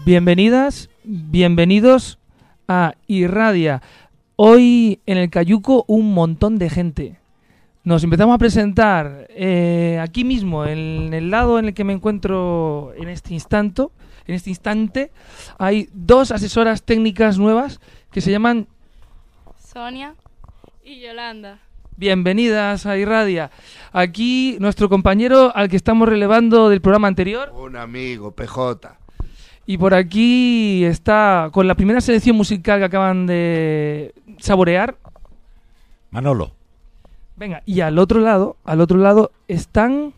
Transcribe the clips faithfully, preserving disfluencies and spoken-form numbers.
Bienvenidas, bienvenidos a Irradia. Hoy en el Cayuco un montón de gente. Nos empezamos a presentar eh, aquí mismo, en el lado en el que me encuentro en este instante. En este instante hay dos asesoras técnicas nuevas que se llaman Sonia y Yolanda. Bienvenidas a Irradia. Aquí nuestro compañero al que estamos relevando del programa anterior. Un amigo, P J. Y por aquí está, con la primera selección musical que acaban de saborear, Manolo. Venga, y al otro lado, al otro lado están...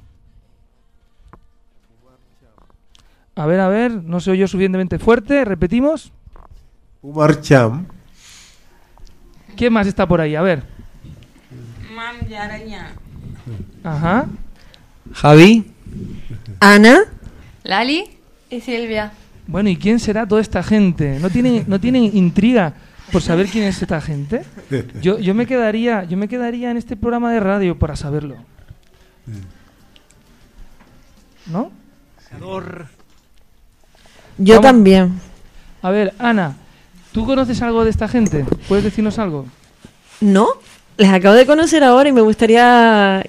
A ver, a ver, no se oyó suficientemente fuerte, repetimos. Umar Cham. ¿Quién más está por ahí? A ver. Mam Yaraña. Ajá. Javi. Ana. Lali y Silvia. Bueno, ¿y quién será toda esta gente? ¿No tienen, no tienen intriga por saber quién es esta gente? Yo, yo me quedaría, yo me quedaría en este programa de radio para saberlo. ¿No? Yo Vamos. también. A ver, Ana, ¿tú conoces algo de esta gente? ¿Puedes decirnos algo? No, les acabo de conocer ahora y me gustaría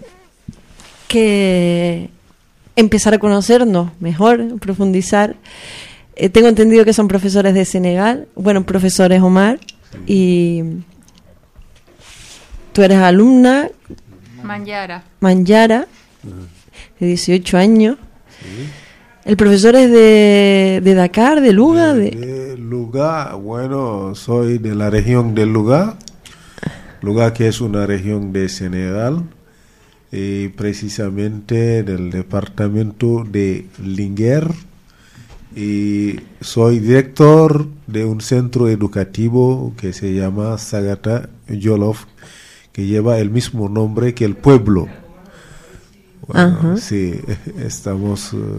que empezar a conocernos mejor, profundizar. Eh, tengo entendido que son profesores de Senegal, bueno, profesores Omar, y tú eres alumna, Manyara. Manyara, de dieciocho años. El profesor es de, de Dakar, de Luga. De, De... de Luga, bueno, soy de la región de Luga. Luga, que es una región de Senegal, y precisamente del departamento de Linguère. Y soy director de un centro educativo que se llama Sagata Jolof, que lleva el mismo nombre que el pueblo. Bueno, Ajá. sí, estamos uh,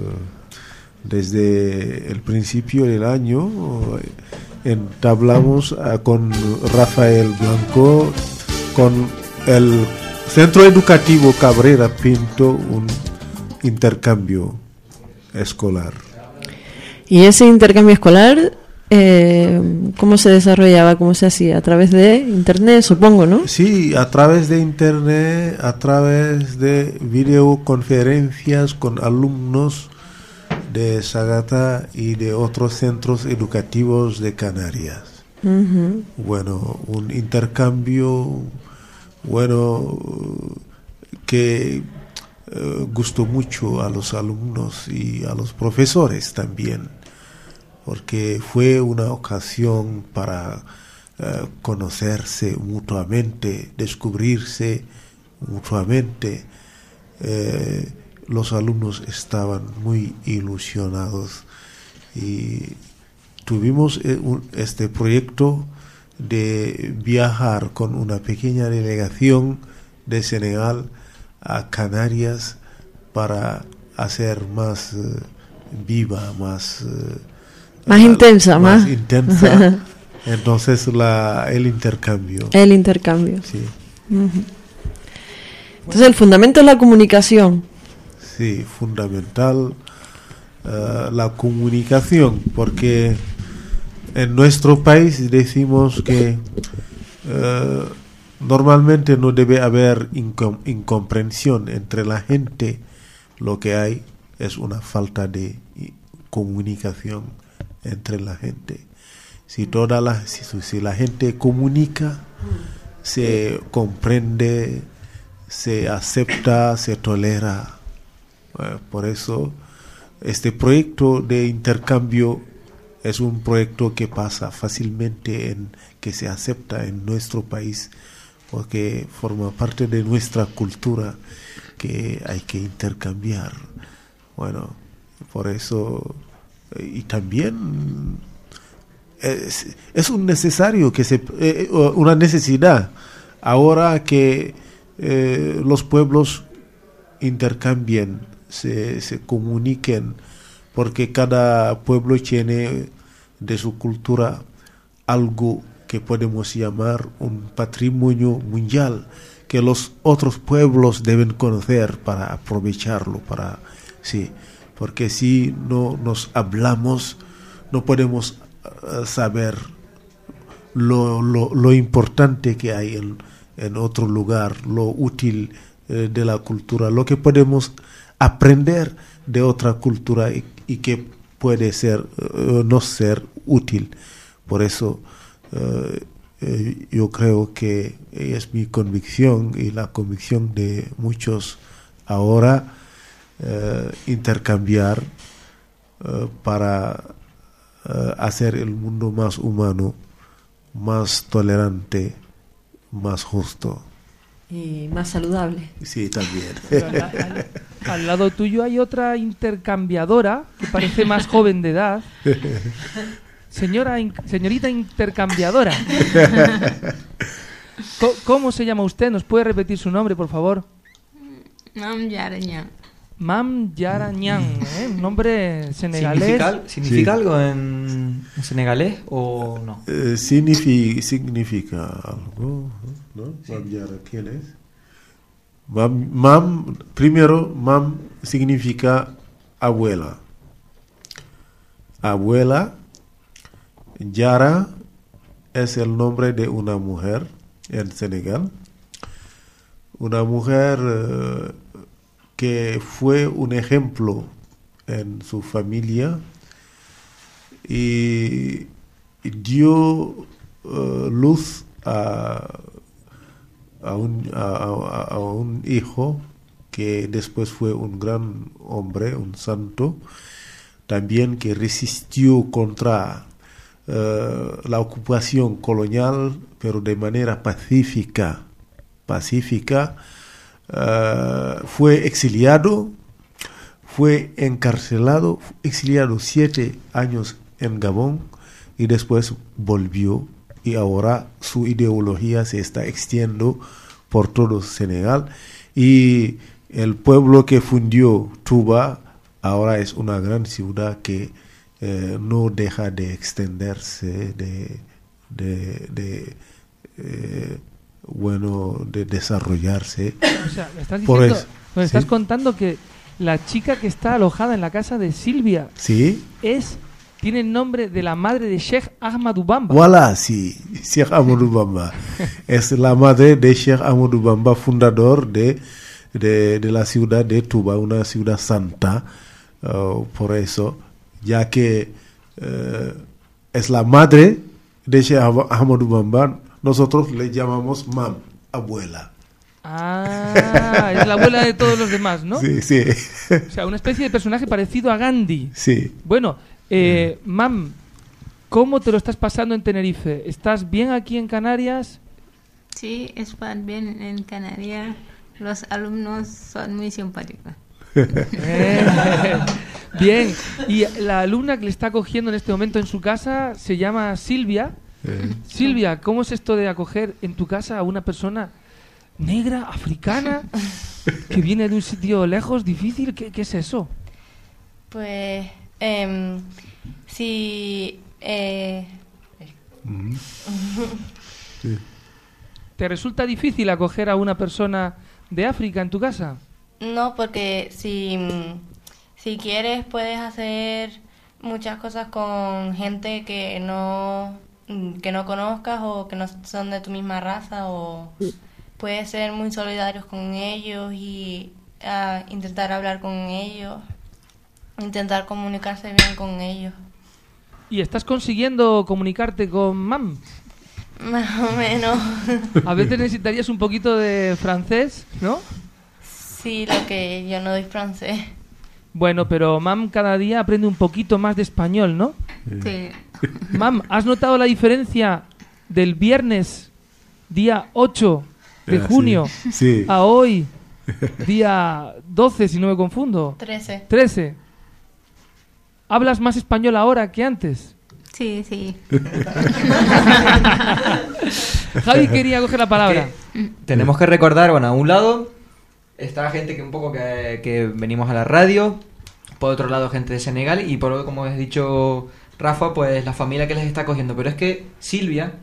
desde el principio del año, uh, entablamos uh, con Rafael Blanco, con el Centro Educativo Cabrera Pinto, un intercambio escolar. Y ese intercambio escolar, eh, ¿cómo se desarrollaba? ¿Cómo se hacía? A través de internet, supongo, ¿no? Sí, a través de internet, a través de videoconferencias con alumnos de Sagata y de otros centros educativos de Canarias. Uh-huh. Bueno, un intercambio, bueno, que uh, gustó mucho a los alumnos y a los profesores también, porque fue una ocasión para uh, conocerse mutuamente, descubrirse mutuamente. Eh, los alumnos estaban muy ilusionados y tuvimos eh, un, este proyecto de viajar con una pequeña delegación de Senegal a Canarias para hacer más uh, viva, más... Uh, Más intensa, más más. intensa. Entonces la el intercambio. El intercambio. Sí. Uh-huh. Entonces el fundamento es la comunicación. Sí, fundamental uh, la comunicación, porque en nuestro país decimos que uh, normalmente no debe haber incom- incomprensión entre la gente. Lo que hay es una falta de comunicación entre la gente. Si toda la si, si la gente comunica, se comprende, se acepta, se tolera. Eh, por eso este proyecto de intercambio es un proyecto que pasa fácilmente, en que se acepta en nuestro país, porque forma parte de nuestra cultura que hay que intercambiar. Bueno, por eso, y también es, es un necesario que se eh, una necesidad ahora que eh, los pueblos intercambien, se, se comuniquen, porque cada pueblo tiene de su cultura algo que podemos llamar un patrimonio mundial que los otros pueblos deben conocer para aprovecharlo, para sí, porque si no nos hablamos, no podemos uh, saber lo, lo, lo importante que hay en, en otro lugar, lo útil uh, de la cultura, lo que podemos aprender de otra cultura y, y que puede ser uh, no ser útil. Por eso uh, eh, yo creo que es mi convicción y la convicción de muchos ahora uh, intercambiar uh, para uh, hacer el mundo más humano, más tolerante, más justo. Y más saludable. Sí, también. Al, al, al lado tuyo hay otra intercambiadora que parece más joven de edad. Señora, señorita intercambiadora. ¿Cómo, ¿Cómo se llama usted? ¿Nos puede repetir su nombre, por favor? Mam Yarañán. Mam Yarañán, ¿eh? Un nombre senegalés. ¿Significa, significa Sí. algo en, en senegalés o no? Eh, significa, significa algo, ¿no? Mam Yara, ¿quién es? Mam, mam, primero, mam significa abuela. Abuela. Yara es el nombre de una mujer en Senegal. Una mujer eh, que fue un ejemplo en su familia y dio uh, luz a, a, un, a, a, a un hijo que después fue un gran hombre, un santo, también que resistió contra uh, la ocupación colonial, pero de manera pacífica, pacífica. Uh, fue exiliado, fue encarcelado, exiliado siete años en Gabón y después volvió y ahora su ideología se está extendiendo por todo Senegal y el pueblo que fundió Touba ahora es una gran ciudad que eh, no deja de extenderse, de, de, de eh, bueno, de desarrollarse. O sea, me estás Por diciendo, eso, me estás ¿sí? contando que la chica que está alojada en la casa de Silvia ¿Sí? es tiene el nombre de la madre de Sheikh Ahmadou Bamba. Voilà, sí, Sheikh Ahmadou Bamba. Es la madre de Sheikh Ahmadou Bamba, fundador de, de, de la ciudad de Touba, una ciudad santa. Uh, por eso, ya que uh, es la madre de Sheikh Ahmadou Bamba, nosotros le llamamos mam, abuela. Ah, es la abuela de todos los demás, ¿no? Sí, sí. O sea, una especie de personaje parecido a Gandhi. Sí. Bueno, eh, mam, ¿cómo te lo estás pasando en Tenerife? ¿Estás bien aquí en Canarias? Sí, estoy bien en Canarias. Los alumnos son muy simpáticos. Eh, bien, y la alumna que le está acogiendo en este momento en su casa se llama Silvia. Eh, Silvia, ¿cómo es esto de acoger en tu casa a una persona negra, africana, que viene de un sitio lejos, difícil? ¿Qué, qué es eso? Pues, eh, si... Eh, mm. Sí. ¿Te resulta difícil acoger a una persona de África en tu casa? no, porque si, si quieres puedes hacer muchas cosas con gente que no, que no conozcas o que no son de tu misma raza, o puedes ser muy solidarios con ellos y uh, intentar hablar con ellos, intentar comunicarse bien con ellos. ¿Y estás consiguiendo comunicarte con mam? Más o menos. A veces necesitarías un poquito de francés, ¿no? Sí, lo que yo no doy francés. Bueno, pero mam cada día aprende un poquito más de español, ¿no? Sí. Mam, ¿has notado la diferencia del viernes, día ocho de Ah, junio, sí. Sí. a hoy, día doce, si no me confundo? Trece. trece. ¿Hablas más español ahora que antes? Sí, sí. Javi quería coger la palabra. Que tenemos que recordar, bueno, a un lado está la gente que un poco que, que venimos a la radio, por otro lado gente de Senegal y por otro, como has dicho Rafa, pues la familia que les está cogiendo. Pero es que Silvia,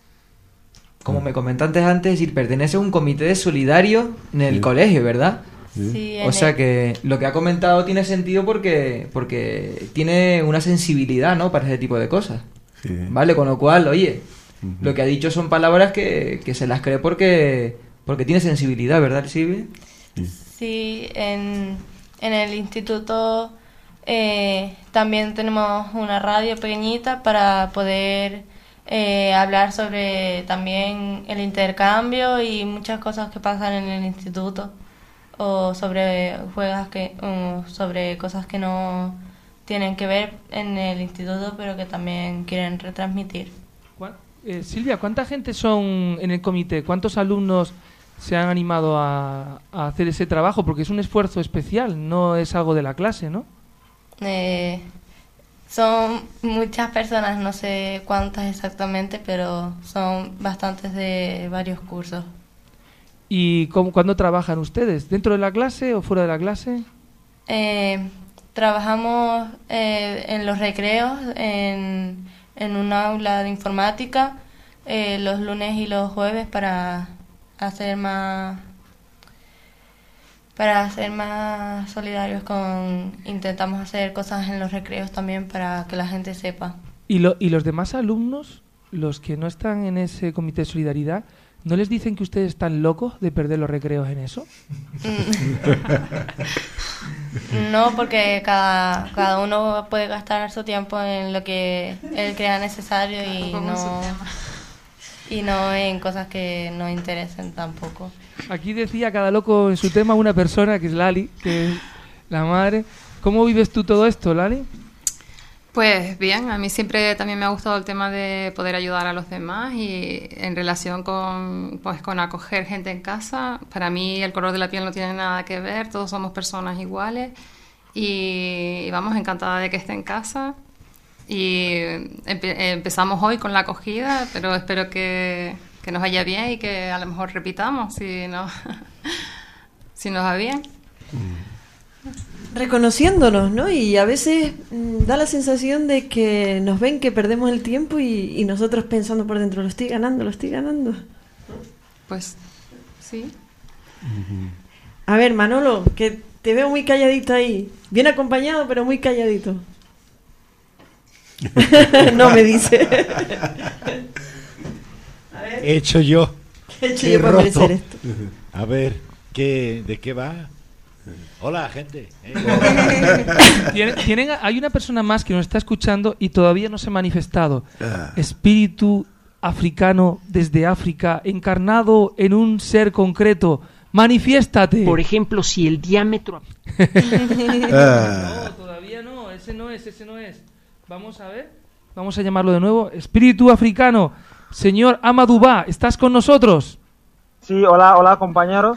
como me comentaste antes, es decir, pertenece a un comité de solidario en el Sí. colegio, ¿verdad? Sí, O en sea el- que lo que ha comentado tiene sentido porque porque tiene una sensibilidad, ¿no? Para ese tipo de cosas. Sí. ¿Vale? Con lo cual, oye, Ujú. lo que ha dicho son palabras que, que se las cree porque porque tiene sensibilidad, ¿verdad, Silvia? Sí, en, en el instituto eh, también tenemos una radio pequeñita para poder eh, hablar sobre también el intercambio y muchas cosas que pasan en el instituto, o sobre juegas que o sobre cosas que no tienen que ver en el instituto pero que también quieren retransmitir. ¿Cuán- eh, Silvia, ¿cuánta gente son en el comité? ¿Cuántos alumnos se han animado a, a hacer ese trabajo? Porque es un esfuerzo especial, no es algo de la clase, ¿no? Eh, son muchas personas, no sé cuántas exactamente, pero son bastantes de varios cursos. ¿Y cómo, cuándo trabajan ustedes? ¿Dentro de la clase o fuera de la clase? Eh, trabajamos eh, en los recreos, en, en un aula de informática, eh, los lunes y los jueves para hacer más para ser más solidarios con intentamos hacer cosas en los recreos también para que la gente sepa. ¿Y, lo, y los demás alumnos, los que no están en ese comité de solidaridad, no les dicen que ustedes están locos de perder los recreos en eso? No, porque cada, cada uno puede gastar su tiempo en lo que él crea necesario y no, y no en cosas que no interesen tampoco. Aquí decía cada loco en su tema una persona, que es Lali, que es la madre. ¿Cómo vives tú todo esto, Lali? Pues bien, a mí siempre también me ha gustado el tema de poder ayudar a los demás y en relación con, pues, con acoger gente en casa. Para mí el color de la piel no tiene nada que ver, todos somos personas iguales y, y vamos, encantada de que esté en casa. Y empe- empezamos hoy con la acogida, pero espero que, que nos vaya bien y que a lo mejor repitamos si, no, si nos va bien. Reconociéndonos, ¿no? Y a veces mm, da la sensación de que nos ven que perdemos el tiempo y, y nosotros pensando por dentro, lo estoy ganando, lo estoy ganando. Pues sí. A ver, Manolo, que te veo muy calladito ahí. Bien acompañado, pero muy calladito. No me dice. He hecho yo. ¿Qué he hecho He yo para roto. merecer esto? A ver, ¿qué, ¿de qué va? Hola, gente. Eh, Tienen, tienen- hay una persona más que nos está escuchando y todavía no se ha manifestado. Espíritu africano desde África, encarnado en un ser concreto. ¡Manifiéstate! Por ejemplo, si el diámetro... No, todavía no, ese no es, ese no es. Vamos a ver, vamos a llamarlo de nuevo. Espíritu africano, señor Amadouba, ¿estás con nosotros? Sí, hola, hola compañeros.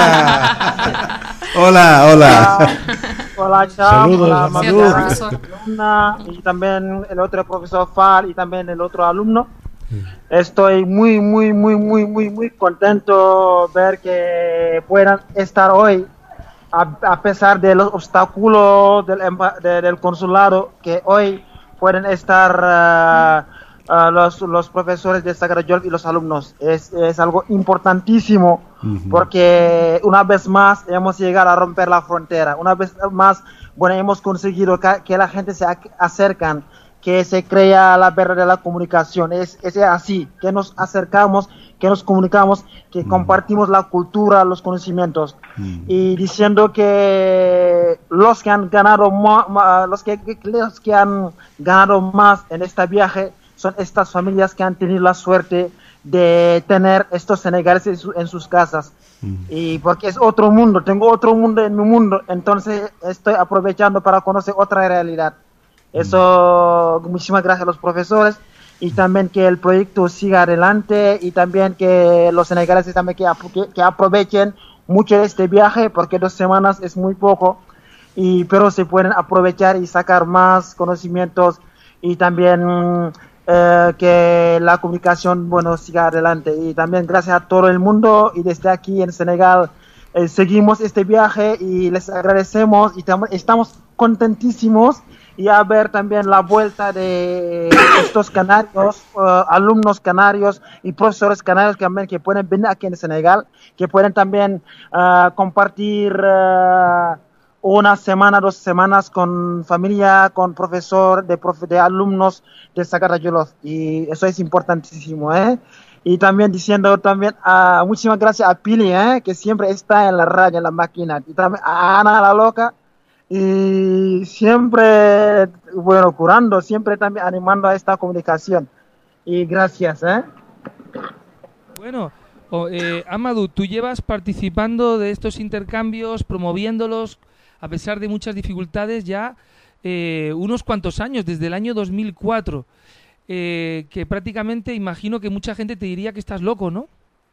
Hola, hola. Hola, Cham, Saludos, hola, Amadou. Mariana, Sí, profesor. alumna, y también el otro profesor Fal y también el otro alumno. Estoy muy, muy, muy, muy, muy, muy contento ver que puedan estar hoy, a, a pesar de los obstáculos del, emba- de- del consulado, que hoy pueden estar ah, ah, los, los profesores de Sacred George y los alumnos. Es, es algo importantísimo porque una vez más hemos llegado a romper la frontera. Una vez más, bueno, hemos conseguido que, que la gente se ac- acercan, que se crea la verdadera comunicación. Es, es así, que nos acercamos, que nos comunicamos, que compartimos la cultura, los conocimientos. Y diciendo que los que han ganado ma- ma- los que, que- los que han ganado más en este viaje son estas familias que han tenido la suerte de tener estos senegaleses en, su- en sus casas. Y porque es otro mundo, tengo otro mundo en mi mundo, entonces estoy aprovechando para conocer otra realidad. Eso, muchísimas gracias a los profesores y también que el proyecto siga adelante y también que los senegaleses también que, ap- que, que aprovechen mucho de este viaje porque dos semanas es muy poco, y, pero se pueden aprovechar y sacar más conocimientos y también mm, eh, que la comunicación, bueno, siga adelante. Y también gracias a todo el mundo y desde aquí en Senegal eh, seguimos este viaje y les agradecemos y tam- estamos contentísimos y a ver también la vuelta de estos canarios, uh, alumnos canarios y profesores canarios que, también, que pueden venir aquí en Senegal, que pueden también uh, compartir uh, una semana, dos semanas con familia, con profesor, de, profe, de alumnos de Sagata Jolof, y eso es importantísimo, ¿eh? Y también diciendo también uh, muchísimas gracias a Pili, ¿eh? Que siempre está en la radio, en la máquina, y también a Ana la Loca, y siempre, bueno, curando, siempre también animando a esta comunicación. Y gracias, ¿eh? Bueno, oh, eh, Amadou, tú llevas participando de estos intercambios, promoviéndolos, a pesar de muchas dificultades, ya eh, unos cuantos años, desde el año dos mil cuatro. Eh, que prácticamente imagino que mucha gente te diría que estás loco, ¿no?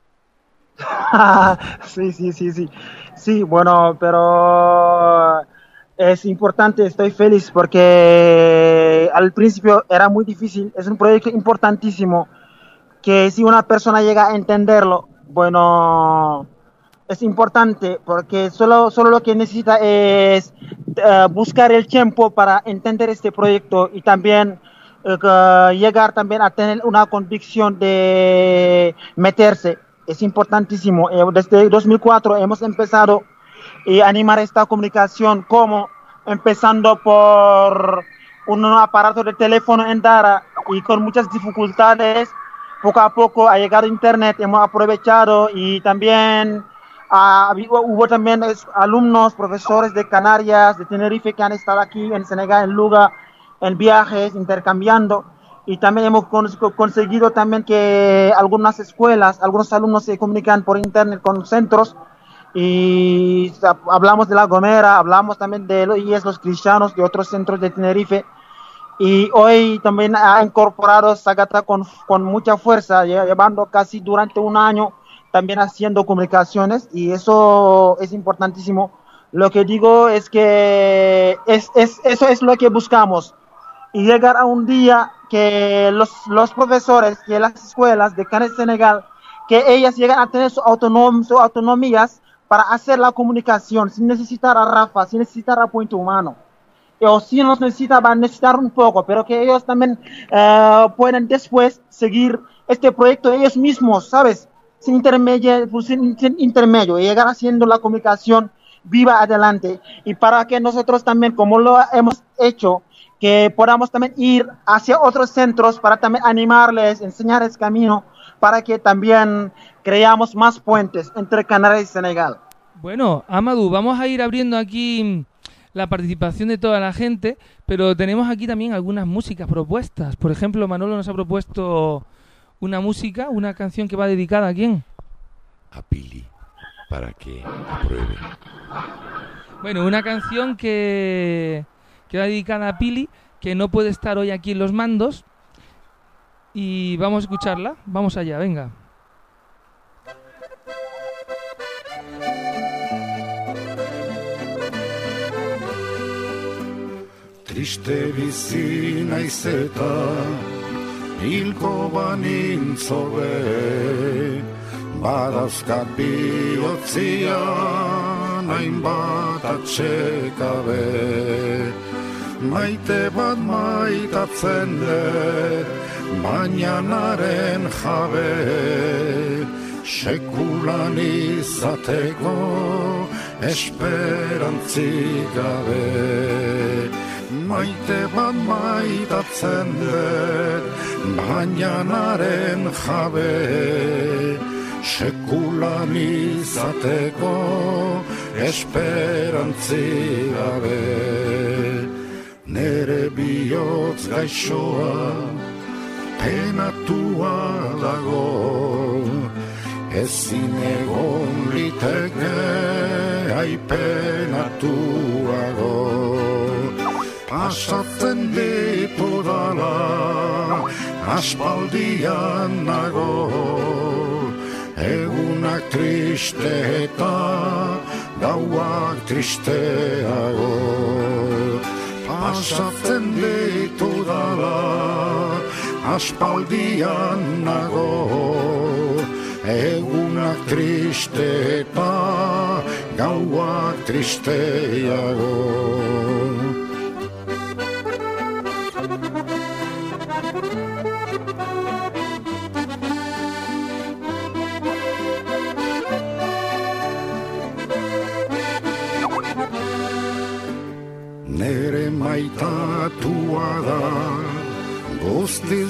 sí, sí, sí, sí. Sí, bueno, pero es importante, estoy feliz porque al principio era muy difícil. Es un proyecto importantísimo que si una persona llega a entenderlo, bueno, es importante porque solo, solo lo que necesita es uh, buscar el tiempo para entender este proyecto y también Uh, llegar también a tener una convicción de meterse. Es importantísimo. Eh, desde dos mil cuatro hemos empezado a animar esta comunicación, como empezando por un aparato de teléfono en Dara, y con muchas dificultades poco a poco ha llegado internet, hemos aprovechado, y también uh, hubo también alumnos, profesores de Canarias, de Tenerife, que han estado aquí en Senegal, en Luga, en viajes, intercambiando, y también hemos conseguido también que algunas escuelas, algunos alumnos se comunican por internet con centros, y hablamos de La Gomera, hablamos también de los I E S, los cristianos, de otros centros de Tenerife, y hoy también ha incorporado Sagata con, con mucha fuerza, llevando casi durante un año también haciendo comunicaciones, y eso es importantísimo. Lo que digo es que es, es, eso es lo que buscamos. Y llegar a un día que los, los profesores y las escuelas de Canarias Senegal, que ellas llegan a tener su, autonom, su autonomías para hacer la comunicación, sin necesitar a Rafa, sin necesitar apoyo humano. O si nos necesita, van a necesitar un poco, pero que ellos también uh, pueden después seguir este proyecto ellos mismos, ¿sabes? Sin intermedio, sin, sin intermedio, y llegar haciendo la comunicación viva adelante. Y para que nosotros también, como lo hemos hecho, que podamos también ir hacia otros centros para también animarles, enseñarles camino, para que también creamos más puentes entre Canarias y Senegal. Bueno, Amadou, vamos a ir abriendo aquí la participación de toda la gente, pero tenemos aquí también algunas músicas propuestas. Por ejemplo, Manolo nos ha propuesto una música, una canción que va dedicada ¿a quién? A Pili, para que apruebe. Bueno, una canción que... que va dedicada a Pili, que no puede estar hoy aquí en los mandos, y vamos a escucharla. Vamos allá, venga. Triste bizi naiz eta hilko banintzo be, badazkat bihotzian hainbat atsekabe. Maite bat maitatzen dut, baina naren jabe, sekulan izateko esperantzik gabe. Maite bat maitatzen dut, baina naren jabe, sekulan izateko esperantzik gabe. Nere bihotz gaixoa penatua dago, ezin egon liteke aipenatuago. Pasatzen ditu dala aspaldian nago, egunak triste eta gauak tristeago. Pasatzen ditu dala aspaldian nago, egunak triste eta gauak tristeago.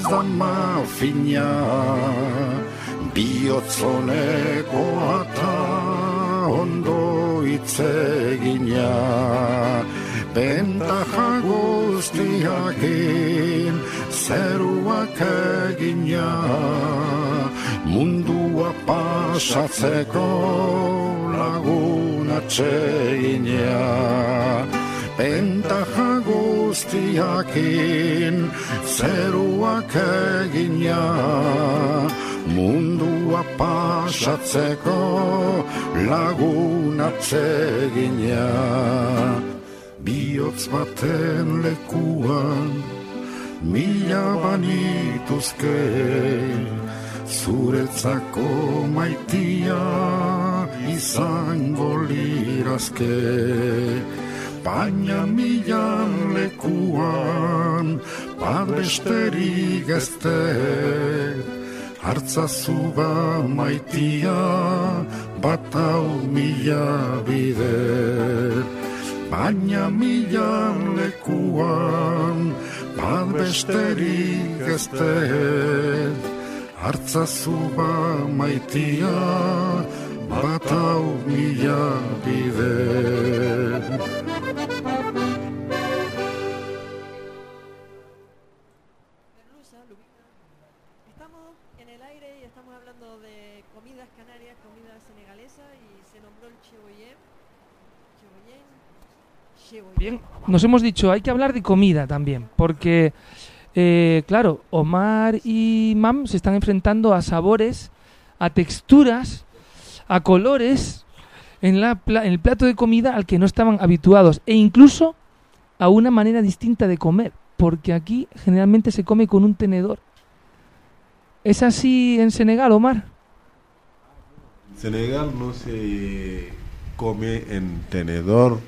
dama fina bihotzoneko ata ondo itzegina bentaja guztiakin zeruak egina mundua pasatzeko lagun atsegina bentaja guztiakin zeruak egina mundua pasatzeko lagun atsegina bihotz baten lekuan mila banituzke zuretzako maitia izango lirazke baina milan lekuan badbesterik ezte hartzazu ba maitia bat hau mila bider baina milan lekuan badbesterik ezte hartzazu ba maitia bat hau mila bider. Estamos en el aire y estamos hablando de comidas canarias, comida senegalesa y se nombró el cheboyén. Cheboyén. Bien, nos hemos dicho, hay que hablar de comida también, porque, eh, claro, Omar y Mam se están enfrentando a sabores, a texturas, a colores en, la pla- en el plato de comida al que no estaban habituados e incluso a una manera distinta de comer, porque aquí generalmente se come con un tenedor. ¿Es así en Senegal, Omar? En Senegal no se come en tenedor,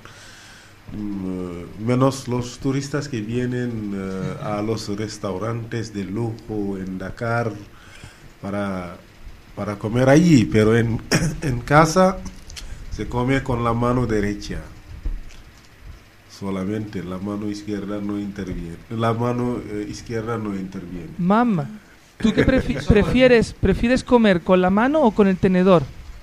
mm, menos los turistas que vienen uh, a los restaurantes de lujo en Dakar para, para comer allí, pero en, en casa se come con la mano derecha. Solamente la mano izquierda no interviene. La mano eh, izquierda no interviene. Mam, ¿tú qué prefi- prefieres? ¿Prefieres comer con la mano o con el tenedor?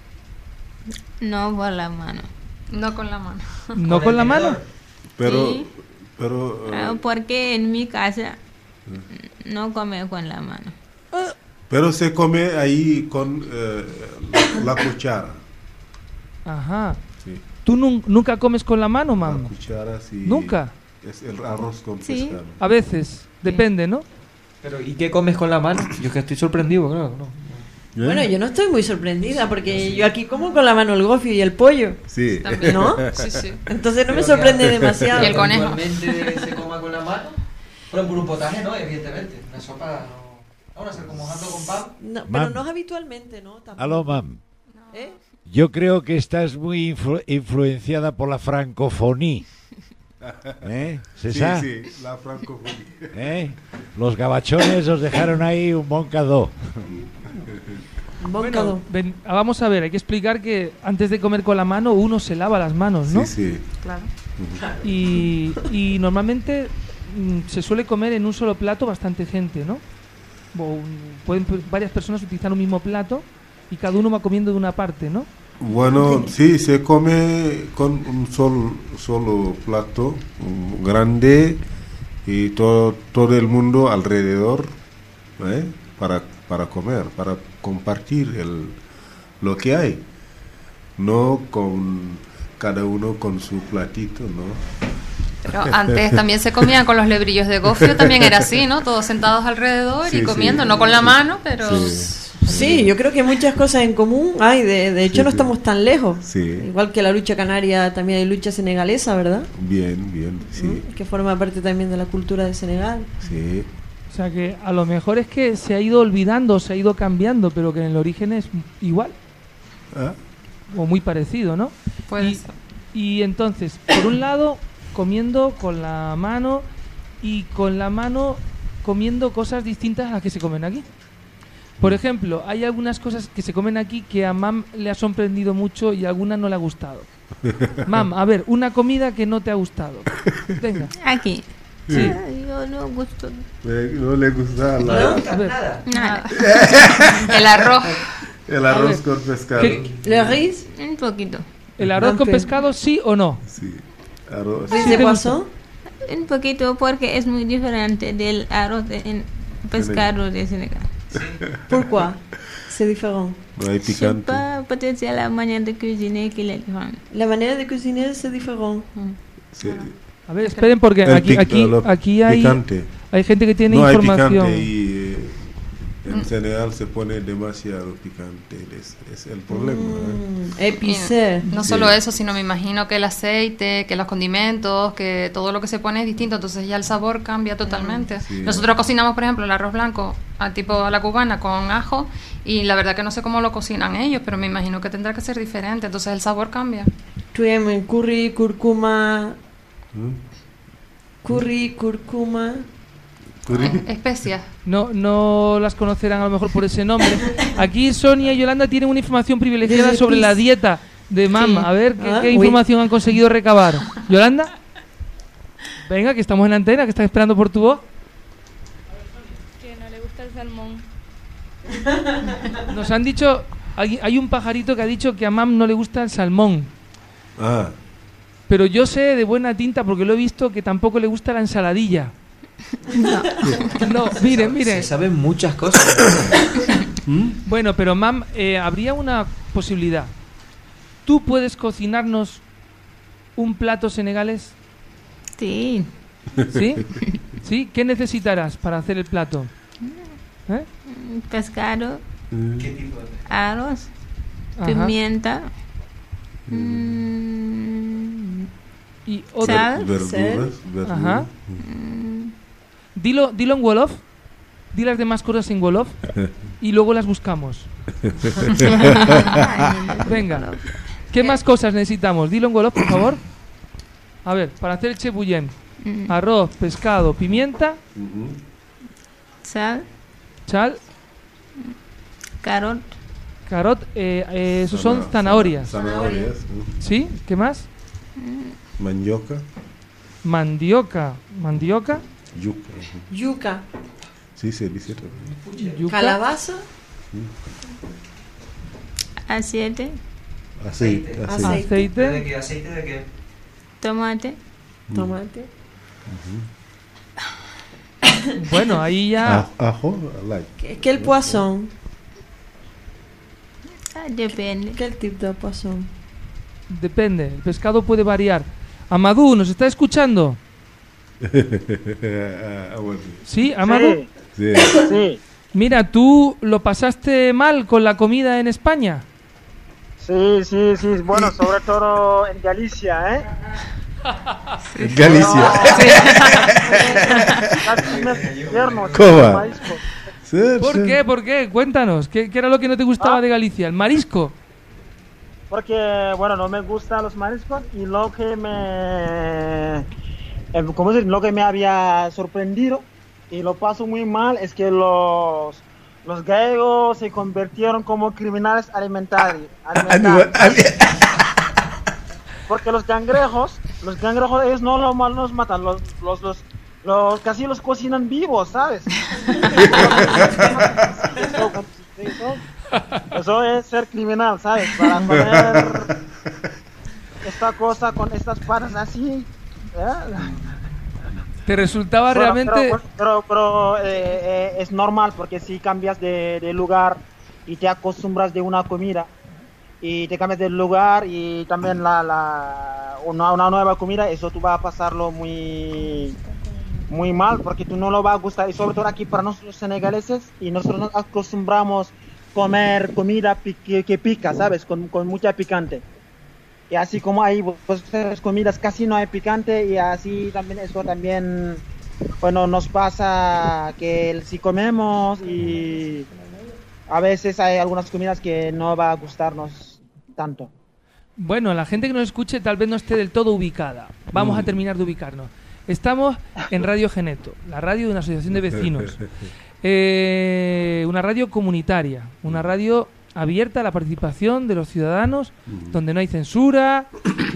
No con la mano. No con la mano. ¿No con la mano? Pero, Sí. pero, Ah, eh, porque en mi casa no come con la mano. pero se come ahí con eh, la, la cuchara. Ajá. Sí. ¿Tú nun- nunca comes con la mano, Mam? La cuchara sí. ¿Nunca? Es el arroz con Sí. pescado. A veces, depende, ¿no? Pero, ¿y qué comes con la mano? Yo que estoy sorprendido, claro. No. Bueno, yo no estoy muy sorprendida porque yo aquí como con la mano el gofio y el pollo. Sí. También. ¿No? Sí, sí. Entonces no me Pero sorprende que- demasiado. Y el conejo. Habitualmente se coma con la mano. Pero por un potaje no, evidentemente. Una sopa no. Ahora se como mojando con pan. No, pero Mam. no es habitualmente, ¿no? Tampoco. Aló, mam. ¿Eh? Yo creo que estás muy influ- influenciada por la francofonía. ¿Eh? ¿Se Sí, sabe? sí, la francofonía. ¿Eh? Los gabachones os dejaron ahí un bon cadeau. Bócado. Bueno, ven, ah, vamos a ver, hay que explicar que antes de comer con la mano uno se lava las manos, ¿no? Sí, sí. Claro. Y, y normalmente mm, se suele comer en un solo plato bastante gente, ¿no? O un- pueden p- varias personas utilizar un mismo plato y cada uno va comiendo de una parte, ¿no? Bueno, sí, se come con un solo, solo plato un grande y todo, todo el mundo alrededor, ¿eh? para, para comer, para compartir el, lo que hay. No con cada uno con su platito, ¿no? Pero antes también se comía con los lebrillos de gofio, también era así, ¿no? Todos sentados alrededor Sí, y sí. comiendo, no con la Sí. mano, pero... Sí. Sí, yo creo que muchas cosas en común hay, de, de hecho Sí, no sí. estamos tan lejos. Sí, Igual que la lucha canaria, también hay lucha senegalesa, ¿verdad? bien, bien, sí, ¿Mm? Que forma parte también de la cultura de Senegal. sí. O sea que a lo mejor es que se ha ido olvidando, se ha ido cambiando, pero que en el origen es igual Ah, o muy parecido, ¿no? Puede y, ser. y entonces, por un lado, comiendo con la mano y con la mano comiendo cosas distintas a las que se comen aquí. Por ejemplo, hay algunas cosas que se comen aquí que a Mam le ha sorprendido mucho y a alguna no le ha gustado. Mam, a ver, una comida que no te ha gustado. Venga. Aquí. Sí. Ay, yo no gusto. Eh, No le gusta la- No le gusta nada. Nada. El arroz. el arroz con pescado. ¿Qué? ¿Le riz? Un poquito. ¿El arroz con pescado sí o no? Sí, arroz. ¿Riz Sí de te poisson? Un poquito porque es muy diferente del arroz de, en pescado de Senegal. Pourquoi? C'est différent. No hay Je sais picante. pas, peut-être c'est la manière de cuisiner qui est différente. La manera de cuisiner c'est différent. Sí. A ver, esperen porque El aquí pic- aquí lo aquí hay picante. hay gente que tiene No hay información. picante y eh, en Senegal se pone demasiado picante. Es, es el problema. ¿eh? Épicé. No Sí. solo eso, sino me imagino que el aceite, que los condimentos, que todo lo que se pone es distinto, entonces ya el sabor cambia totalmente. Sí. Nosotros cocinamos, por ejemplo, el arroz blanco al tipo a la cubana con ajo y la verdad que no sé cómo lo cocinan ellos, pero me imagino que tendrá que ser diferente, entonces el sabor cambia. Tu aimes curry, curcuma, ¿Mm? curry, curcuma. Curry. Especias. No, no las conocerán a lo mejor por ese nombre. Aquí Sonia y Yolanda tienen una información privilegiada Desde sobre Pis. la dieta de Mam. A ver qué, Ah, qué uy. información han conseguido recabar. Yolanda, venga, que estamos en antena, que estás esperando por tu voz. Que no le gusta el salmón. Nos han dicho, hay, hay un pajarito que ha dicho que a Mam no le gusta el salmón. Ah, Pero yo sé de buena tinta, porque lo he visto, que tampoco le gusta la ensaladilla. No. No, miren, miren. Se saben muchas cosas. Bueno, pero Mam, eh, habría una posibilidad. ¿Tú puedes cocinarnos un plato senegalés? Sí. ¿Sí? ¿Sí? ¿Qué necesitarás para hacer el plato? ¿Eh? Pescado, ¿Qué tipo de arroz, Ajá. pimienta, mm, Y otro. sal, verduras, sal, verduras. Ajá. mm, Dilo, dilo en Wolof. Di las demás cosas en Wolof y luego las buscamos. Venga. ¿Qué más cosas necesitamos? Dilo en Wolof, por favor. A ver, para hacer el chebuyen. mm, Arroz, pescado, pimienta, Ujú. sal, chal, carot, carot, eh, eh, esos son Zana- zanahorias. Zanahorias. ¿no? ¿Sí? ¿Qué más? Mandioca. Mandioca. ¿Mandioca? Yuca. ujú. Yuca. Sí, se dice también. Yuca. Calabaza. aceite, Aceite. Aceite. aceite. Aceite. ¿De qué? ¿Aceite de qué? tomate, Tomate. Bueno, ahí ya. A- Ajo, like. Que- Quel poisson? ah, depende. Quel tipo de poisson? Depende. El pescado puede variar. Amadou, ¿nos está escuchando? Ah, bueno. ¿Sí, Amadou? Sí, Sí. sí, Mira, ¿tú lo pasaste mal con la comida en España? sí, sí, sí, bueno, sobre todo en Galicia, ¿eh? En Galicia. Casi me invierno, ¿Cómo? sin marisco. Sí, ¿Por sí. qué? ¿Por qué? Cuéntanos. ¿Qué, qué era lo que no te gustaba Ah. de Galicia? ¿El marisco? Porque, bueno, no me gustan los mariscos y lo que me... eh, ¿Cómo decir? Lo que me había sorprendido y lo paso muy mal es que los, los gallegos se convirtieron como criminales alimentarios. alimentarios. Porque los cangrejos, los cangrejos ellos no los, mal- los matan, los, los, los, los casi los cocinan vivos, ¿sabes? eso, eso, eso es ser criminal, ¿sabes? Para poner esta cosa con estas patas así. ¿eh? ¿Te resultaba Pero- realmente...? Pero, pero, pero, eh, eh, es normal porque si cambias de, de lugar y te acostumbras de una comida y te cambias del lugar y también la, la una, una nueva comida, eso tú vas a pasarlo muy muy mal porque tú no lo vas a gustar y sobre todo aquí para nosotros senegaleses y nosotros nos acostumbramos comer comida pi- que, que pica, ¿sabes? Con, con mucha picante. Y así como hay pues, comidas casi no hay picante y así también eso también bueno nos pasa que si comemos y a veces hay algunas comidas que no va a gustarnos tanto. Bueno, la gente que nos escuche tal vez no esté del todo ubicada. Vamos Mm. a terminar de ubicarnos. Estamos en Radio Geneto, la radio de una asociación de vecinos. Eh, una radio comunitaria, una radio abierta a la participación de los ciudadanos, donde no hay censura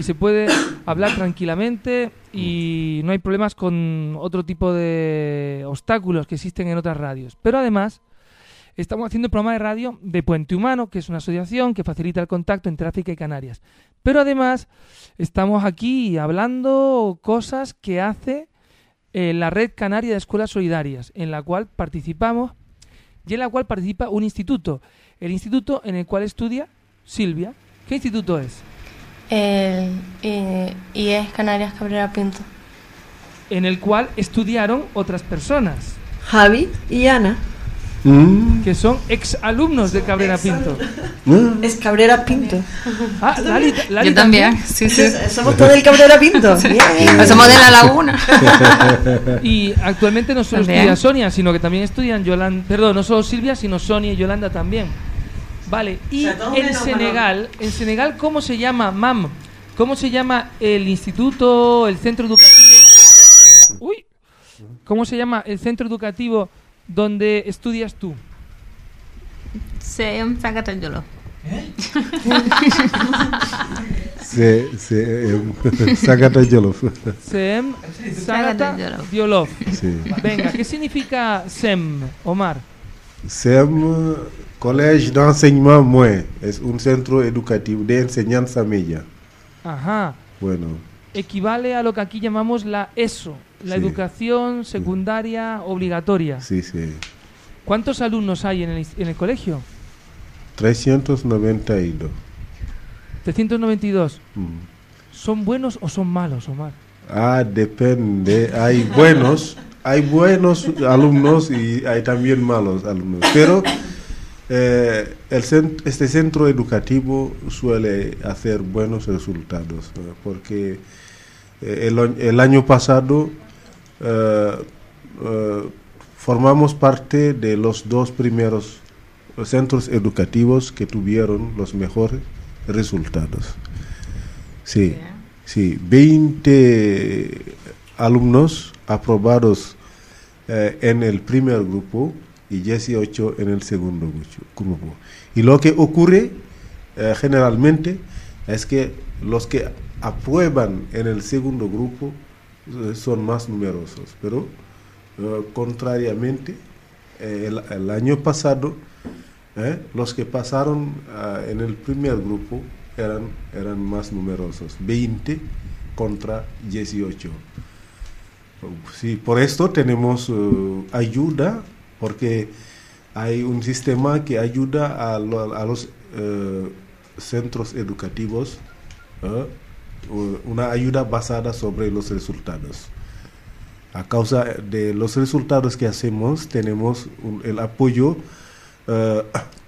y se puede hablar tranquilamente y no hay problemas con otro tipo de obstáculos que existen en otras radios. Pero además estamos haciendo el programa de radio de Puente Humano, que es una asociación que facilita el contacto entre África y Canarias. Pero además estamos aquí hablando cosas que hace eh, la Red Canaria de Escuelas Solidarias, en la cual participamos y en la cual participa un instituto. El instituto en el cual estudia Silvia. ¿Qué instituto es? El eh, I E S Canarias Cabrera Pinto. En el cual estudiaron otras personas. Javi y Ana. Mm. Que son exalumnos de Cabrera Pinto. Mm. Es Cabrera Pinto. Ah, Lali, Lali Yo también, sí, sí. Somos todos del Cabrera Pinto. Sí. Bien. Pues somos de La Laguna. Y actualmente no solo También. estudia Sonia, sino que también estudian Yolanda. Perdón, no solo Silvia, sino Sonia y Yolanda también. Vale, y O sea, todo en menos Senegal, en Senegal, ¿cómo se llama, mam? ¿Cómo se llama el instituto, el centro educativo? Uy, ¿cómo se llama el centro educativo donde estudias tú? Se llama Sagata Jolof. Se, se, eh, Sagata Jolof. Sem Sagata Jolof. Sí. Venga, ¿qué significa Sem, Omar? SEM, Collège d'Enseignement Moyen, es un centro educativo de enseñanza media. Ajá. Bueno, Equivale a lo que aquí llamamos la ESO, la Sí. educación secundaria obligatoria. sí, sí. ¿Cuántos alumnos hay en el, en el colegio? trescientos noventa y dos. trescientos noventa y dos. Mm. ¿Son buenos o son malos, Omar? Ah, depende. Hay buenos, hay buenos alumnos y hay también malos alumnos. Pero eh, el cent- este centro educativo suele hacer buenos resultados, ¿no? Porque eh, el, o- el año pasado eh, eh, formamos parte de los dos primeros centros educativos que tuvieron los mejores resultados. Sí, sí, veinte alumnos aprobados eh, en el primer grupo y dieciocho en el segundo grucho- grupo. Y lo que ocurre eh, generalmente es que los que aprueban en el segundo grupo eh, son más numerosos, pero eh, contrariamente, eh, el, el año pasado eh, los que pasaron ah, en el primer grupo eran, eran más numerosos, veinte contra dieciocho. Sí, por esto tenemos uh, ayuda, porque hay un sistema que ayuda a, lo- a los eh, centros educativos, ¿eh? U- una ayuda basada sobre los resultados. A causa de los resultados que hacemos, tenemos un- el apoyo eh,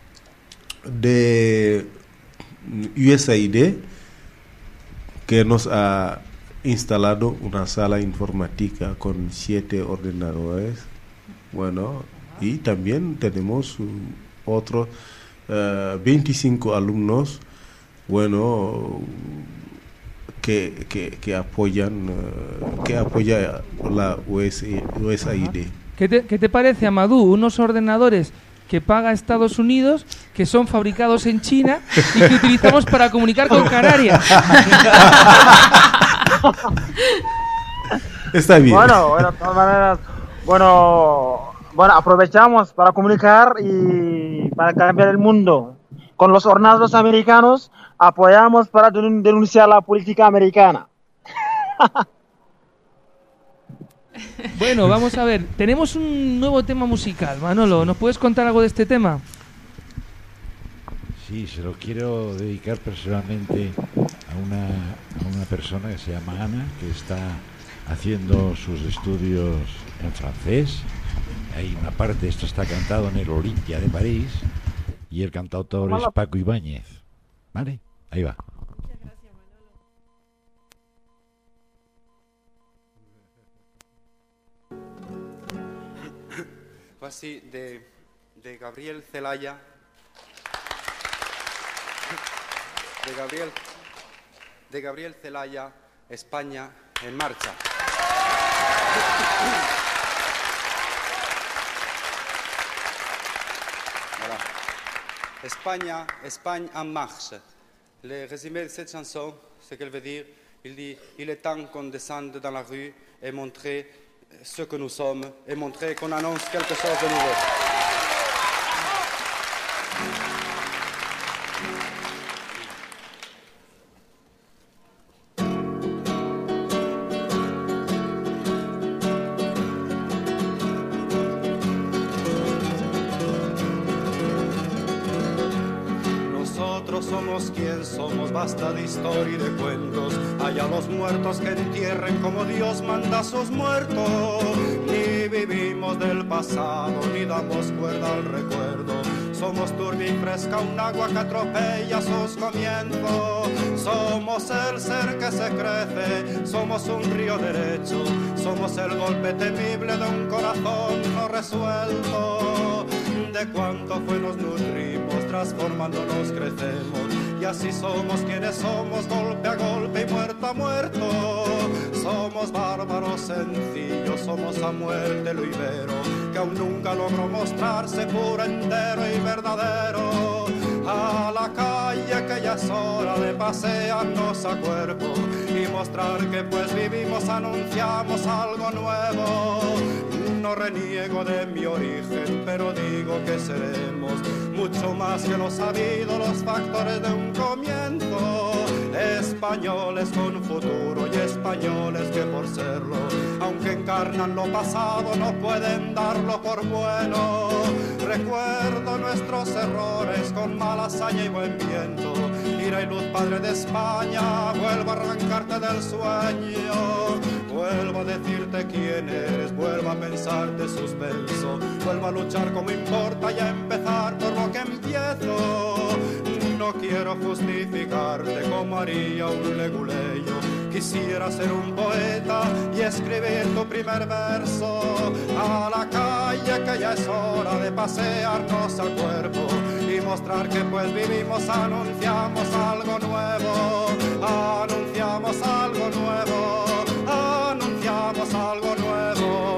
de U S A I D, que nos ha instalado una sala informática con siete ordenadores. Bueno, y también tenemos uh, otros uh, veinticinco alumnos, bueno, que, que, que apoyan uh, que apoya la U S A I D. ¿Qué te, qué te parece, Amadou? Unos ordenadores que paga Estados Unidos, que son fabricados en China y que utilizamos para comunicar con Canarias. Está bien. Bueno, bueno, de todas maneras, bueno, bueno, aprovechamos para comunicar y para cambiar el mundo. Con los ordenadores americanos apoyamos para denun- denunciar la política americana. Bueno, vamos a ver. Tenemos un nuevo tema musical. Manolo, ¿nos puedes contar algo de este tema? Sí, se lo quiero dedicar personalmente a una, a una persona que se llama Ana, que está haciendo sus estudios en francés. Hay una parte, esto está cantado en el Olimpia de París, y el cantautor es Paco Ibáñez. ¿Vale? Ahí va. Voici de, de Gabriel Celaya. De Gabriel, de Gabriel Celaya, España en marcha. Voilà. España, Espagne en marche. Le résumé de cette chanson, ce qu'elle veut dire, il dit « Il est temps qu'on descende dans la rue et montrer ce que nous sommes, et montrer qu'on annonce quelque chose de nouveau. » Somos quien somos, basta de historia y de cuentos. Allá los muertos que entierren como Dios manda a sus muertos. Ni vivimos del pasado, ni damos cuerda al recuerdo. Somos turbia y fresca, un agua que atropella sus comienzos. Somos el ser que se crece, somos un río derecho. Somos el golpe temible de un corazón no resuelto. De cuánto fue nos nutrimos, transformándonos crecemos. Y así somos quienes somos, golpe a golpe y muerto a muerto. Somos bárbaros sencillos, somos a muerte lo ibero, que aún nunca logró mostrarse puro, entero y verdadero. A la calle que ya es hora de pasearnos a cuerpo y mostrar que pues vivimos, anunciamos algo nuevo. No reniego de mi origen, pero digo que seremos mucho más que lo sabido, los factores de un comienzo. Españoles con futuro y españoles que por serlo, aunque encarnan lo pasado, no pueden darlo por bueno. Recuerdo nuestros errores con mala hazaña y buen viento. Ira y luz, padre de España, vuelvo a arrancarte del sueño. Vuelvo a decirte quién eres, vuelvo a pensarte suspenso. Vuelvo a luchar como importa y a empezar por lo que empiezo. No quiero justificarte como haría un leguleyo. Quisiera ser un poeta y escribir tu primer verso. A la calle que ya es hora de pasearnos a cuerpo y mostrar que pues vivimos, anunciamos algo nuevo. Anunciamos algo nuevo. Anunciamos algo nuevo.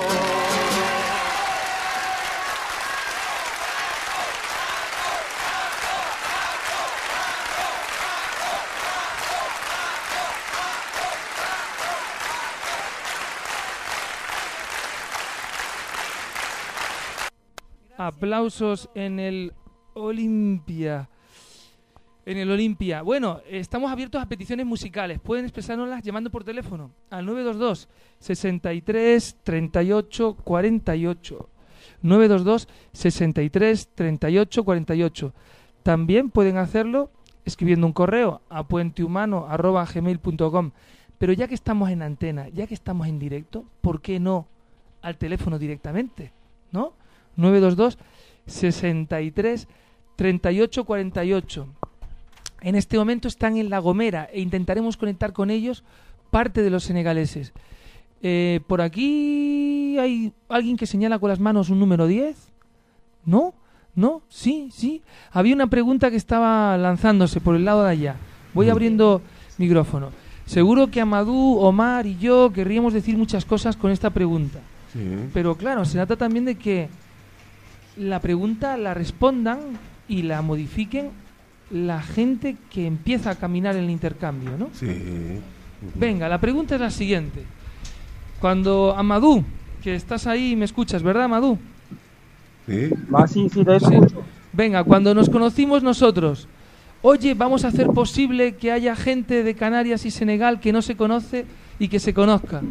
Aplausos en el Olimpia. En el Olimpia. Bueno, estamos abiertos a peticiones musicales. Pueden expresárnoslas llamando por teléfono al nueve dos dos, sesenta y tres, treinta y ocho, cuarenta y ocho. nueve dos dos, sesenta y tres, treinta y ocho, cuarenta y ocho. También pueden hacerlo escribiendo un correo a puentehumano arroba gmail punto com. Pero ya que estamos en antena, ya que estamos en directo, ¿por qué no al teléfono directamente? ¿No? nueve dos dos, sesenta y tres, treinta y ocho, cuarenta y ocho. En este momento están en La Gomera e intentaremos conectar con ellos parte de los senegaleses. Eh, por aquí hay alguien que señala con las manos un número diez. ¿No? ¿No? Sí, sí. Había una pregunta que estaba lanzándose por el lado de allá. Voy abriendo micrófono. Seguro que Amadou, Omar y yo querríamos decir muchas cosas con esta pregunta. Sí. Pero claro, se trata también de que la pregunta la respondan y la modifiquen la gente que empieza a caminar en el intercambio, ¿no? Sí. Venga, la pregunta es la siguiente. Cuando Amadou, que estás ahí y me escuchas, ¿verdad, Amadou? Sí. Ah, sí, sí, te escucho. Sí. Venga, cuando nos conocimos nosotros, oye, vamos a hacer posible que haya gente de Canarias y Senegal que no se conoce y que se conozca.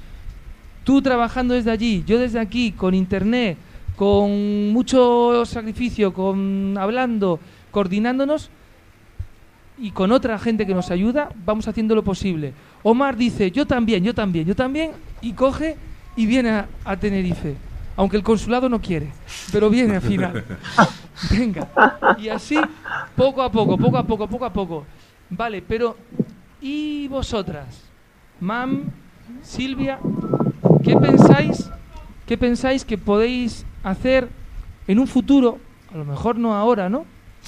Tú trabajando desde allí, yo desde aquí, con internet, con mucho sacrificio, con hablando, coordinándonos y con otra gente que nos ayuda, vamos haciendo lo posible. Omar dice, yo también, yo también, yo también, y coge y viene a, a Tenerife, aunque el consulado no quiere, pero viene al final. Venga, y así, poco a poco, poco a poco, poco a poco. Vale, pero ¿y vosotras? Mam, Silvia, ¿qué pensáis? ¿Qué pensáis que podéis hacer en un futuro, a lo mejor no ahora, ¿no?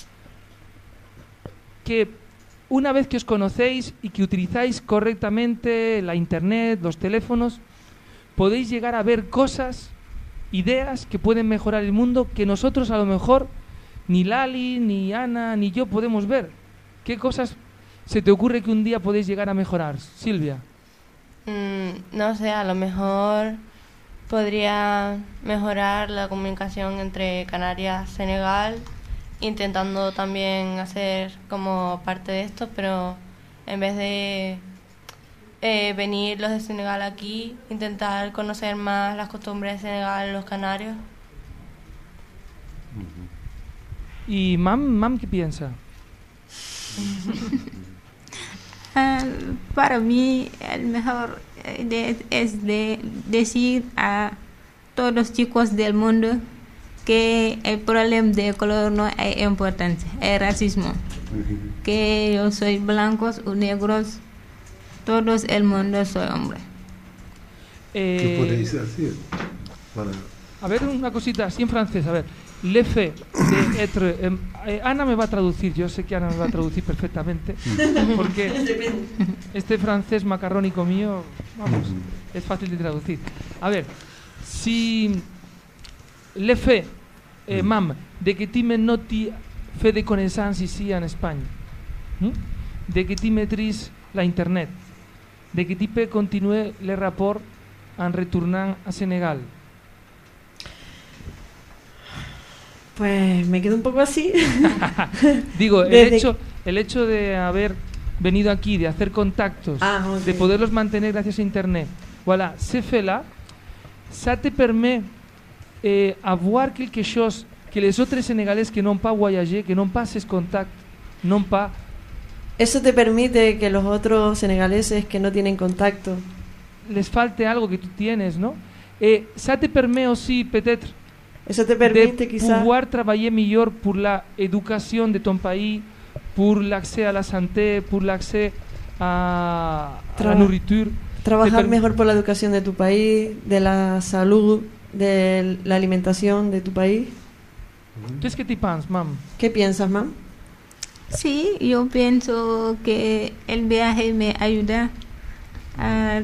Que una vez que os conocéis y que utilizáis correctamente la internet, los teléfonos, podéis llegar a ver cosas, ideas que pueden mejorar el mundo que nosotros a lo mejor ni Lali, ni Ana, ni yo podemos ver. ¿Qué cosas se te ocurre que un día podéis llegar a mejorar, Silvia? Mm, no sé, a lo mejor podría mejorar la comunicación entre Canarias y Senegal, intentando también hacer como parte de esto, pero en vez de eh, venir los de Senegal aquí, intentar conocer más las costumbres de Senegal, los canarios. ¿Y Mam, Mam qué piensa? Ah, para mí, el mejor de- es de decir a todos los chicos del mundo que el problema de color no es importante, es racismo. Que yo soy blancos o negros, todos el mundo soy hombre. Eh, ¿Qué podéis hacer? Para... A ver, una cosita así en francés, a ver. Le fait de être... eh, eh, Ana me va a traducir, yo sé que Ana me va a traducir perfectamente, porque este francés macarrónico mío, vamos, es fácil de traducir. A ver, si le fait, eh, mam, de que tu me noti fait de connaissance ici en Espagne, ¿m? de que tu maîtrises la internet, de que tu peux continuer les rapports en retournant a Senegal. Pues me quedo un poco así. Digo, el Desde- hecho, el hecho de haber venido aquí, de hacer contactos, Ah, ok. de poderlos mantener gracias a Internet, voilà, ce fait-là, ça te permet eh, avoir quelque chose que les autres Sénégalais qui n'ont pas voyagé, que n'ont pas ces contacts, n'ont pas, Eso te permite que los otros senegaleses que no tienen contacto, les falte algo que tú tienes, ¿no? Et ça te permet aussi, peut-être, eso te permite de quizás pouvoir travailler mieux pour la éducation de ton pays, pour l'accès à la santé, pour l'accès à, à la Traba- nourriture. trabajar Te per- mejor por la educación de tu país, de la salud, de la alimentación de tu país. Qu'est-ce que tu penses, mam? ¿Qué piensas, mam? Sí, yo pienso que el viaje me ayuda a...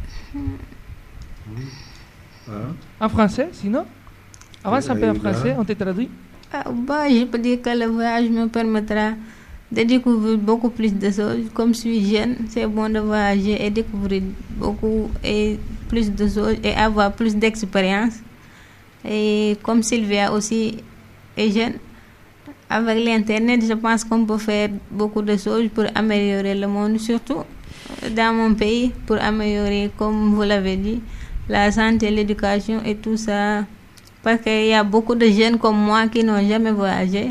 En français, sinon? Avance un peu en ayuda. français, on te traduit. Ah, bah, je peux dire que le voyage me permettra de découvrir beaucoup plus de choses. Comme je suis jeune, c'est bon de voyager et découvrir beaucoup et plus de choses et avoir plus d'expérience. Et comme Sylvia aussi est jeune, avec l'Internet, je pense qu'on peut faire beaucoup de choses pour améliorer le monde, surtout dans mon pays, pour améliorer, comme vous l'avez dit, la santé, l'éducation et tout ça. Parce qu'il y a beaucoup de jeunes comme moi qui n'ont jamais voyagé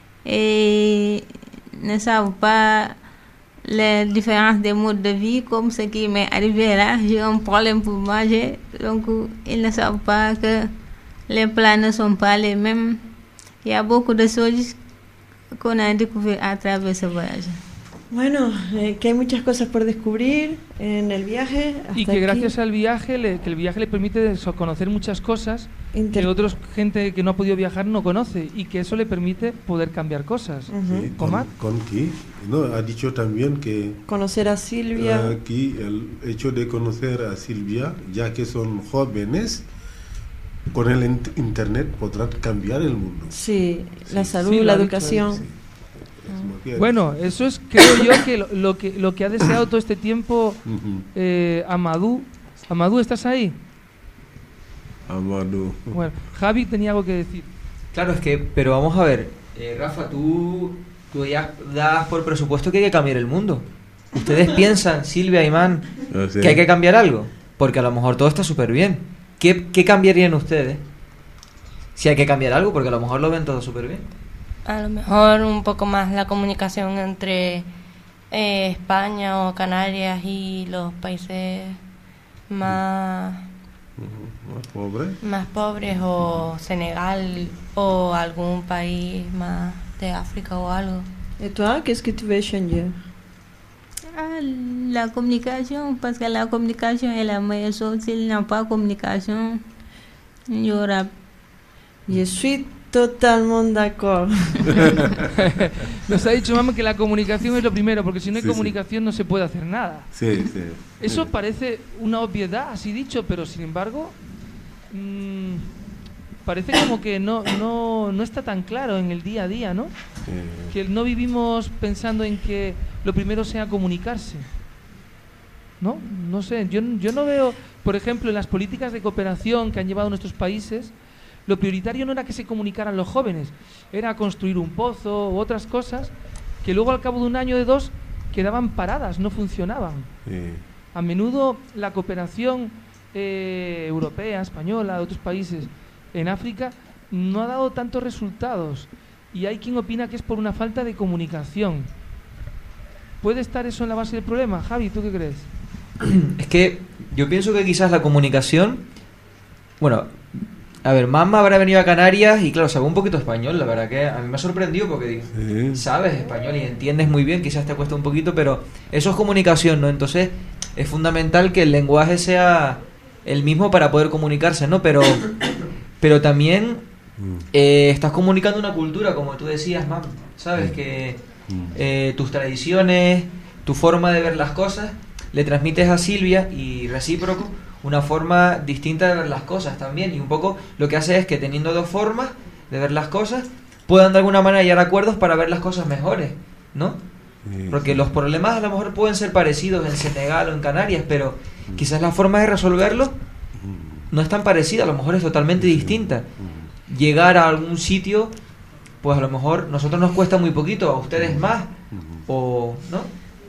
et ne savent pas les différences des modes de vie, comme ce qui m'est arrivé là. J'ai un problème pour manger, donc ils ne savent pas que les plats ne sont pas les mêmes. Il y a beaucoup de choses qu'on a découvert à travers ce voyage. Bueno, eh, que hay muchas cosas por descubrir en el viaje. Hasta Y que aquí. gracias al viaje, le- que el viaje le permite so- conocer muchas cosas Inter- que otros gente que no ha podido viajar no conoce y que eso le permite poder cambiar cosas. Sí, con, Omar. con que, no, ha dicho también que Conocer a Silvia. aquí el hecho de conocer a Silvia, ya que son jóvenes, con el int- internet podrán cambiar el mundo. Sí, la salud, Sí, lo la ha dicho educación. Sí. Es lo que ha Bueno, eso es, creo yo, que lo, lo que lo que ha deseado todo este tiempo Ujú. eh, Amadou. Amadou, ¿estás ahí? Amadou. Bueno, Javi tenía algo que decir. Claro, es que, pero vamos a ver, eh, Rafa, tú, tú ya das por presupuesto que hay que cambiar el mundo. ¿Ustedes piensan, Silvia y Man, O sea, que hay que cambiar algo? Porque a lo mejor todo está súper bien. ¿Qué, ¿Qué cambiarían ustedes? Si hay que cambiar algo, porque a lo mejor lo ven todo súper bien. A lo mejor un poco más la comunicación entre eh, España o Canarias y los países más, Ujú, más pobre. más pobres, o Senegal o algún país más de África o algo. Et toi, qu'est-ce que tu veux changer? Ah, la communication, parce que la communication est la meilleure chose. S'il n'y a pas de communication, il y aura... Je suis totalement d'accord. Nos ha dicho mamá que la comunicación es lo primero, porque si no hay Sí, sí. comunicación no se puede hacer nada. Sí, sí. Eso parece una obviedad, así dicho, pero sin embargo, mm, parece como que no, no, no está tan claro en el día a día, ¿no? Eh, Que no vivimos pensando en que lo primero sea comunicarse. ¿No? No sé, yo, yo no veo, por ejemplo, en las políticas de cooperación que han llevado nuestros países, lo prioritario no era que se comunicaran los jóvenes, era construir un pozo u otras cosas que luego al cabo de un año o de dos quedaban paradas, no funcionaban. eh, A menudo la cooperación eh, europea, española, de otros países en África no ha dado tantos resultados y hay quien opina que es por una falta de comunicación. ¿Puede estar eso en la base del problema? Javi, ¿tú qué crees? Es que yo pienso que quizás la comunicación... Bueno, a ver, Mamma habrá venido a Canarias y claro, sabe un poquito español, la verdad que a mí me ha sorprendido porque digo, sí. sabes español y entiendes muy bien, quizás te cuesta un poquito, pero eso es comunicación, ¿no? Entonces es fundamental que el lenguaje sea el mismo para poder comunicarse, ¿no? Pero, pero también eh, estás comunicando una cultura, como tú decías, Mam, ¿sabes? Que eh, tus tradiciones, tu forma de ver las cosas, le transmites a Silvia y recíproco una forma distinta de ver las cosas también, y un poco lo que hace es que teniendo dos formas de ver las cosas puedan de alguna manera llegar a acuerdos para ver las cosas mejores, ¿no? Porque los problemas a lo mejor pueden ser parecidos en Senegal o en Canarias, pero quizás la forma de resolverlos no es tan parecida, a lo mejor es totalmente distinta. Llegar a algún sitio, pues a lo mejor nosotros nos cuesta muy poquito, a ustedes más, o ¿no?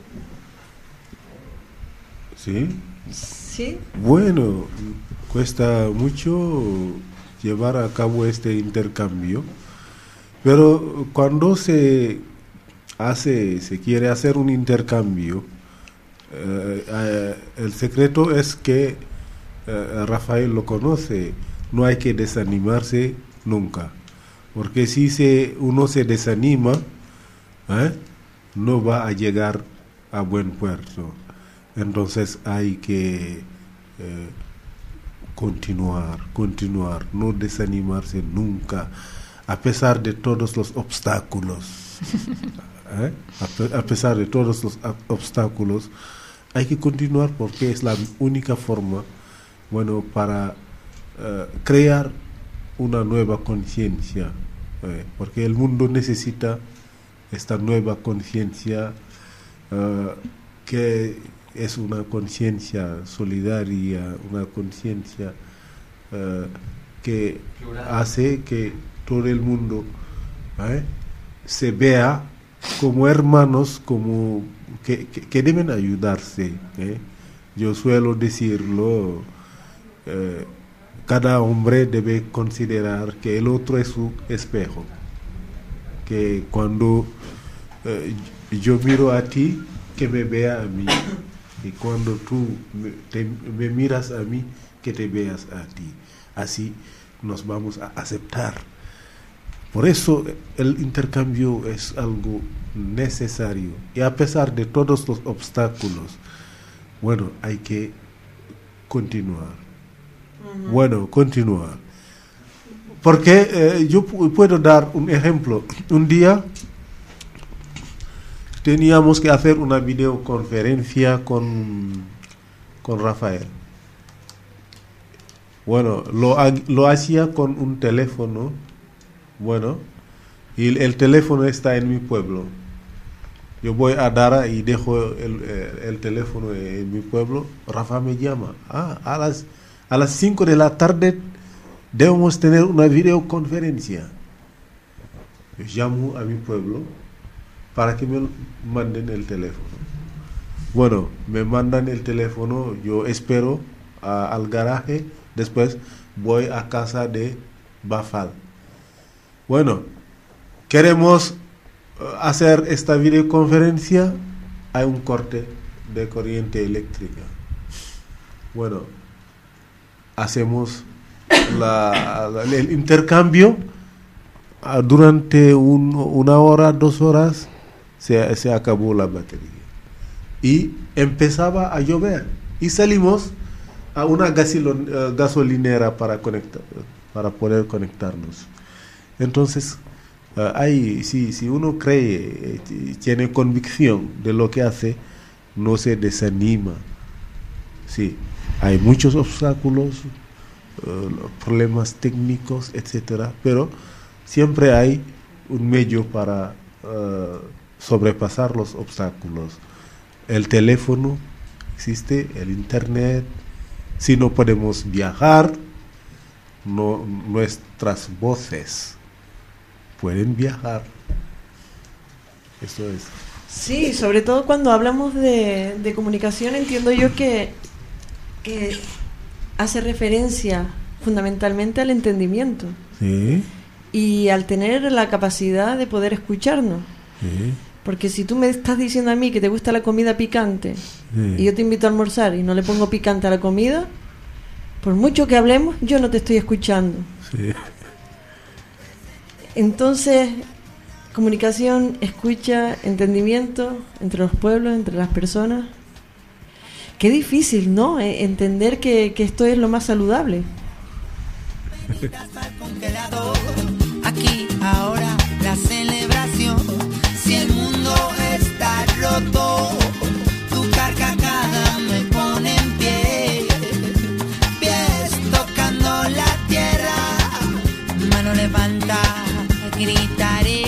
¿Sí? Sí. Bueno, cuesta mucho llevar a cabo este intercambio, pero cuando se hace, se quiere hacer un intercambio, eh, eh, el secreto es que eh, Rafael lo conoce, no hay que desanimarse nunca, porque si se, uno se desanima, ¿eh? no va a llegar a buen puerto. Entonces hay que eh, continuar, continuar, no desanimarse nunca, a pesar de todos los obstáculos. ¿Eh? A, pe a pesar de todos los obstáculos, hay que continuar porque es la única forma, bueno, para eh, crear una nueva conciencia, eh, porque el mundo necesita esta nueva conciencia eh, que es una conciencia solidaria, una conciencia uh, que Plural. hace que todo el mundo ¿eh? se vea como hermanos, como que, que, que deben ayudarse. ¿eh? Yo suelo decirlo, eh, cada hombre debe considerar que el otro es su espejo, que cuando eh, yo miro a ti, que me vea a mí. Y cuando tú me, te, me miras a mí, que te veas a ti. Así nos vamos a aceptar. Por eso el intercambio es algo necesario. Y a pesar de todos los obstáculos, bueno, hay que continuar. Uh-huh. Bueno, continuar. Porque eh, yo puedo dar un ejemplo. Un día teníamos que hacer una videoconferencia con, con Rafael. Bueno, lo, lo hacía con un teléfono, bueno, y el, el teléfono está en mi pueblo. Yo voy a Dara y dejo el, el, el teléfono en mi pueblo. Rafa me llama. Ah, a las a las cinco de la tarde debemos tener una videoconferencia. Yo llamo a mi pueblo para que me manden el teléfono. Bueno, me mandan el teléfono, yo espero a, al garaje, después voy a casa de Bafal. Bueno, queremos hacer esta videoconferencia, hay un corte de corriente eléctrica. Bueno, hacemos la, la, el intercambio durante un, una hora, dos horas. Se, se acabó la batería y empezaba a llover y salimos a una gasolin, uh, gasolinera para conectar, para poder conectarnos. Entonces uh, hay, si, si uno cree, eh, tiene convicción de lo que hace, no se desanima. Sí, hay muchos obstáculos, uh, los problemas técnicos, etcétera, pero siempre hay un medio para uh, sobrepasar los obstáculos. El teléfono existe, el internet. Si no podemos viajar, no, nuestras voces pueden viajar. Eso es. Sí, sobre todo cuando hablamos de, de comunicación, entiendo yo que, que hace referencia fundamentalmente al entendimiento. Sí. Y al tener la capacidad de poder escucharnos. Sí. Porque si tú me estás diciendo a mí que te gusta la comida picante, Sí. y yo te invito a almorzar y no le pongo picante a la comida, por mucho que hablemos, yo no te estoy escuchando. Sí. Entonces, comunicación, escucha, entendimiento entre los pueblos, entre las personas. Qué difícil, ¿no? Eh, entender que, que esto es lo más saludable. Aquí, ahora, la celebración. Si el mundo está roto, tu carcajada me pone en pie. Pies tocando la tierra, mano levanta, gritaré.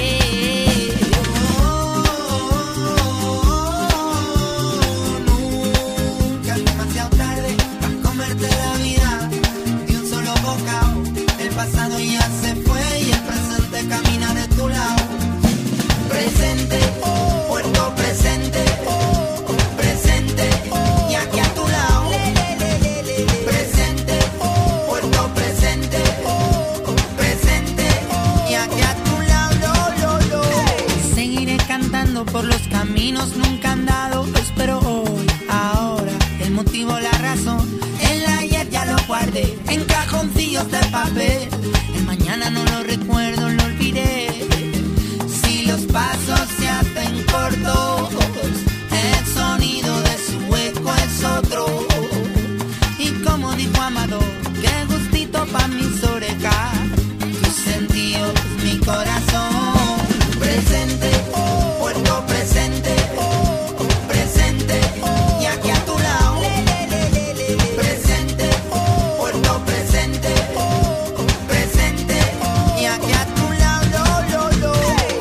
Nunca es demasiado tarde para comerte la vida de un solo bocado. El pasado ya se fue y el presente camina de tu lado. Presente, puerto presente, presente, y aquí a tu lado. Presente, puerto presente, presente, y aquí a tu lado. Lo, lo, lo. Seguiré cantando por los caminos nunca andados, pero hoy, ahora, el motivo, la razón. El ayer ya lo guardé en cajoncillos de papel. El mañana no lo recuerdo, lo olvidé. Si los pasos se hacen cortos, el sonido de su eco es otro. Y como dijo Amador, qué gustito pa' mis orejas, tus sentidos, mi corazón. Presente, puerto presente, presente, y aquí a tu lado. Presente, puerto presente, presente, y aquí a tu lado. Lo, lo, lo.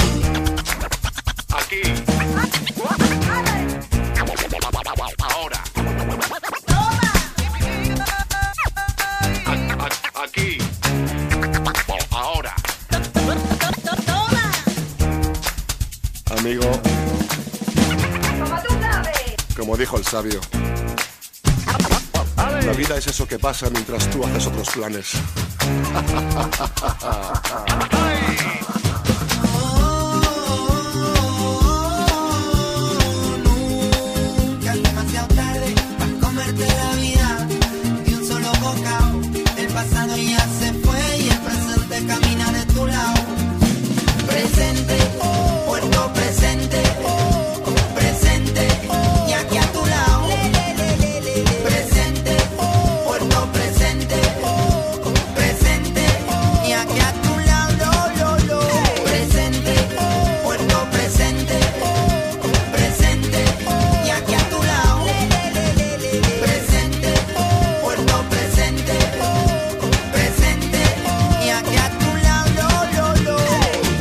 Aquí. Ahora. A- a- Aquí. Ahora. Amigo, como dijo el sabio, la vida es eso que pasa mientras tú haces otros planes. Nunca es demasiado tarde para comerte la vida de un solo bocado. El pasado ya se fue y el presente camina de tu lado. Presente, puerto presente, presente, y aquí a tu lado. Presente, puerto presente, presente, y aquí a tu lado. Lo, lo, lo. Presente, puerto presente, presente, y aquí a tu lado. Presente, puerto presente, presente, y aquí a tu lado. Lo, lo, lo.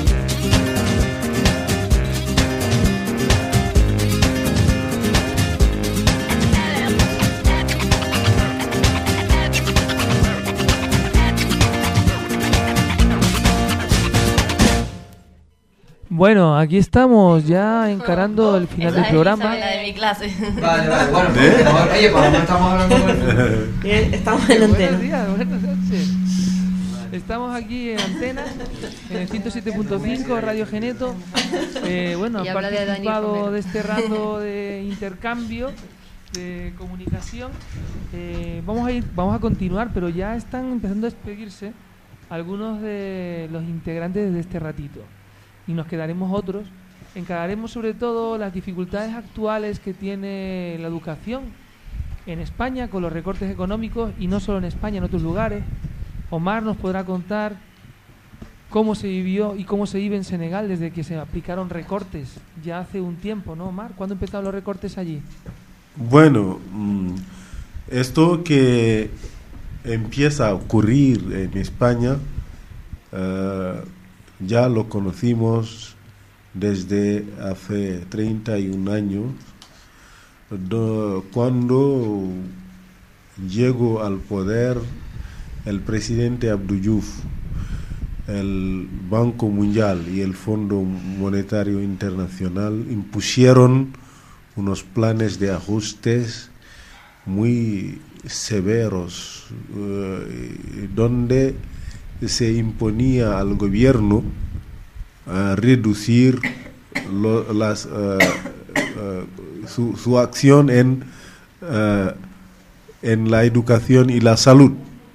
Bueno, aquí estamos ya encarando el final del programa. La de mi clase. Vale, vale, bueno, pues, mejor- oye, por lo menos estamos hablando con... Bien, estamos en antena. Buenos días, buenas noches. Estamos aquí en antena, en el ciento siete punto cinco, Radio Geneto. Eh, bueno, Y han habla de Dani participado Romero. de este rato de intercambio, de comunicación. Eh, vamos a ir, vamos a continuar, pero ya están empezando a despedirse algunos de los integrantes de este ratito. Y nos quedaremos otros. Encararemos sobre todo las dificultades actuales que tiene la educación en España con los recortes económicos, y no solo en España, en otros lugares. Omar nos podrá contar cómo se vivió y cómo se vive en Senegal desde que se aplicaron recortes ya hace un tiempo, ¿no, Omar? ¿Cuándo empezaron los recortes allí? Bueno, mm, esto que empieza a ocurrir en España, uh, ya lo conocimos desde hace treinta y un años, do, cuando llegó al poder el presidente Abdou Diouf. El Banco Mundial y el Fondo Monetario Internacional impusieron unos planes de ajustes muy severos, eh, donde se imponía al gobierno a reducir lo, las, uh, uh, su, su acción en, uh, en la educación y la salud.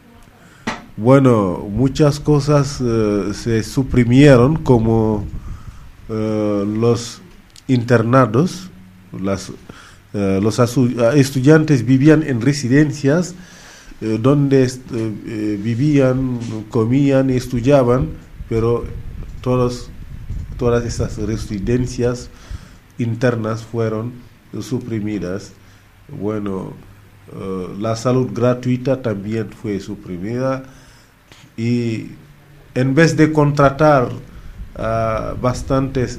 Bueno, muchas cosas uh, se suprimieron, como uh, los internados. Las, uh, los estudiantes vivían en residencias uh, donde uh, uh, vivían, comían y estudiaban, pero todos, todas esas residencias internas fueron suprimidas. Bueno, uh, la salud gratuita también fue suprimida. Y en vez de contratar a uh, bastantes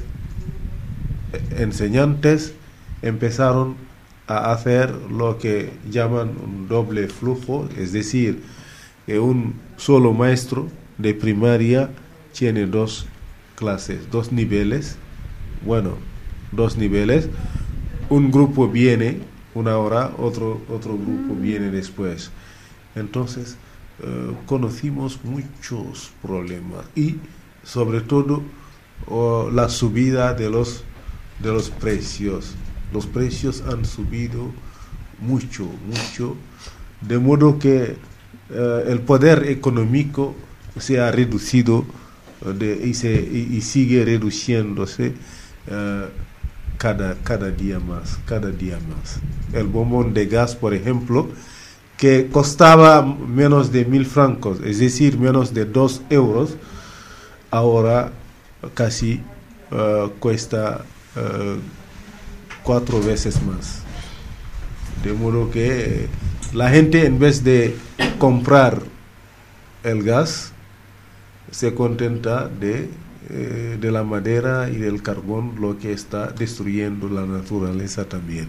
enseñantes, empezaron a hacer lo que llaman un doble flujo, es decir, que un solo maestro de primaria tiene dos clases, dos niveles, bueno, dos niveles, un grupo viene una hora, otro, otro grupo viene después. Entonces, Uh, conocimos muchos problemas y sobre todo uh, la subida de los de los precios. Los precios han subido mucho, mucho, de modo que uh, el poder económico se ha reducido uh, de, y, se, y, y sigue reduciéndose uh, cada, cada día más, cada día más. El bombón de gas, por ejemplo, que costaba menos de mil francos, es decir, menos de dos euros, ahora casi uh, cuesta uh, cuatro veces más. De modo que la gente, en vez de comprar el gas, se contenta de, eh, de la madera y del carbón, lo que está destruyendo la naturaleza también.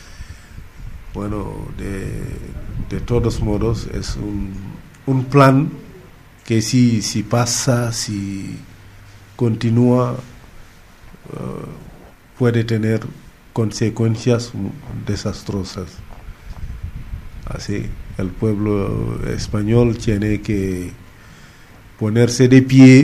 Bueno, de, de todos modos es un, un plan que si, si pasa, si continúa, uh, puede tener consecuencias desastrosas. Así, el pueblo español tiene que ponerse de pie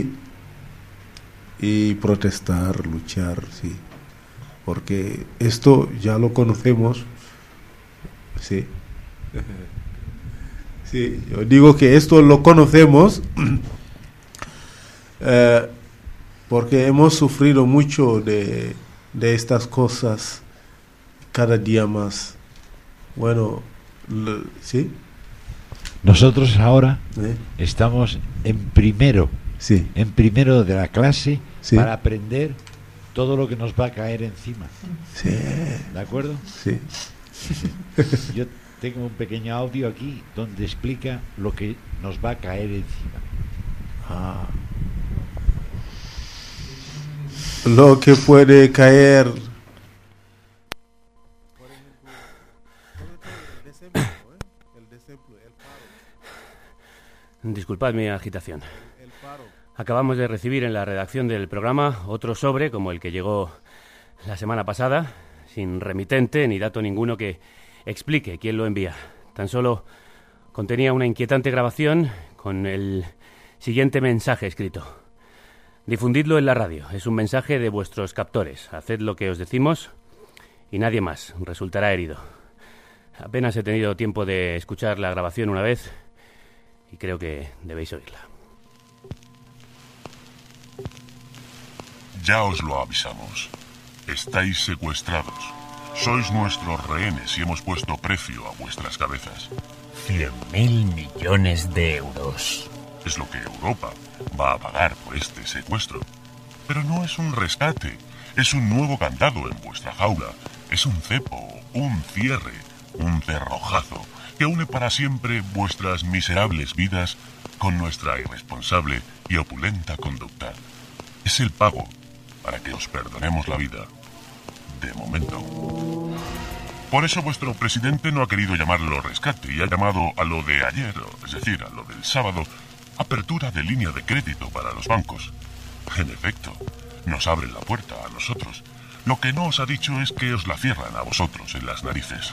y protestar, luchar, sí, porque esto ya lo conocemos. Sí. Sí, yo digo que esto lo conocemos eh, porque hemos sufrido mucho de, de estas cosas cada día más. Bueno, lo, ¿sí? Nosotros ahora ¿Eh? estamos en primero, sí. en primero de la clase, sí. para aprender todo lo que nos va a caer encima. Sí. ¿De acuerdo? Sí. Yo tengo un pequeño audio aquí donde explica lo que nos va a caer encima. Ah. Lo que puede caer. Disculpad mi agitación. Acabamos de recibir en la redacción del programa otro sobre como el que llegó la semana pasada, sin remitente ni dato ninguno que explique quién lo envía. Tan solo contenía una inquietante grabación con el siguiente mensaje escrito: difundidlo en la radio, es un mensaje de vuestros captores, haced lo que os decimos y nadie más resultará herido. Apenas he tenido tiempo de escuchar la grabación una vez y creo que debéis oírla. Ya os lo avisamos. Estáis secuestrados. Sois nuestros rehenes y hemos puesto precio a vuestras cabezas. Cien mil millones de euros. Es lo que Europa va a pagar por este secuestro. Pero no es un rescate. Es un nuevo candado en vuestra jaula. Es un cepo, un cierre, un cerrojazo que une para siempre vuestras miserables vidas con nuestra irresponsable y opulenta conducta. Es el pago para que os perdonemos la vida, de momento. Por eso vuestro presidente no ha querido llamarlo rescate y ha llamado a lo de ayer, es decir, a lo del sábado, apertura de línea de crédito para los bancos. En efecto, nos abren la puerta a nosotros. Lo que no os ha dicho es que os la cierran a vosotros en las narices.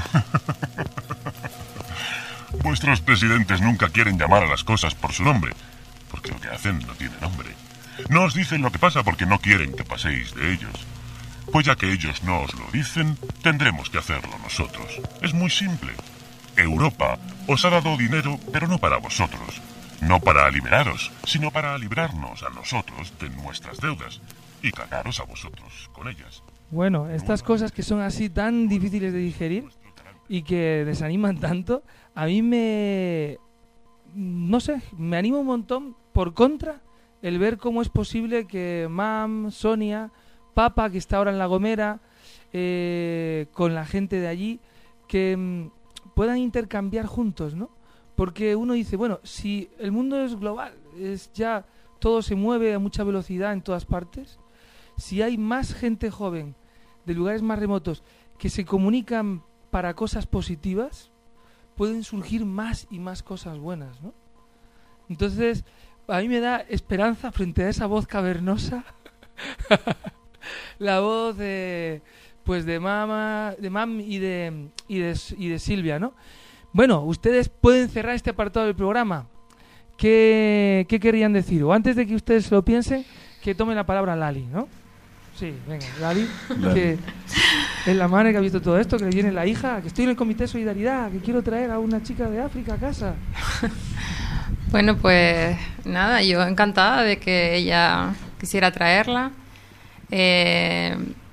Vuestros presidentes nunca quieren llamar a las cosas por su nombre, porque lo que hacen no tiene nombre. No os dicen lo que pasa porque no quieren que paséis de ellos. Pues ya que ellos no os lo dicen, tendremos que hacerlo nosotros. Es muy simple. Europa os ha dado dinero, pero no para vosotros. No para liberaros, sino para librarnos a nosotros de nuestras deudas y cargaros a vosotros con ellas. Bueno, estas cosas que son así tan difíciles de digerir y que desaniman tanto, a mí me... no sé, me anima un montón. Por contra, el ver cómo es posible que Mam, Sonia, Papa, que está ahora en La Gomera, eh, con la gente de allí, que mm, puedan intercambiar juntos, ¿no? Porque uno dice, bueno, si el mundo es global, es ya todo se mueve a mucha velocidad en todas partes, si hay más gente joven de lugares más remotos que se comunican para cosas positivas, pueden surgir más y más cosas buenas, ¿no? Entonces, a mí me da esperanza frente a esa voz cavernosa, la voz de, pues de Mama, de Mam y de, y de y de Silvia, ¿no? Bueno, ustedes pueden cerrar este apartado del programa. ¿Qué, qué querían decir? O antes de que ustedes se lo piensen, que tome la palabra Lali, ¿no? Sí, venga, Lali, Lali. Que es la madre que ha visto todo esto, que le viene la hija, que estoy en el Comité de Solidaridad, que quiero traer a una chica de África a casa. Bueno, pues nada, yo encantada de que ella quisiera traerla. Eh,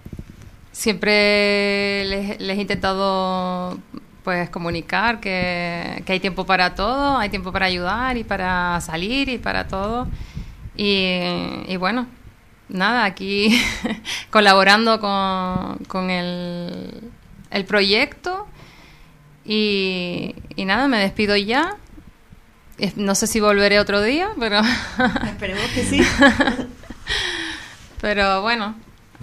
siempre les, les he intentado pues comunicar que, que hay tiempo para todo, hay tiempo para ayudar y para salir y para todo. Y, y bueno, nada, aquí colaborando con, con el, el proyecto y, y nada, me despido ya. No sé si volveré otro día, pero... Esperemos que sí. Pero bueno.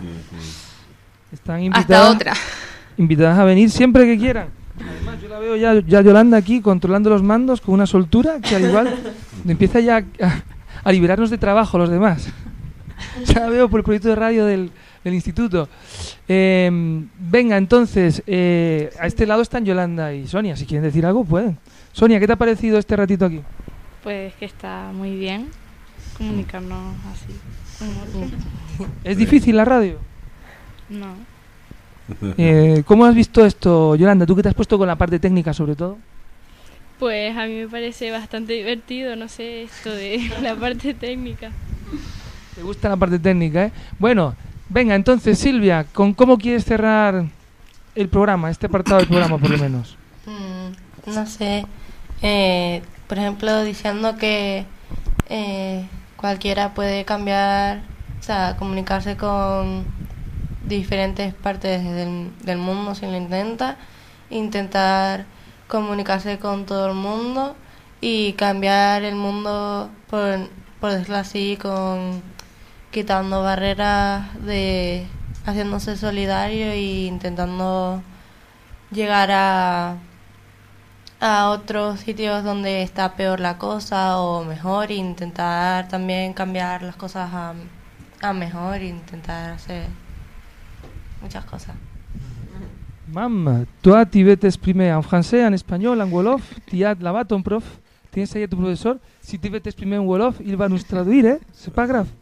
Están invitadas, hasta otra. Invitadas a venir siempre que quieran. Además, yo la veo ya, ya Yolanda aquí controlando los mandos con una soltura que al igual empieza ya a, a liberarnos de trabajo los demás. Ya la veo por el proyecto de radio del, del instituto. Eh, venga, entonces, eh, a este lado están Yolanda y Sonia. Si quieren decir algo, pueden. Sonia, ¿qué te ha parecido este ratito aquí? Pues que está muy bien comunicarnos así. ¿Es difícil la radio? No. Eh, ¿Cómo has visto esto, Yolanda? ¿Tú que te has puesto con la parte técnica sobre todo? Pues a mí me parece bastante divertido, no sé, esto de la parte técnica. ¿Te gusta la parte técnica, eh? Bueno, venga, entonces, Silvia, ¿con cómo quieres cerrar el programa, este apartado del programa por lo menos? Mm, no sé, eh, por ejemplo, diciendo que eh, cualquiera puede cambiar, o sea, comunicarse con diferentes partes del, del mundo si lo intenta, intentar comunicarse con todo el mundo y cambiar el mundo, por, por decirlo así, con quitando barreras, de haciéndose solidario e intentando llegar a a otros sitios donde está peor la cosa o mejor, e intentar también cambiar las cosas a, a mejor e intentar hacer muchas cosas. Mam, toi tu veux t'exprimer en français, en espagnol, en wolof. Tu as là-bas ton prof, tienes ahí a tu profesor. Si tu veux t'exprimer en wolof, il va nous traduire, ¿eh? C'est pas grave.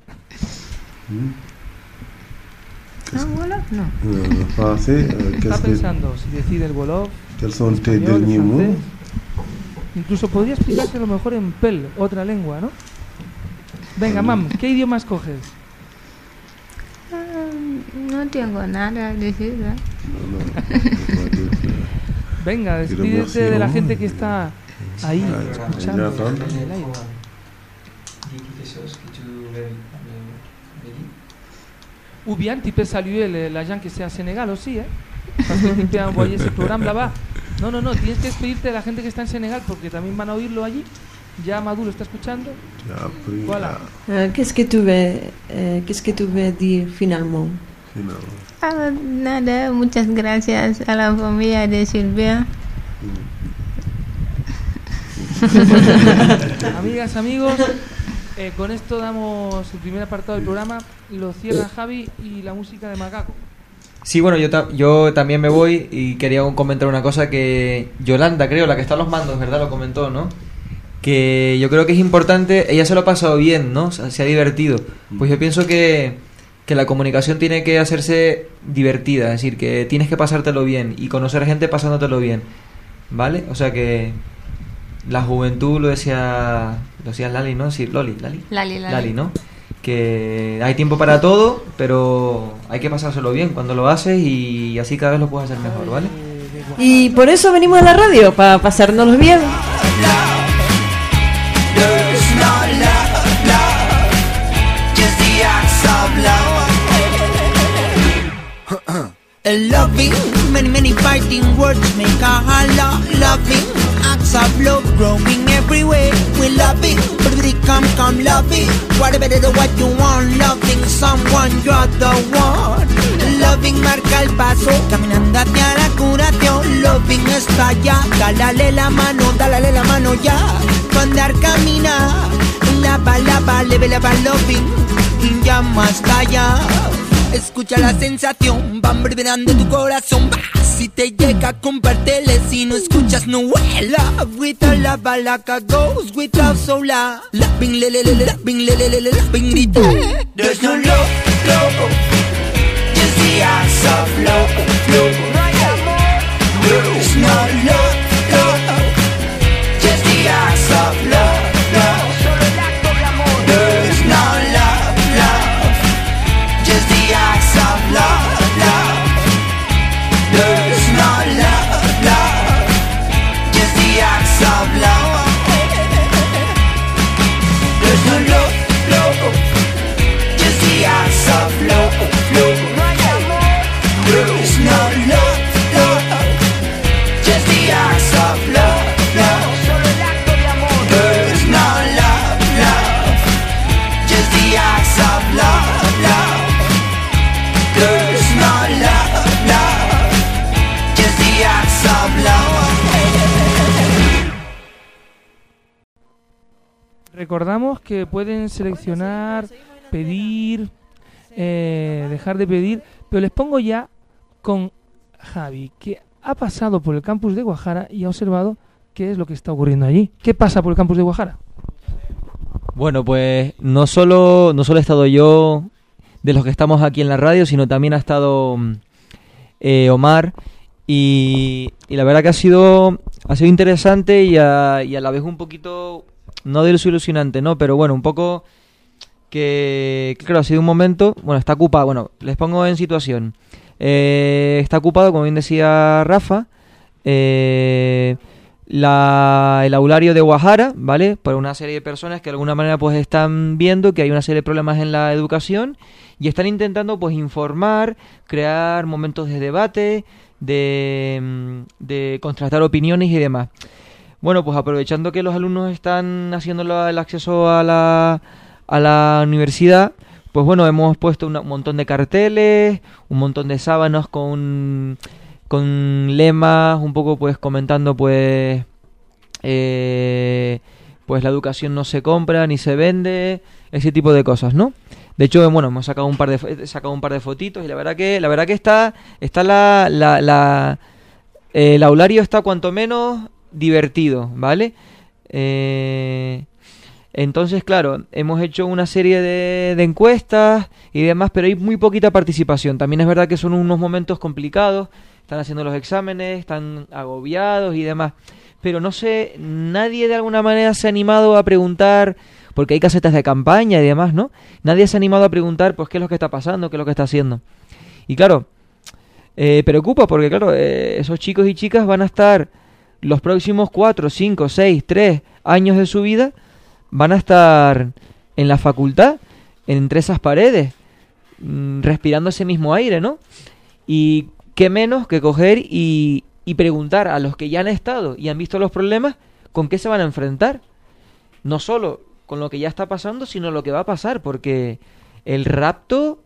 ¿En wolof? No. En français, euh, Está pensando si decide el wolof. ¿Quels sont tes español, derniers mots? Incluso podría explicarse a lo mejor en pel, otra lengua, ¿no? Venga, Mam, ¿qué idioma escoges? Uh, no tengo nada que decir, ¿eh? Venga, despídete de la gente que está ahí, escuchando en el aire. Ou bien tu peux saluer les, la gens qui sont à Sénégal aussi, hein? Parce que tu peux envoyer ce programme là-bas. No, no, no, tienes que despedirte de la gente que está en Senegal porque también van a oírlo allí. Ya Maduro está escuchando. Voilà. Euh, qu'est-ce que tu veux, euh, qu'est-ce que tu veux dire finalement? Ah, nada, muchas gracias a la familia de Silvia. Amigas, amigos, eh, con esto damos el primer apartado del programa. Lo cierra Javi y la música de Macaco. Sí, bueno, yo, ta- yo también me voy y quería comentar una cosa que Yolanda, creo, la que está a los mandos, ¿verdad? Lo comentó, ¿no? Que yo creo que es importante, ella se lo ha pasado bien, ¿no? O sea, se ha divertido. Pues yo pienso que, que la comunicación tiene que hacerse divertida, es decir, que tienes que pasártelo bien y conocer gente pasándotelo bien, ¿vale? O sea que la juventud, lo decía lo decía Lali, ¿no? Sí, Loli, Lali. Lali, Lali. Lali, ¿no? Que hay tiempo para todo, pero hay que pasárselo bien cuando lo haces y así cada vez lo puedes hacer mejor, ¿vale? Y por eso venimos a la radio, para pasárnoslo bien. There's no love, love, just the acts of love. Loving, many, many fighting words make a holla. Loving, acts of love growing everywhere. We loving, but we come, come loving. Whatever the what you want, loving someone, you're the one. Loving marca el paso, caminando hacia la curación. Loving está ya, dale la mano, dale la mano ya. Andar camina, lava, lava, leve, lava, loving, y ya más allá. Escucha la sensación, van vibrando tu corazón. Si te llega, compártele. Si no escuchas, no huela. Without lava, like a ghost, without solar. Loving, le, le, le, loving, le, le, le, le, loving, grita. There's no love, love, just the acts of love, love. There's no love, love, just the acts of love, love. There's no love, love, just the acts of love, love. There's no love, love, just the acts of love. There's no love, love, just the acts of love, love. There's no love, love, just the acts of love, love. There's no love, love, just the acts of love, love. There's no love, love, just the acts of love. Recordamos que pueden seleccionar, pedir, eh, dejar de pedir, pero les pongo ya con Javi, que ha pasado por el campus de Guajara y ha observado qué es lo que está ocurriendo allí. ¿Qué pasa por el campus de Guajara? Bueno, pues no solo, no solo he estado yo de los que estamos aquí en la radio, sino también ha estado eh, Omar y, y la verdad que ha sido ha sido interesante y a, y a la vez un poquito, no desilusionante, ¿no? Pero bueno, un poco que, claro, ha sido un momento, bueno, está ocupado, bueno, les pongo en situación. Eh, está ocupado, como bien decía Rafa, eh, la, el aulario de Guajara, ¿vale? Por una serie de personas que de alguna manera pues están viendo que hay una serie de problemas en la educación y están intentando pues informar, crear momentos de debate, de, de contrastar opiniones y demás. Bueno, pues aprovechando que los alumnos están haciendo la, el acceso a la, a la universidad, pues bueno, hemos puesto una, un montón de carteles, un montón de sábanas con, con lemas, un poco pues comentando pues eh, pues la educación no se compra ni se vende, ese tipo de cosas, ¿no? De hecho, bueno, hemos sacado un par de sacado un par de fotitos y la verdad que la verdad que está está la la, la eh, el aulario está cuanto menos divertido, ¿vale? Eh, entonces, claro, hemos hecho una serie de, de encuestas y demás, pero hay muy poquita participación. También es verdad que son unos momentos complicados, están haciendo los exámenes, están agobiados y demás. Pero no sé, nadie de alguna manera se ha animado a preguntar, porque hay casetas de campaña y demás, ¿no? Nadie se ha animado a preguntar, pues, qué es lo que está pasando, qué es lo que está haciendo. Y claro, eh, preocupa porque, claro, eh, esos chicos y chicas van a estar los próximos cuatro, cinco, seis, tres años de su vida, van a estar en la facultad, entre esas paredes, respirando ese mismo aire, ¿no? Y qué menos que coger y, y preguntar a los que ya han estado y han visto los problemas con qué se van a enfrentar. No solo con lo que ya está pasando, sino lo que va a pasar, porque el rapto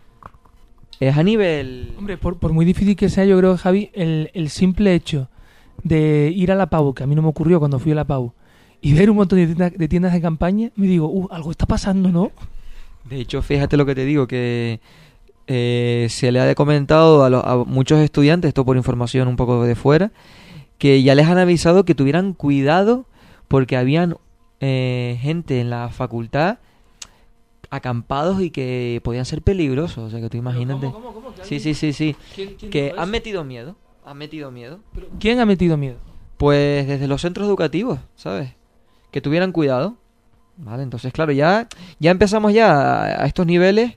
es a nivel... Hombre, por, por muy difícil que sea, yo creo, Javi, el, el simple hecho de ir a la Pau, que a mí no me ocurrió cuando fui a la Pau, y ver un montón de tiendas de, tiendas de campaña, me digo, uh, algo está pasando, ¿no? De hecho, fíjate lo que te digo, que eh, se le ha comentado a, lo, a muchos estudiantes, esto por información un poco de fuera, que ya les han avisado que tuvieran cuidado porque habían eh, gente en la facultad acampados y que podían ser peligrosos. O sea, que tú imagínate. ¿Cómo, cómo, cómo? Sí, sí, sí, sí. ¿Quién, quién que dijo han eso? metido miedo. Han metido miedo. ¿Pero quién ha metido miedo? Pues desde los centros educativos, ¿sabes? Que tuvieran cuidado. Vale, entonces, claro, ya, ya empezamos ya a, a estos niveles.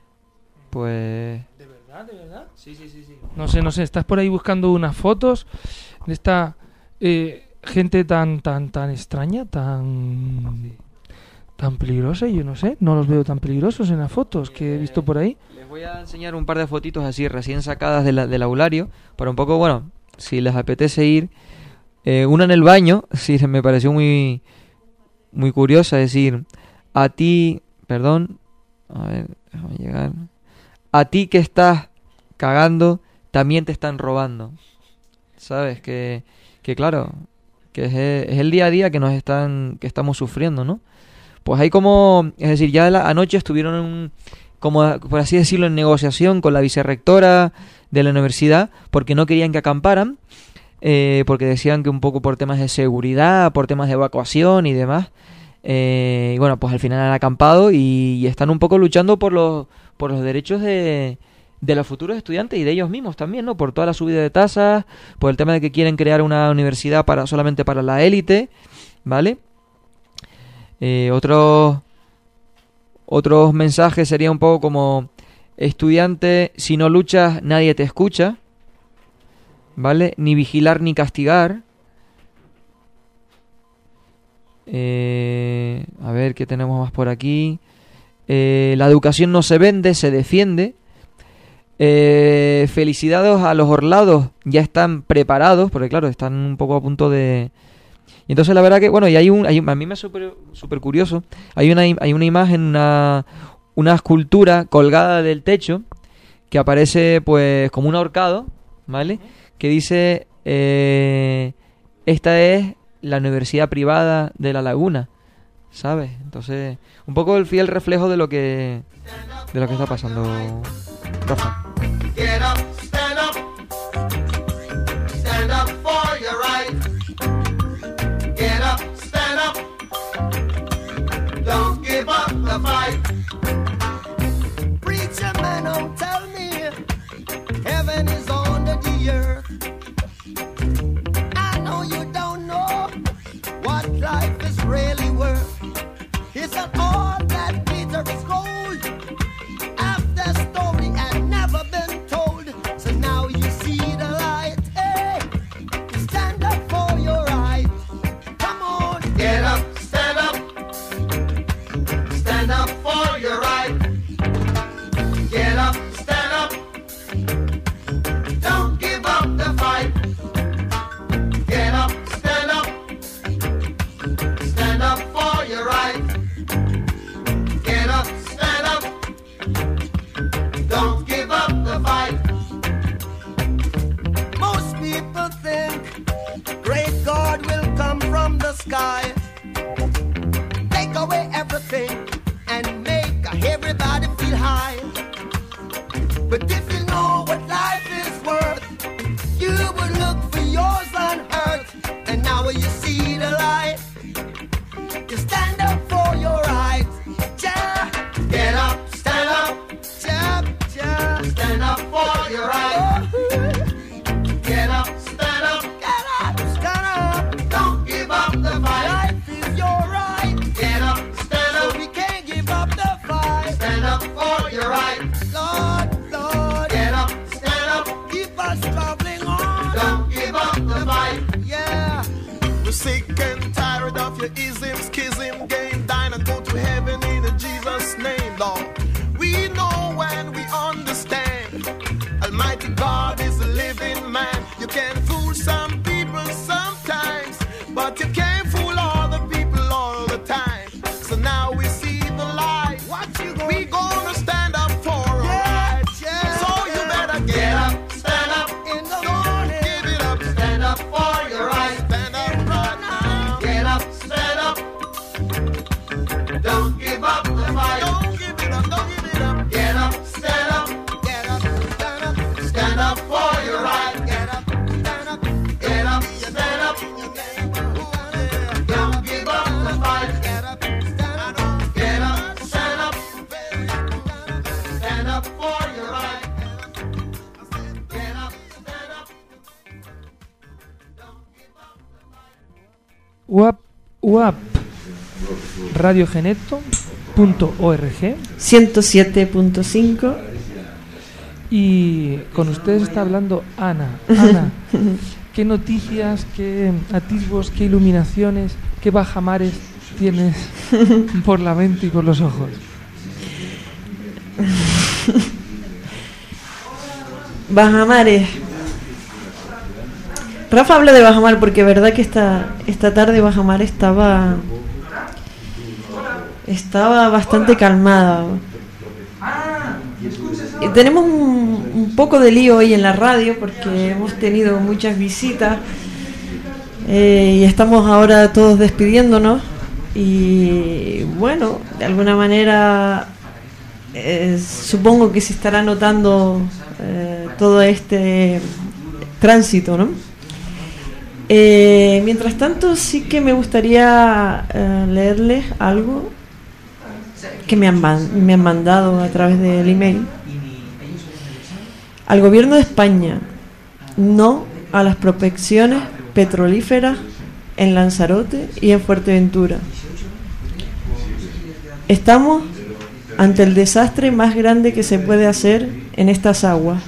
Pues... ¿De verdad, de verdad? Sí, sí, sí, sí. No sé, no sé, estás por ahí buscando unas fotos de esta eh, gente tan, tan, tan extraña, tan... tan peligrosa, y yo no sé, no los veo tan peligrosos en las fotos que he visto por ahí. Les voy a enseñar un par de fotitos así recién sacadas de la, del aulario, para un poco, bueno, si les apetece ir. Eh, una en el baño, sí, me pareció muy muy curiosa, es decir, a ti, perdón, a ver, déjame llegar. A ti que estás cagando, también te están robando. ¿Sabes? Que, que claro, que es, es el día a día que nos están, que estamos sufriendo, ¿no? Pues hay como, es decir, ya la, anoche estuvieron, en, como por así decirlo, en negociación con la vicerrectora de la universidad, porque no querían que acamparan, eh, porque decían que un poco por temas de seguridad, por temas de evacuación y demás, eh, y bueno, pues al final han acampado y, y están un poco luchando por los, por los derechos de, de los futuros estudiantes y de ellos mismos también, ¿no? Por toda la subida de tasas, por el tema de que quieren crear una universidad para solamente para la élite, ¿vale? Eh, otros otros mensajes sería un poco como: estudiante, si no luchas nadie te escucha, ¿vale? Ni vigilar ni castigar. Eh, a ver qué tenemos más por aquí. Eh, la educación no se vende, se defiende. Eh, felicidades a los orlados, ya están preparados, porque claro, están un poco a punto de... Y entonces la verdad que, bueno, y hay un, hay, a mí me es súper super curioso, hay una, hay una imagen, una, una escultura colgada del techo que aparece pues como un ahorcado, ¿vale? Que dice, eh, esta es la universidad privada de La Laguna, ¿sabes? Entonces, un poco el fiel reflejo de lo que, de lo que está pasando, Rafa. Get up, stand up, stand up for your right. Get up, stand up, don't give up the fight. Preacher man, don't tell me heaven is under the earth. I know you don't know what life is really worth. It's not all that glitter is gold. After story had never been told, so now you see the light. Hey, stand up for your right. Come on, get up, stand up, stand up for your right. Get up, stand up, don't give up the fight. Get up, stand up, stand up for your right. Get up, stand up, don't give up the fight. Most people think great God will come from the sky, take away everything and make everybody feel high. But if you know what life is worth, you would look for yours on earth. And now you see the light, you stand up for your rights. Yeah. Get up, stand up, yeah, yeah. Stand up for your rights. Get up, stand up, get up, stand up. Don't give up the fight. Life is your right. Get up, stand up. So we can't give up the fight. Stand up for your right. Lord, Lord. Get up, stand up. Keep us traveling on. Don't give up the fight. Yeah. We're sick and tired of your ism, schism, game, dine and go to heaven in Jesus' name, Lord. We know and we understand. Almighty God is a living man. You can't fool U A P, U A P radiogeneto punto org ciento siete punto cinco. Y con ustedes está hablando Ana. Ana, ¿qué noticias, qué atisbos, qué iluminaciones, qué bajamares tienes por la mente y por los ojos? Bajamares. Rafa habla de bajamar porque verdad que esta, esta tarde bajamar estaba estaba bastante calmada. Y tenemos un, un poco de lío hoy en la radio porque hemos tenido muchas visitas eh, y estamos ahora todos despidiéndonos y bueno, de alguna manera eh, supongo que se estará notando eh, todo este tránsito, ¿no? Eh, mientras tanto sí que me gustaría eh, leerles algo que me han, man- me han mandado a través del email. Al gobierno de España, no a las prospecciones petrolíferas en Lanzarote y en Fuerteventura. Estamos ante el desastre más grande que se puede hacer en estas aguas.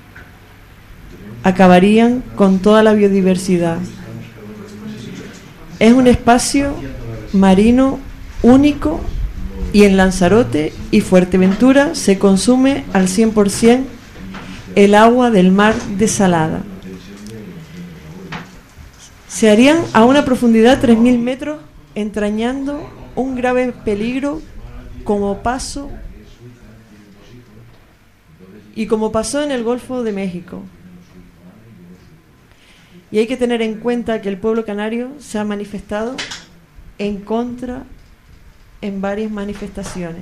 Acabarían con toda la biodiversidad. Es un espacio marino único y en Lanzarote y Fuerteventura se consume al cien por ciento el agua del mar desalada. Se harían a una profundidad de tres mil metros, entrañando un grave peligro como paso y como pasó en el Golfo de México. Y hay que tener en cuenta que el pueblo canario se ha manifestado en contra en varias manifestaciones.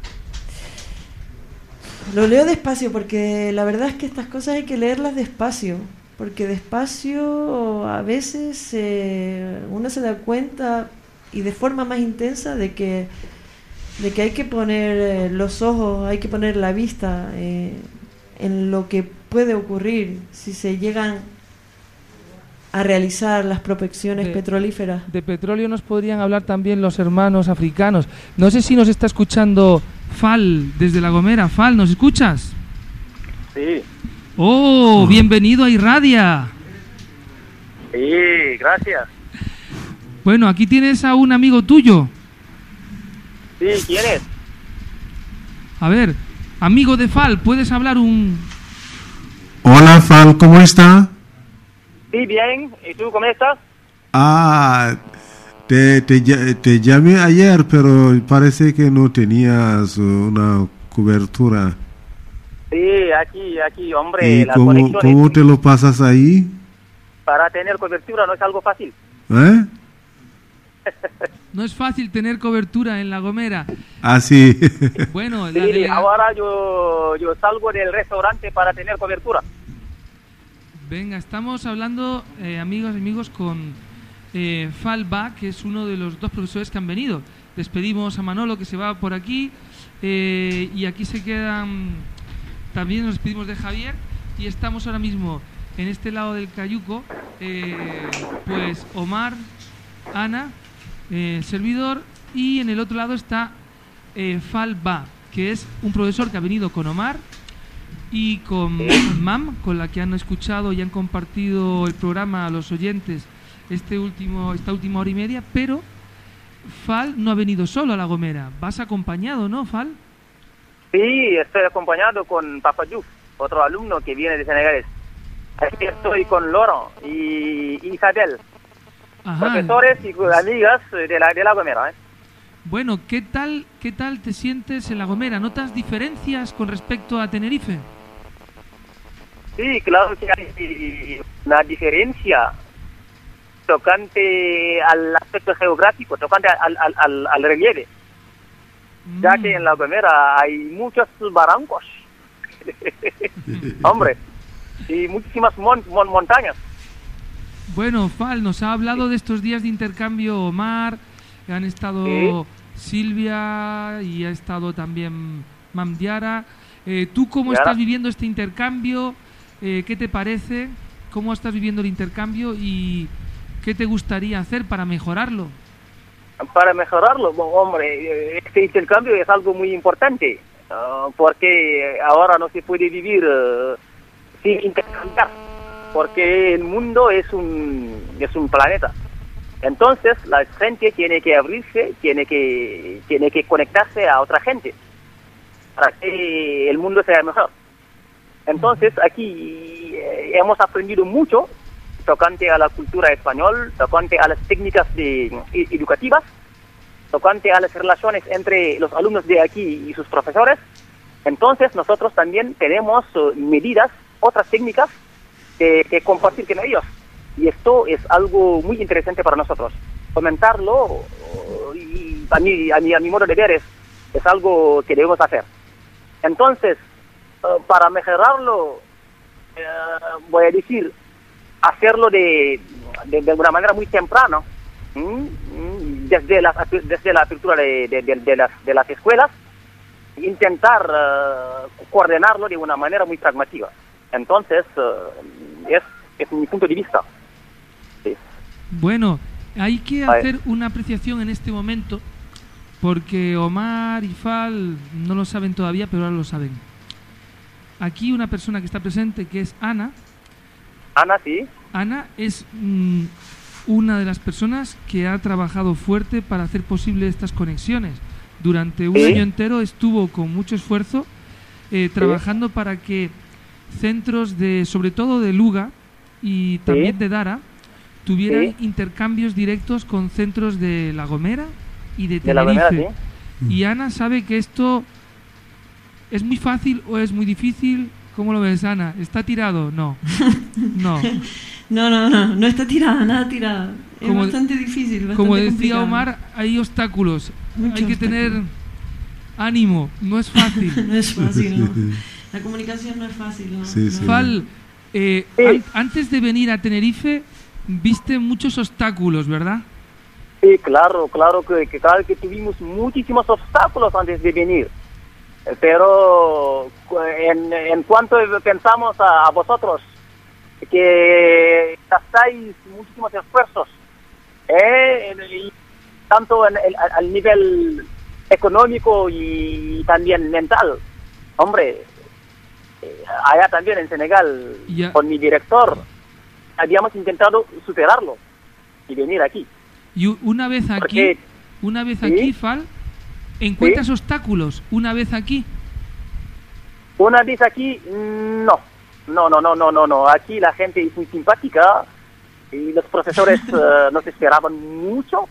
Lo leo despacio porque la verdad es que estas cosas hay que leerlas despacio, porque despacio a veces eh, uno se da cuenta y de forma más intensa de que de que hay que poner eh, los ojos, hay que poner la vista eh, en lo que puede ocurrir si se llegan a realizar las prospecciones De- petrolíferas. De petróleo nos podrían hablar también los hermanos africanos. No sé si nos está escuchando Fal desde La Gomera. Fal, ¿nos escuchas? Sí, Oh, bienvenido a Irradia. sí, gracias. Bueno, aquí tienes a un amigo tuyo. Sí, ¿quién es? A ver, amigo de Fal, ¿puedes hablar un...? Hola, Fal, ¿cómo está? Sí, bien. ¿Y tú cómo estás? Ah, te, te, ll- te llamé ayer, pero parece que no tenías una cobertura. Sí, aquí, aquí, hombre, ¿Y las cómo, conexiones cómo te lo pasas ahí? para tener cobertura no es algo fácil. ¿Eh? No es fácil tener cobertura en La Gomera. Ah, sí. Bueno, la Sí, delega- ahora yo, yo salgo del restaurante para tener cobertura. Venga, estamos hablando, eh, amigos y amigos, con eh, Fal Ba, que es uno de los dos profesores que han venido. Despedimos a Manolo, que se va por aquí, eh, y aquí se quedan, también nos despedimos de Javier, y estamos ahora mismo en este lado del Cayuco, eh, pues Omar, Ana, eh, el servidor, y en el otro lado está eh, Fal Ba, que es un profesor que ha venido con Omar y con Mam, con la que han escuchado y han compartido el programa a los oyentes este último, esta última hora y media, pero Fal no ha venido solo a La Gomera, vas acompañado, ¿no, Fal? Sí, estoy acompañado con Papa Diouf, otro alumno que viene de Senegal. Aquí estoy con Loro y Isabel, Ajá. profesores y amigas de la, de la Gomera. ¿eh? Bueno, ¿qué tal, qué tal te sientes en La Gomera? ¿Notas diferencias con respecto a Tenerife? Sí, claro que hay una diferencia tocante al aspecto geográfico, tocante al, al, al, al relieve, ya que en La Gomera hay muchos barrancos, hombre, y muchísimas mon- mon- montañas. Bueno, Fal, nos ha hablado de estos días de intercambio Omar, han estado Sí. Silvia y ha estado también Mam Diara. Eh, ¿Tú cómo Diara. estás viviendo este intercambio? Eh, ¿Qué te parece? ¿Cómo estás viviendo el intercambio? Y ¿Qué te gustaría hacer para mejorarlo? Para mejorarlo, bueno, hombre, este intercambio es algo muy importante, uh, porque ahora no se puede vivir uh, sin intercambiar, porque el mundo es un, es un planeta. Entonces la gente tiene que abrirse, tiene que, tiene que conectarse a otra gente para que el mundo sea mejor. Entonces aquí eh, hemos aprendido mucho tocante a la cultura española, tocante a las técnicas de, educativas, tocante a las relaciones entre los alumnos de aquí y sus profesores. Entonces nosotros también tenemos uh, medidas, otras técnicas que, que compartir con ellos. Y esto es algo muy interesante para nosotros. Comentarlo uh, y a mí, a mí, a mi modo de ver es, es algo que debemos hacer. Entonces, uh, para mejorarlo, uh, voy a decir, hacerlo de, de, de una manera muy temprana, ¿m? desde la, desde la apertura de, de, de, de, las, de las escuelas, intentar uh, coordinarlo de una manera muy pragmática. Entonces, uh, es, es mi punto de vista. Sí. Bueno, hay que hacer una apreciación en este momento, porque Omar y Fal no lo saben todavía, pero ahora lo saben. Aquí una persona que está presente, que es Ana. Ana, sí. Ana es mmm, una de las personas que ha trabajado fuerte para hacer posible estas conexiones. Durante un ¿Sí? año entero estuvo con mucho esfuerzo eh, trabajando ¿Sí? para que centros de, sobre todo de Luga y también ¿Sí? de Dara, tuvieran ¿Sí? intercambios directos con centros de La Gomera y de Tenerife. De La Gomera, ¿sí? Y Ana sabe que esto es muy fácil o es muy difícil. ¿Cómo lo ves, Ana? ¿Está tirado? No. No. No, no, no, no está tirada, nada tirada. Es como, bastante difícil, bastante Como decía complicado. Omar, hay obstáculos. Mucho hay que obstáculo. tener ánimo, no es fácil. No es fácil, no. La comunicación no es fácil, ¿no? Sí, sí. Fal, eh, Sí. an- antes de venir a Tenerife, viste muchos obstáculos, ¿verdad? Sí, claro, claro que, que, claro que tuvimos muchísimos obstáculos antes de venir. Eh, Pero en, en cuanto pensamos a, a vosotros, que gastáis muchísimos esfuerzos, eh, y tanto en el, al nivel económico y también mental. Hombre, eh, allá también en Senegal, Ya. con mi director, habíamos intentado superarlo y venir aquí. Y u- una vez aquí, Porque- una vez ¿Sí? aquí, Fal, ¿encuentras obstáculos una vez aquí? Una vez aquí, no. No, no, no, no, no, no. Aquí la gente es muy simpática y los profesores eh, nos esperaban mucho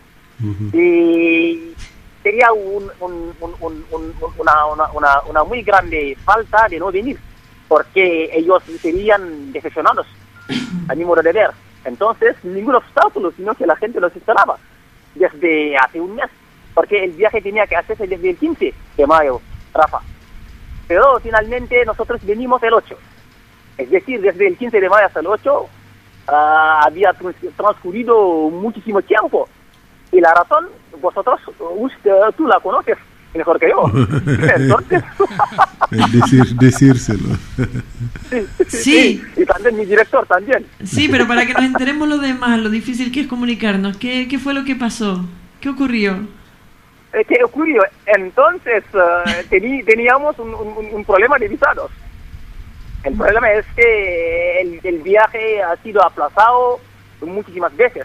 y sería un, un, un, un- un- una, una, una, una muy grande falta de no venir porque ellos serían decepcionados a mi modo de ver. Entonces, ningún obstáculo, sino que la gente los esperaba desde hace un mes, porque el viaje tenía que hacerse desde el quince de mayo, Rafa. Pero finalmente nosotros venimos el ocho. Es decir, desde el quince de mayo hasta el ocho ah, había trans- transcurrido muchísimo tiempo. Y la razón, vosotros, usted, tú la conoces mejor que yo. Entonces, Decir, decírselo. sí, Sí. Y también mi director también. Sí, pero para que nos enteremos los demás, lo difícil que es comunicarnos, ¿qué, qué fue lo que pasó? ¿Qué ocurrió? Eh, ¿Qué ocurrió? Entonces, eh, teni- teníamos un, un- un problema de visados. El problema es que el, el viaje ha sido aplazado muchísimas veces,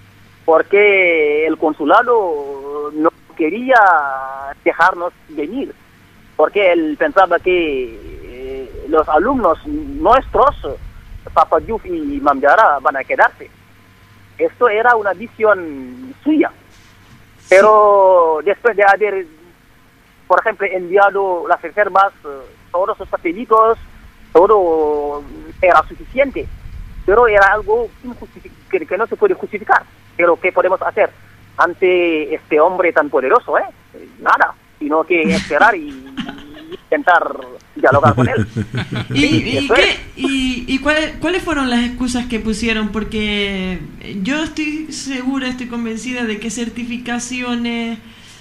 porque el consulado no quería dejarnos venir, porque él pensaba que eh, los alumnos nuestros, Papa Diouf y Mamdiara, van a quedarse. Esto era una visión suya. Pero después de haber, por ejemplo, enviado las reservas, eh, todos los papelitos, todo era suficiente. Pero era algo injustific- que, que no se puede justificar. Pero ¿qué podemos hacer ante este hombre tan poderoso? ¿eh? Nada, sino que esperar y, y intentar dialogar con él. ¿Y, y, eso qué- es. y- y cuáles, cuáles fueron las excusas que pusieron? Porque yo estoy segura, estoy convencida de que certificaciones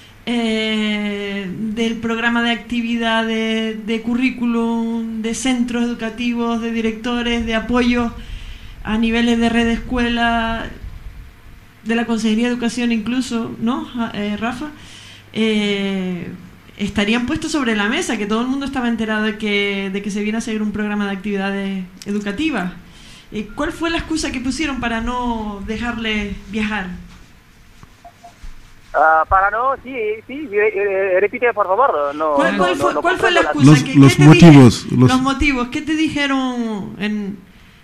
eh, del programa de actividades, de currículum, de centros educativos, de directores, de apoyo a niveles de red de escuela, de la Consejería de Educación incluso, ¿no, eh, Rafa? Eh, estarían puestos sobre la mesa, que todo el mundo estaba enterado de que, de que se viene a seguir un programa de actividades educativas. Eh, ¿Cuál fue la excusa que pusieron para no dejarle viajar? Uh, para no, sí, sí, eh, repite por favor. No, ¿Cuál, cuál no, fue, no, ¿cuál no fue la la... excusa? Los, ¿Qué, los qué te motivos. dije? Los, los motivos. ¿Qué te dijeron en,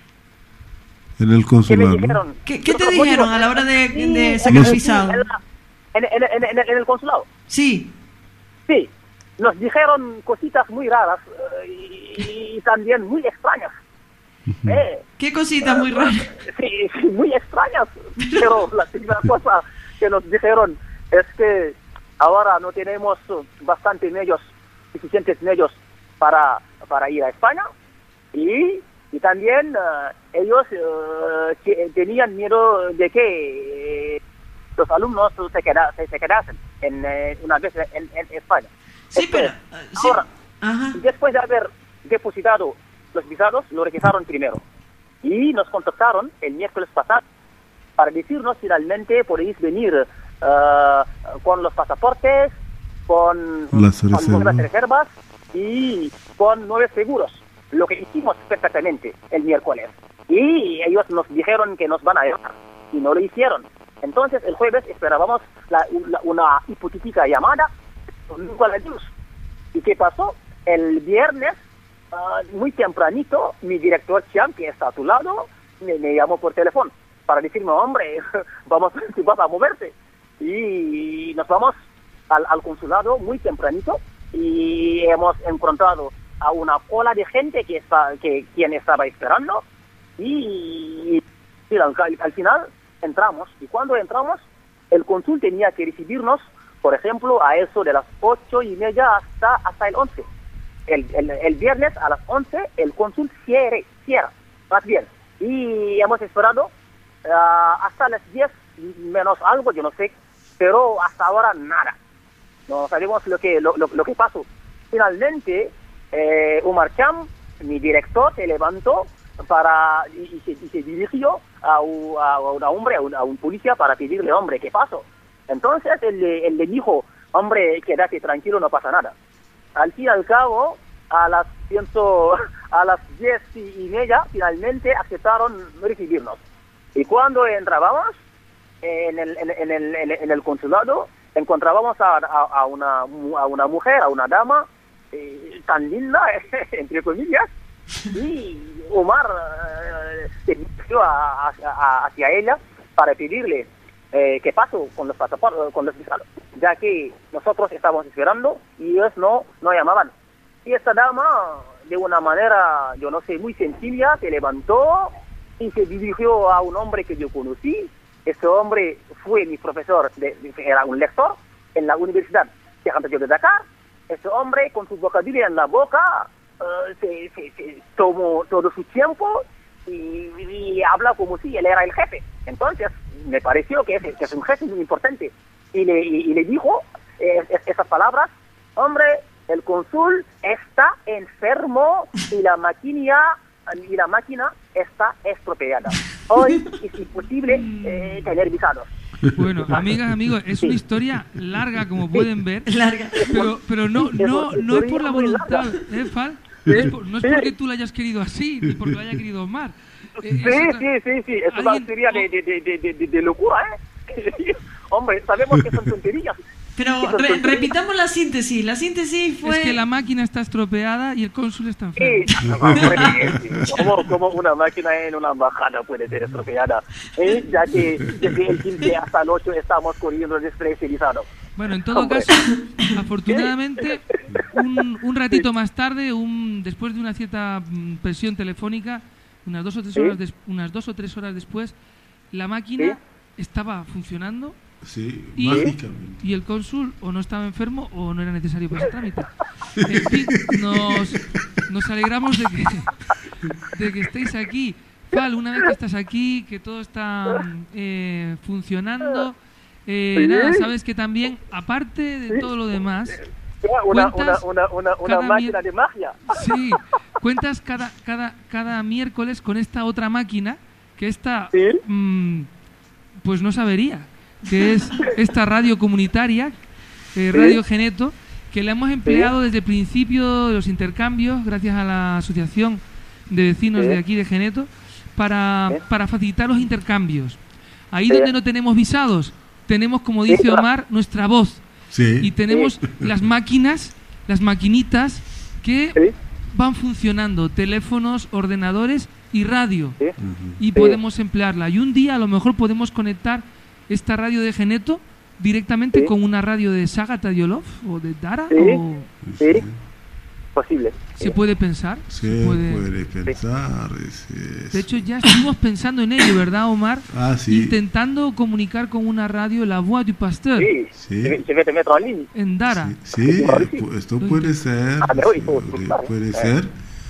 en el consulado? ¿Qué, ¿no? ¿Qué, qué te Los dijeron motivos, a la hora de, sí, de sacar los, visado? En, en, en, en, en el consulado. Sí. Sí, nos dijeron cositas muy raras uh, y, y también muy extrañas. Eh, ¿Qué cositas muy raras? Sí, sí, muy extrañas. Pero la primera cosa que nos dijeron es que ahora no tenemos uh, bastantes medios, suficientes medios para, para ir a España. Y, y también uh, ellos uh, que tenían miedo de que eh, los alumnos se, queda, se, se quedasen en, eh, una vez en, en España. Sí, Este, pero... Uh, sí. ahora, Ajá. después de haber depositado los visados, lo rechazaron primero. Y nos contactaron el miércoles pasado para decirnos finalmente podéis venir uh, con los pasaportes, con las algunas reservas. reservas y con nueve seguros. Lo que hicimos perfectamente el miércoles. Y ellos nos dijeron que nos van a llamar y no lo hicieron. Entonces el jueves esperábamos la, la, una hipotética llamada con la luz. ¿Y qué pasó? El viernes, uh, muy tempranito, mi director Chiam, que está a tu lado, me, me llamó por teléfono para decirme, hombre, vamos, vas a moverte. Y nos vamos al, al consulado muy tempranito y hemos encontrado a una cola de gente que está, que quien estaba esperando y, y al, al final entramos. Y cuando entramos, el cónsul tenía que recibirnos, por ejemplo, a eso de las ocho y media hasta, hasta el once. El, el, el viernes a las once el cónsul cierra, cierra, más bien. Y hemos esperado uh, hasta las diez menos algo, yo no sé, pero hasta ahora nada. No sabemos lo que, lo, lo, lo que pasó. Finalmente, eh, Omar Cham, mi director, se levantó para y, y, se, y se dirigió a, un, a, un hombre, a un, a un policía para pedirle, hombre, ¿qué pasó? Entonces él, él le dijo, hombre, quédate tranquilo, no pasa nada. Al fin y al cabo, a las, pienso, a las diez y media, finalmente aceptaron recibirnos. Y cuando entrábamos en el, en, en el, en el, en el consulado, encontrábamos a, a, a, una, a una mujer, a una dama, eh, tan linda, entre comillas, y Omar eh, se dirigió a, a, a, hacia ella para pedirle eh, qué pasó con los pasaportes, con los visados, ya que nosotros estábamos esperando y ellos no, no llamaban. Y esta dama, de una manera, yo no sé, muy sencilla, se levantó y se dirigió a un hombre que yo conocí. Este hombre fue mi profesor, de, de, era un lector en la Universidad de Dakar. Este hombre, con su bocadillo en la boca, uh, se, se, se tomó todo su tiempo y, y habla como si él era el jefe. Entonces, me pareció que es, que es un jefe muy importante. Y le, y, y le dijo eh, esas palabras, hombre, el cónsul está enfermo y la máquina y la máquina está estropeada. Hoy es imposible eh, tener visados. Bueno, amigas, amigos, es una historia larga, como pueden ver. Larga. Pero, pero no, no, no es por la voluntad, ¿eh, Fal? No es, por, no es porque tú la hayas querido así, ni porque lo haya querido Omar. Eh, sí, otra... sí, sí, sí, es una historia de, de, de, de, de, de locura, ¿eh? Hombre, sabemos que son tonterías. Pero re, repitamos la síntesis. La síntesis fue... Es que la máquina está estropeada y el cónsul está enfermo. Sí, como, como una máquina en una embajada puede ser estropeada, ¿eh? Ya que desde el quince hasta el ocho estamos corriendo desprecializados. Bueno, en todo Hombre. caso, afortunadamente, un, un ratito más tarde, un, después de una cierta presión telefónica, unas dos o tres horas, des, unas dos o tres horas después, la máquina ¿Sí? estaba funcionando. Sí, y, mágicamente. Y el cónsul o no estaba enfermo o no era necesario para ese trámite. En fin, nos, nos alegramos de que, de que estéis aquí. Fal, una vez que estás aquí, que todo está eh, funcionando, eh, nada, sabes que también, aparte de todo lo demás, una, una, una, una, una máquina de magia. Sí, cuentas cada, cada, cada miércoles con esta otra máquina, que esta... ¿Sí? Mmm, pues no sabería que es esta radio comunitaria, eh, Radio Geneto, que la hemos empleado desde el principio de los intercambios, gracias a la asociación de vecinos Sí. de aquí de Geneto, para, Sí. para facilitar los intercambios. Ahí Sí. donde no tenemos visados, tenemos, como Sí, dice claro. Omar, nuestra voz. Sí. Y tenemos las máquinas, las maquinitas que van funcionando, teléfonos, ordenadores y radio. Y Sí. podemos emplearla. Y un día a lo mejor podemos conectar esta radio de Geneto directamente Sí. con una radio de Saga Tadiolov o de Dara. Sí. O... Sí. Posible. ¿Se puede pensar? Se Se puede, pensar. es- es- De hecho, ya estuvimos pensando en ello, ¿verdad, Omar? Ah, sí. Intentando comunicar con una radio, La Voix du Pasteur, Sí. Sí. Je vais te mettre en ligne. en Dara. Sí, pu- esto puede ser. Ah, pero oui, faut- puede, faut- puede eh. ser.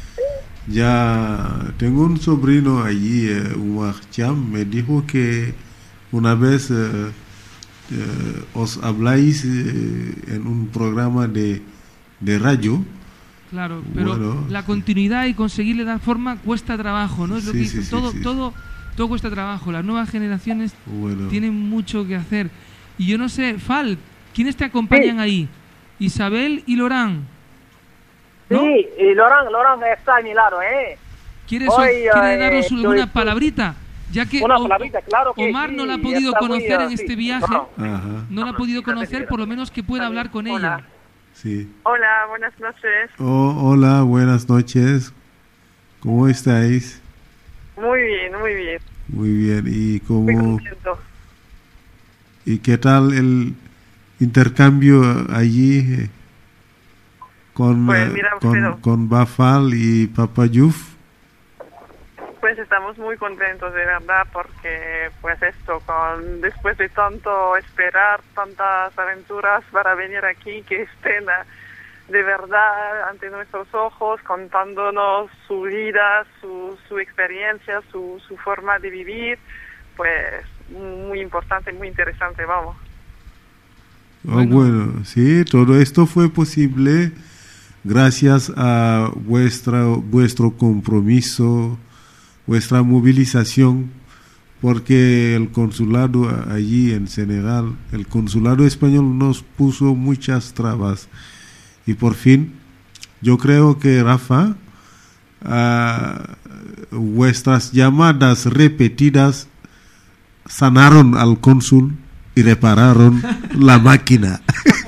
Ya tengo un sobrino allí, eh, Umar Cham, me dijo que una vez eh, eh, os habláis eh, en un programa de, de radio. Claro, pero Bueno. la continuidad y conseguirle dar forma cuesta trabajo, ¿no? Es lo Sí, que sí, dice. sí, todo, sí. todo, todo cuesta trabajo. Las nuevas generaciones Bueno. tienen mucho que hacer. Y yo no sé, Fal, ¿quiénes te acompañan ahí? Isabel y Lorán. ¿No? Sí, y Laurent, Laurent está a mi lado, ¿eh? ¿Quieres, Hoy, ¿quiere eh, darnos estoy- alguna palabrita? Ya que Una O- palabrita, claro que Omar sí, no la ha podido está muy, conocer eh, en sí. este viaje. No. Ajá. No la ha podido conocer, por lo menos que pueda hablar con ella. Sí. Hola, buenas noches. Oh, hola, buenas noches. ¿Cómo estáis? Muy bien, muy bien. Muy bien. ¿Y Muy cómo? contento. ¿Y qué tal el intercambio allí eh, con, Pues eh, mira, con, Alfredo. con Bafal y Papayuf? Pues estamos muy contentos de verdad porque pues esto, con después de tanto esperar, tantas aventuras para venir aquí, que estén ah, de verdad ante nuestros ojos contándonos su vida, su, su experiencia, su, su forma de vivir, pues muy importante, muy interesante, vamos. Oh, bueno, sí, todo esto fue posible gracias a vuestra, vuestro compromiso, vuestra movilización, porque el consulado a- allí en Senegal, el consulado español nos puso muchas trabas y por fin, yo creo que Rafa, ah, vuestras llamadas repetidas sanaron al cónsul y repararon la máquina.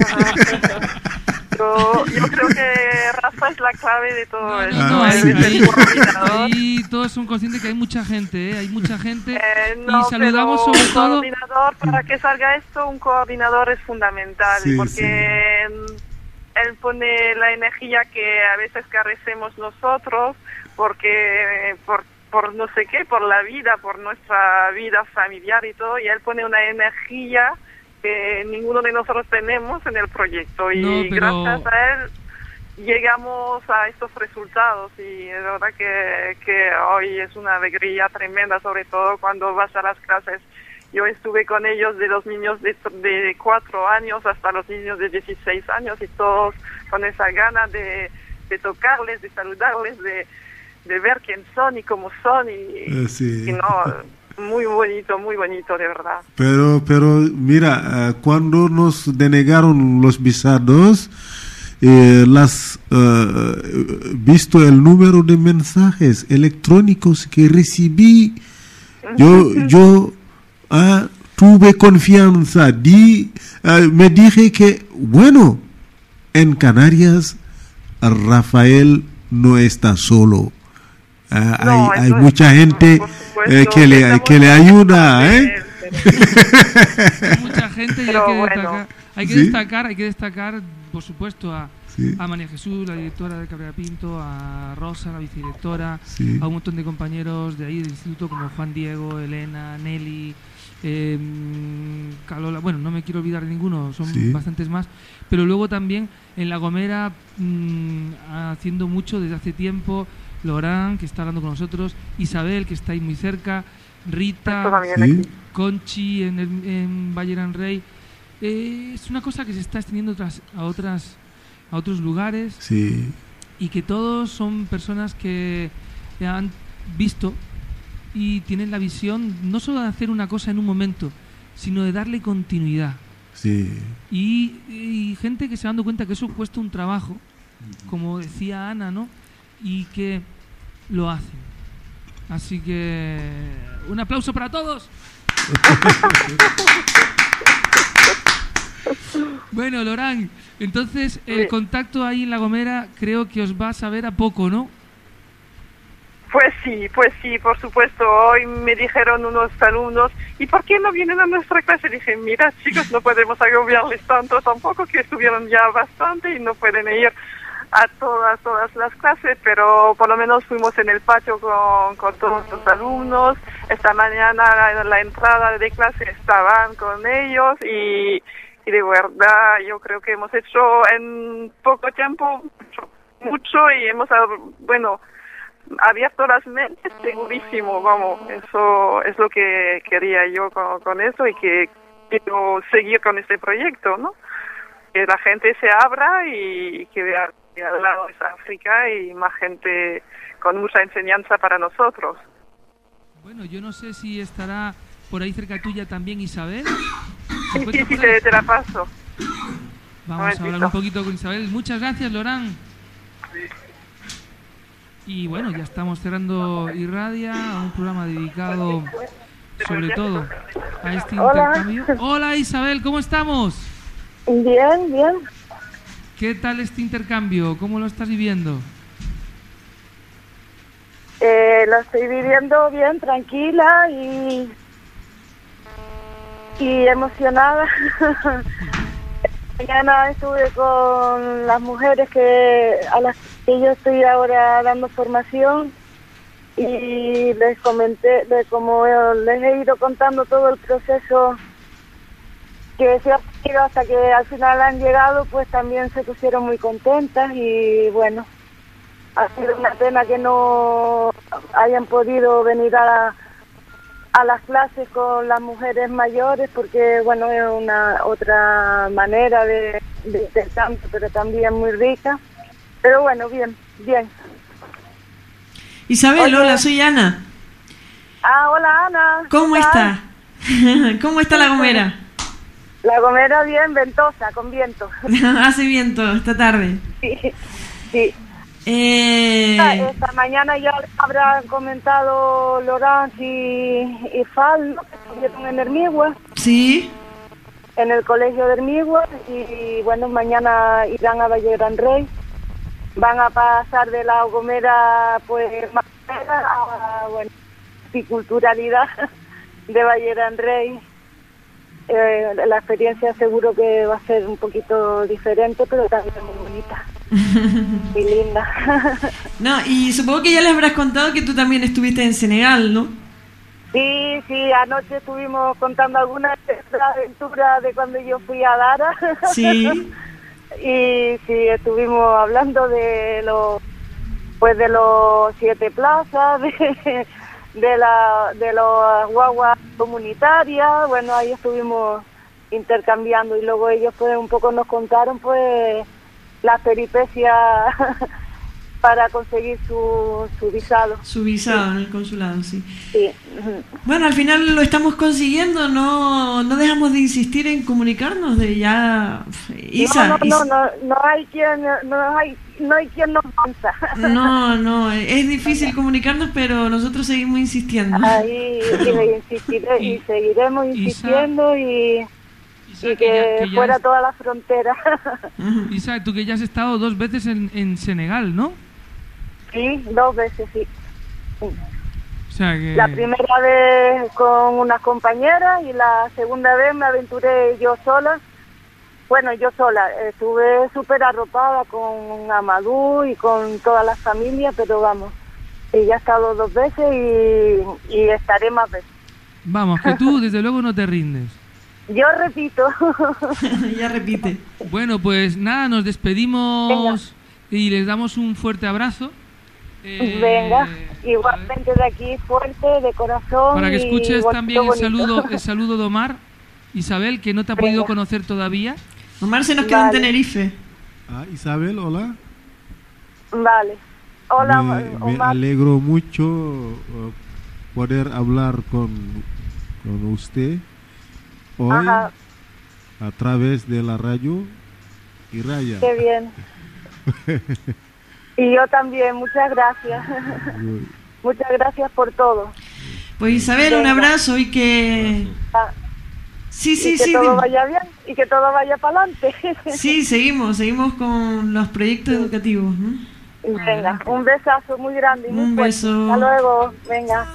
Yo, yo creo que Rafa es la clave de todo esto. No, ahí, Él es el ahí- coordinador. ahí todos son conscientes que hay mucha gente, ¿eh? Hay mucha gente. Eh, no, y saludamos pero sobre un todo... coordinador, para que salga esto, un coordinador es fundamental, Sí, porque mm, él pone la energía que a veces carecemos nosotros, porque por, por no sé qué, por la vida, por nuestra vida familiar y todo, y él pone una energía que ninguno de nosotros tenemos en el proyecto, y No, pero- gracias a él llegamos a estos resultados, y es verdad que, que hoy es una alegría tremenda, sobre todo cuando vas a las clases. Yo estuve con ellos de los niños de, de cuatro años hasta los niños de dieciséis años, y todos con esa gana de, de tocarles, de saludarles, de, de ver quién son y cómo son, y, Eh, sí. y no, muy bonito, muy bonito, de verdad. Pero, pero mira, eh, cuando nos denegaron los visados, eh, las eh, visto el número de mensajes electrónicos que recibí, yo, yo ah, tuve confianza, di, eh, me dije que, bueno, en Canarias Rafael no está solo. Ah, No, hay, hay eso es- mucha gente eh, que, le, que le ayuda, ¿eh? Hay mucha gente y hay Pero que, bueno. destacar, hay que Sí. destacar, hay que destacar, por supuesto, a, Sí. a María Jesús, la directora de Cabrera Pinto, a Rosa, la vicedirectora, Sí. a un montón de compañeros de ahí del instituto como Juan Diego, Elena, Nelly, eh, Calola, bueno, no me quiero olvidar de ninguno, son Sí. bastantes más, pero luego también en La Gomera, mm, haciendo mucho desde hace tiempo, Lorán, que está hablando con nosotros, Isabel, que está ahí muy cerca, Rita, Esto también Sí. Conchi en, el, en Valle Gran Rey. Eh, es una cosa que se está extendiendo otras, a otras a otros lugares Sí. y que todos son personas que han visto y tienen la visión no solo de hacer una cosa en un momento, sino de darle continuidad. Sí. Y, y gente que se va dando cuenta que eso cuesta un trabajo, como decía Ana, ¿no? Y que lo hacen. Así que un aplauso para todos. Bueno, Lorán, entonces el contacto ahí en La Gomera creo que os va a saber a poco, ¿no? Pues sí, pues sí, por supuesto. Hoy me dijeron unos alumnos, ¿y por qué no vienen a nuestra clase? Dije, mira, chicos, no podemos agobiarles tanto tampoco, que estuvieron ya bastante y no pueden ir a todas, todas las clases, pero por lo menos fuimos en el patio con, con todos los alumnos. Esta mañana en la entrada de clase estaban con ellos y, y de verdad yo creo que hemos hecho en poco tiempo mucho, mucho y hemos, bueno, abierto las mentes, segurísimo, vamos, eso es lo que quería yo con, con eso y que quiero seguir con este proyecto, ¿no? Que la gente se abra y que vea que al lado es África y más gente con mucha enseñanza para nosotros. Bueno, yo no sé si estará por ahí cerca tuya también Isabel. Sí, sí, sí, te, te la paso. Vamos a hablar un poquito con Isabel. Muchas gracias, Lorán. Y bueno, ya estamos cerrando Irradia, un programa dedicado sobre todo a este Hola. intercambio. Hola Isabel, ¿cómo estamos? Bien, bien. ¿Qué tal este intercambio? ¿Cómo lo estás viviendo? Eh, lo estoy viviendo bien, tranquila y, y emocionada. Mañana estuve con las mujeres que a las que yo estoy ahora dando formación y les comenté, de como les he ido contando todo el proceso que se ha seguido hasta que al final han llegado, pues también se pusieron muy contentas y bueno, ha sido una pena que no hayan podido venir a, a las clases con las mujeres mayores porque bueno, es una otra manera de, de intercambio, pero también muy rica. Pero bueno, bien, bien. Isabel, Oye. hola, soy Ana. Ah, hola Ana. ¿Cómo ¿Qué está? ¿Cómo está La Gomera? La Gomera bien, ventosa, con viento. Hace viento esta tarde. Sí, sí. Eh... Esta, esta mañana ya habrán comentado Lorenz y, y Fal, ¿no? Que estuvieron en Hermigua. Sí. En el colegio de Hermigua y bueno, mañana irán a Valle Gran Rey. Van a pasar de La Gomera, pues, más a, bueno, multiculturalidad de Valle Gran Rey. Eh, la experiencia seguro que va a ser un poquito diferente, pero también muy bonita. Muy linda. No, y supongo que ya les habrás contado que tú también estuviste en Senegal, ¿no? Sí, sí, anoche estuvimos contando algunas aventuras de cuando yo fui a Dara. Sí. Y sí, estuvimos hablando de los, pues de los siete plazas, de, de la, de los guaguas comunitarias. Bueno, ahí estuvimos intercambiando y luego ellos pues un poco nos contaron pues las peripecias para conseguir su, su visado. Su visado en el consulado, sí. Sí. Bueno, al final lo estamos consiguiendo, no no dejamos de insistir en comunicarnos, de ya... Isa, no, no, Isa. no, no, no hay quien, no hay, no hay quien nos avanza. No, no, es difícil comunicarnos, pero nosotros seguimos insistiendo. Ahí y insistiré, y seguiremos insistiendo y, y que, que ya fuera es- toda la frontera. Isa, tú que ya has estado dos veces en, en Senegal, ¿no? Sí, dos veces, sí. O sea que... La primera vez con unas compañeras y la segunda vez me aventuré yo sola. Bueno, yo sola. Estuve súper arropada con Amadou y con toda la familia, pero vamos, y ya he estado dos veces y, y estaré más veces. Vamos, que tú desde luego no te rindes. Yo repito. Ya repite. Bueno, pues nada, nos despedimos y les damos un fuerte abrazo. Eh, Venga, igualmente de aquí fuerte, de corazón. Para que y escuches bonito, también el bonito. saludo, el saludo de Omar, Isabel, que no te ha podido Venga. conocer todavía. Omar se nos quedó Vale. en Tenerife. Ah, Isabel, hola. Vale. Hola, me, me Omar. alegro mucho uh, poder hablar con, con usted hoy. Ajá. A través de la radio Irradia. Qué bien. Y yo también, muchas gracias. Muchas gracias por todo. Pues Isabel, un abrazo y que... Sí, sí, y que sí. todo dime. vaya bien y que todo vaya para adelante. Sí, seguimos, seguimos con los proyectos educativos, ¿no? Venga, un besazo muy grande. Y muy un fuerte. beso. Hasta luego, venga.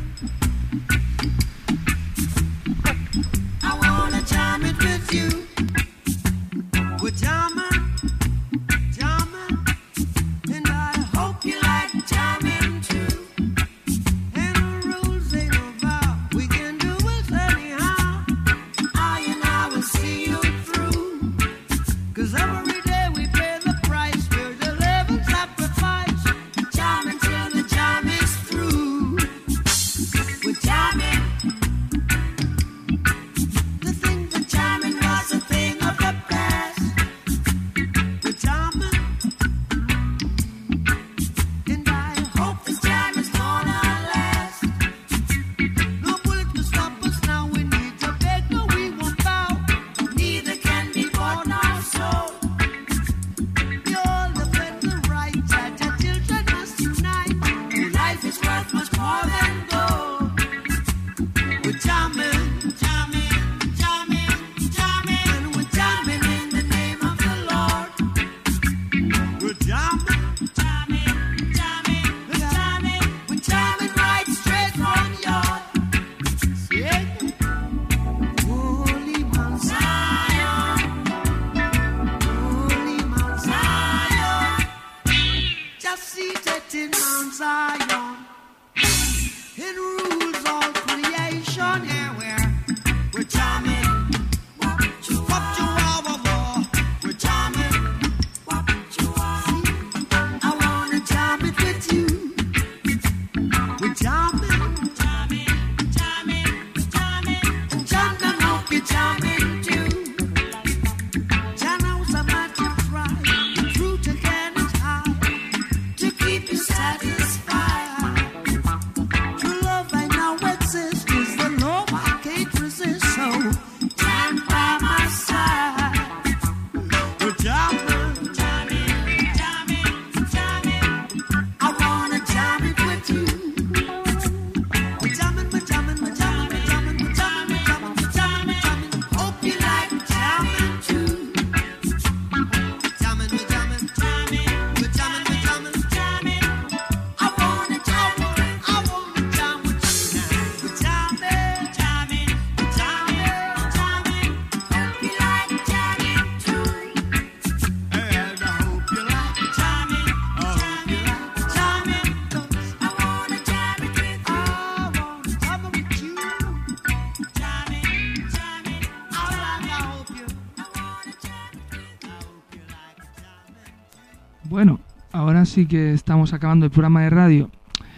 Bueno, ahora sí que estamos acabando el programa de radio.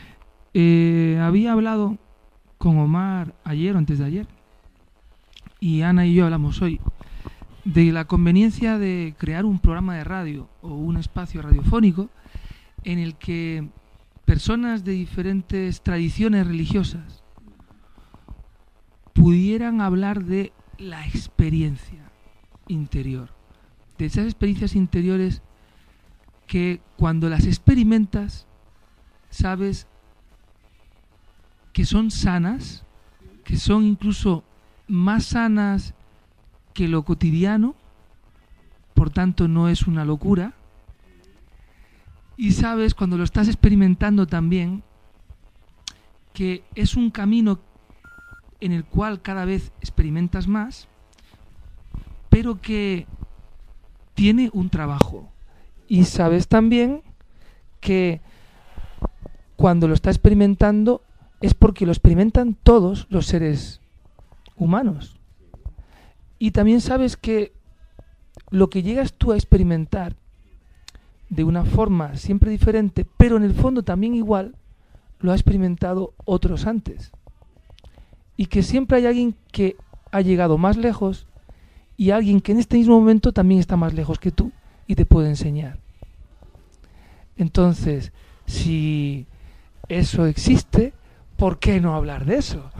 Eh, había hablado con Omar ayer o antes de ayer, y Ana y yo hablamos hoy de la conveniencia de crear un programa de radio o un espacio radiofónico en el que personas de diferentes tradiciones religiosas pudieran hablar de la experiencia interior, de esas experiencias interiores que cuando las experimentas sabes que son sanas, que son incluso más sanas que lo cotidiano, por tanto no es una locura, y sabes cuando lo estás experimentando también que es un camino en el cual cada vez experimentas más, pero que tiene un trabajo. Y sabes también que cuando lo está experimentando es porque lo experimentan todos los seres humanos. Y también sabes que lo que llegas tú a experimentar de una forma siempre diferente, pero en el fondo también igual, lo ha experimentado otros antes. Y que siempre hay alguien que ha llegado más lejos y alguien que en este mismo momento también está más lejos que tú y te puede enseñar. Entonces, si eso existe, ¿por qué no hablar de eso?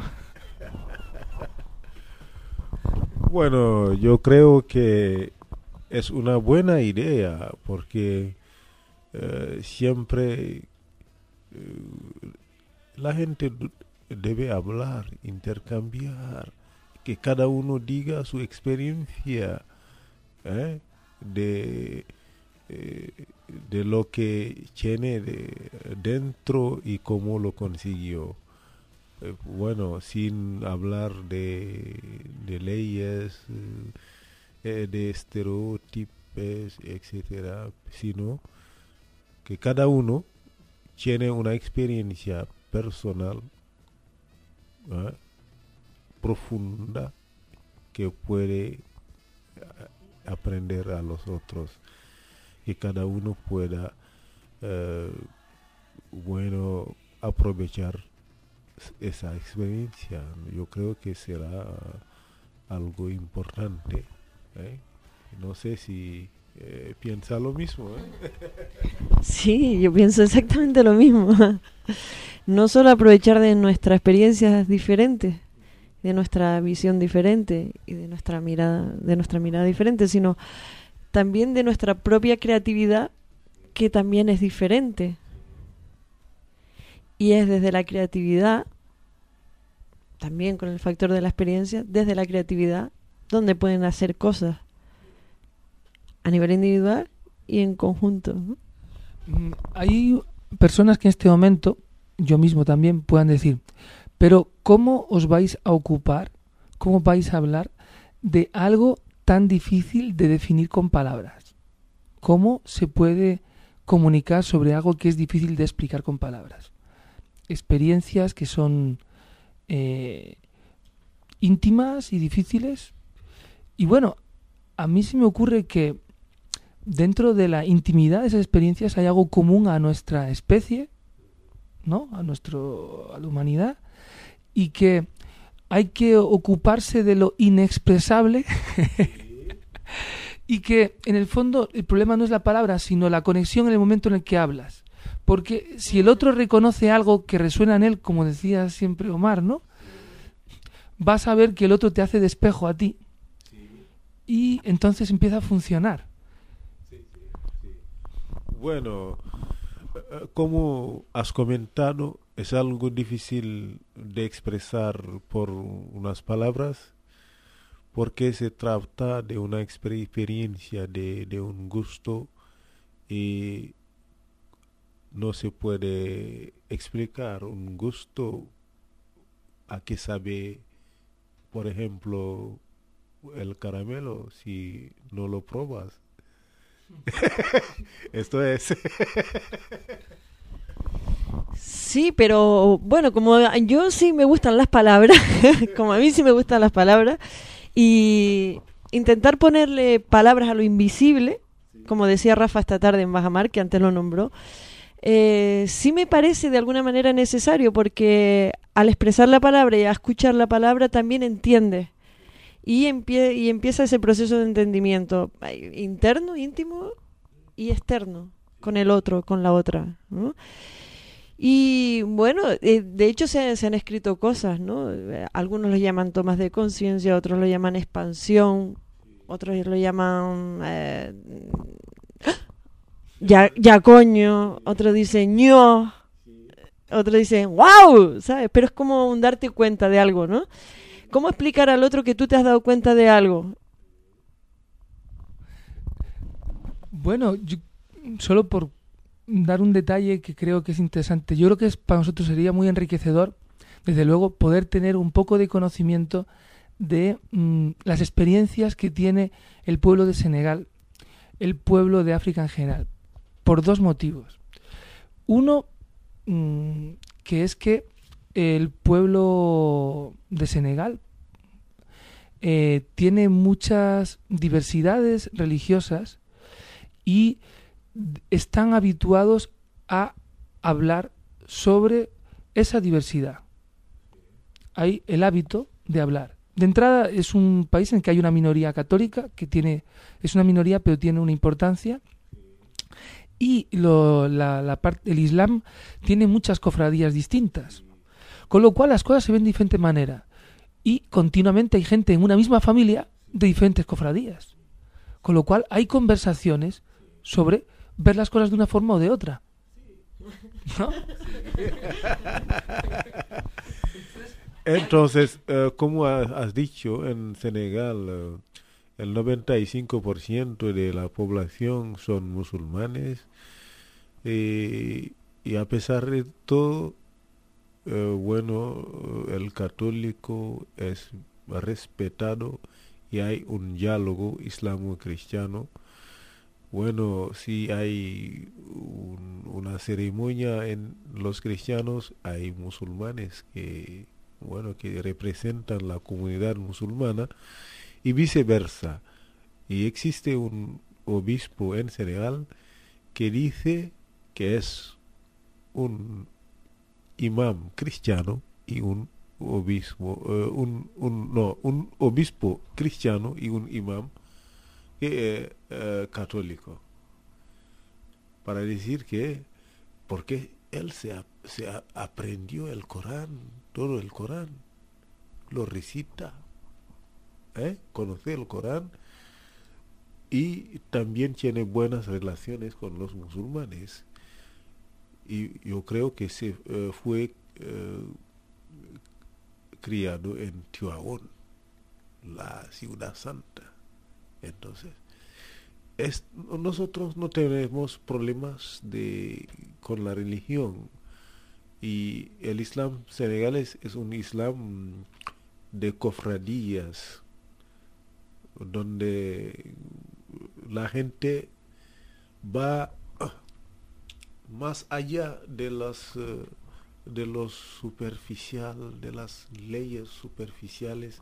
Bueno, yo creo que es una buena idea porque eh, siempre eh, la gente debe hablar, intercambiar, que cada uno diga su experiencia ¿eh? de, eh, de lo que tiene de dentro y cómo lo consiguió. Eh, bueno, sin hablar de, de leyes, eh, de estereotipos, etcétera, sino que cada uno tiene una experiencia personal ¿eh? profunda que puede aprender a los otros, que cada uno pueda eh, bueno aprovechar esa experiencia. Yo creo que será algo importante ¿eh? No sé si eh, piensa lo mismo ¿eh? Sí, yo pienso exactamente lo mismo. No solo aprovechar de nuestras experiencias diferentes, de nuestra visión diferente y de nuestra mirada, de nuestra mirada diferente, sino también de nuestra propia creatividad, que también es diferente. Y es desde la creatividad, también con el factor de la experiencia, desde la creatividad donde pueden hacer cosas a nivel individual y en conjunto, ¿no? Hay personas que en este momento, yo mismo también, puedan decir, pero ¿cómo os vais a ocupar, cómo vais a hablar de algo tan difícil de definir con palabras? ¿Cómo se puede comunicar sobre algo que es difícil de explicar con palabras? Experiencias que son eh, íntimas y difíciles. Y bueno, a mí se me ocurre que dentro de la intimidad de esas experiencias hay algo común a nuestra especie, ¿no? A nuestro, a la humanidad, y que hay que ocuparse de lo inexpresable y que en el fondo el problema no es la palabra, sino la conexión en el momento en el que hablas. Porque si el otro reconoce algo que resuena en él, como decía siempre Omar, ¿no? Vas a ver que el otro te hace de espejo a ti y entonces empieza a funcionar. Bueno, como has comentado, es algo difícil de expresar por unas palabras, porque se trata de una experiencia, de, de un gusto, y no se puede explicar un gusto a qué sabe, por ejemplo, el caramelo si no lo pruebas. Esto es. Sí, pero bueno, como yo sí me gustan las palabras, como a mí sí me gustan las palabras, y intentar ponerle palabras a lo invisible, como decía Rafa esta tarde en Bajamar, que antes lo nombró, eh, sí me parece de alguna manera necesario, porque al expresar la palabra y a escuchar la palabra también entiendes. Y, empie- y empieza ese proceso de entendimiento interno, íntimo y externo, con el otro, con la otra, ¿no? Y bueno, eh, de hecho se, se han escrito cosas, ¿no? Algunos lo llaman tomas de conciencia, otros lo llaman expansión, otros lo llaman eh, ya, ya coño, otros dicen ño, otros dicen wow, ¿sabes? Pero es como un darte cuenta de algo, ¿no? ¿Cómo explicar al otro que tú te has dado cuenta de algo? Bueno, yo, solo por dar un detalle que creo que es interesante, yo creo que es, para nosotros sería muy enriquecedor, desde luego, poder tener un poco de conocimiento de mmm, las experiencias que tiene el pueblo de Senegal, el pueblo de África en general, por dos motivos. Uno, mmm, que es que el pueblo de Senegal eh, tiene muchas diversidades religiosas y están habituados a hablar sobre esa diversidad. Hay el hábito de hablar. De entrada es un país en el que hay una minoría católica, que tiene es una minoría pero tiene una importancia. Y lo, la, la parte, el Islam tiene muchas cofradías distintas. Con lo cual las cosas se ven de diferente manera. Y continuamente hay gente en una misma familia de diferentes cofradías. Con lo cual hay conversaciones sobre ver las cosas de una forma o de otra. ¿No? Entonces, uh, como has dicho, en Senegal uh, el noventa y cinco por ciento de la población son musulmanes, y, y a pesar de todo, uh, bueno, el católico es respetado y hay un diálogo islamo-cristiano. Bueno, si hay un, una ceremonia en los cristianos, hay musulmanes que, bueno, que representan la comunidad musulmana y viceversa. Y existe un obispo en Senegal que dice que es un imam cristiano y un obispo, uh, un, un, no, un obispo cristiano y un imam que, uh, uh, católico, para decir que porque él se, a, se a, aprendió el Corán, todo el Corán, lo recita, ¿eh? conoce el Corán y también tiene buenas relaciones con los musulmanes. Y yo creo que se uh, fue uh, criado en Tivaouane, la ciudad santa. Entonces, es, nosotros no tenemos problemas de con la religión, y el Islam senegalés es un Islam de cofradías, donde la gente va más allá de las uh, de lo superficial, de las leyes superficiales,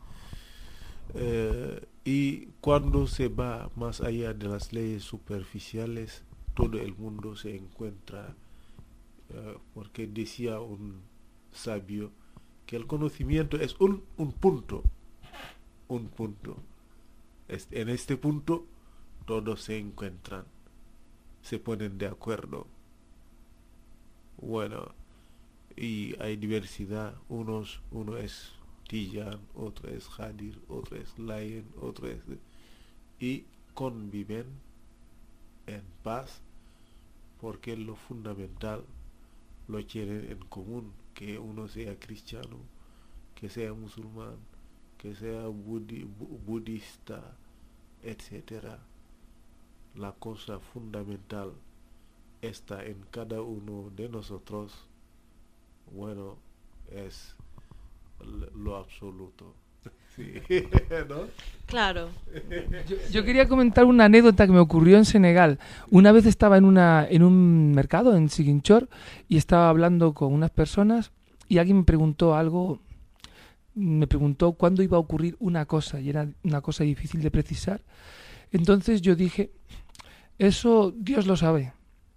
eh, y cuando se va más allá de las leyes superficiales, todo el mundo se encuentra, eh, porque decía un sabio que el conocimiento es un, un punto, un punto. Es, en este punto todos se encuentran, se ponen de acuerdo. Bueno, y hay diversidad, unos uno es Tijan, otro es Hadir, otro es Layen, otro es... y conviven en paz, porque lo fundamental lo tienen en común, que uno sea cristiano, que sea musulmán, que sea budi, bu, budista, etcétera. La cosa fundamental está en cada uno de nosotros. Bueno, es lo absoluto. Sí, ¿no? Claro. Yo, yo quería comentar una anécdota que me ocurrió en Senegal. Una vez estaba en una en un mercado en Ziguinchor y estaba hablando con unas personas y alguien me preguntó algo, me preguntó cuándo iba a ocurrir una cosa, y era una cosa difícil de precisar. Entonces yo dije, eso Dios lo sabe.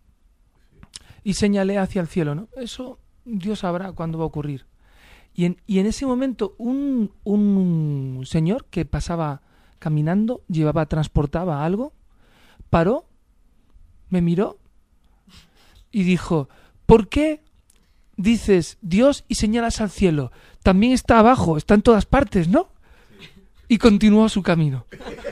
Y señalé hacia el cielo, ¿no? Eso Dios sabrá cuándo va a ocurrir. Y en, y en ese momento un, un señor que pasaba caminando, llevaba, transportaba algo, paró, me miró y dijo, ¿por qué dices Dios y señalas al cielo? También está abajo, está en todas partes, ¿no? Y continuó su camino.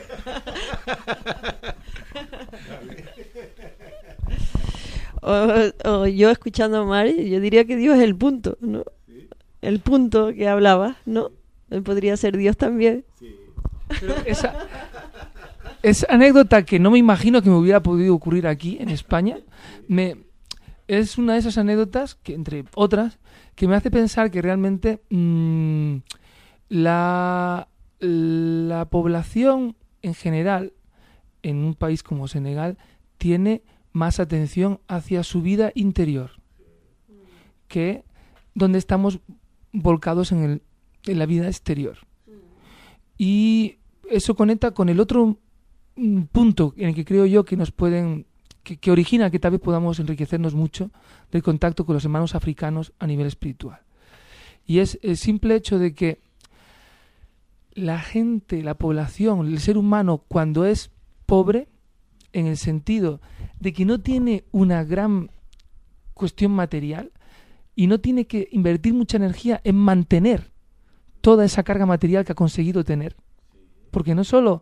O, o yo escuchando a Mari, yo diría que Dios es el punto, ¿no? ¿Sí? El punto que hablaba, ¿no? Él podría ser Dios también. Sí. Pero esa, esa anécdota que no me imagino que me hubiera podido ocurrir aquí en España, me, es una de esas anécdotas que, entre otras, que me hace pensar que realmente mmm, la, la población en general en un país como Senegal tiene más atención hacia su vida interior que donde estamos volcados en, el, en la vida exterior. Y eso conecta con el otro punto en el que creo yo que nos pueden, que, que origina que tal vez podamos enriquecernos mucho del contacto con los hermanos africanos a nivel espiritual. Y es el simple hecho de que la gente, la población, el ser humano, cuando es pobre, en el sentido de que no tiene una gran cuestión material, y no tiene que invertir mucha energía en mantener toda esa carga material que ha conseguido tener. Porque no solo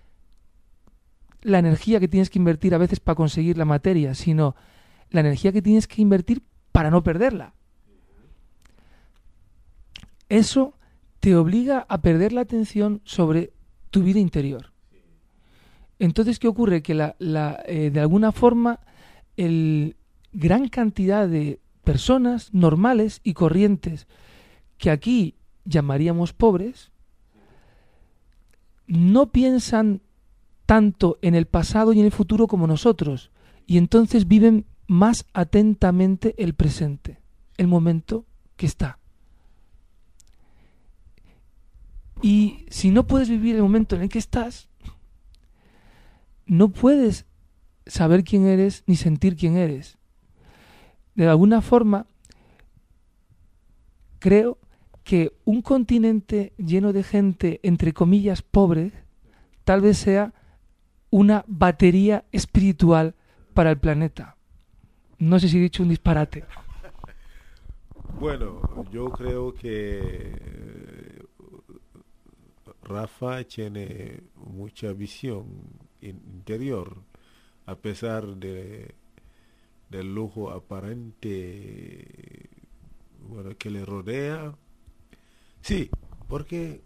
la energía que tienes que invertir a veces para conseguir la materia, sino la energía que tienes que invertir para no perderla. Eso te obliga a perder la atención sobre tu vida interior. Entonces, ¿qué ocurre? Que la, la, eh, de alguna forma el gran cantidad de personas normales y corrientes que aquí llamaríamos pobres no piensan tanto en el pasado y en el futuro como nosotros, y entonces viven más atentamente el presente, el momento que está. Y si no puedes vivir el momento en el que estás, no puedes saber quién eres ni sentir quién eres. De alguna forma, creo que un continente lleno de gente, entre comillas, pobre, tal vez sea una batería espiritual para el planeta. No sé si he dicho un disparate. Bueno, yo creo que Rafa tiene mucha visión interior, a pesar de del lujo aparente, bueno, que le rodea. Sí, porque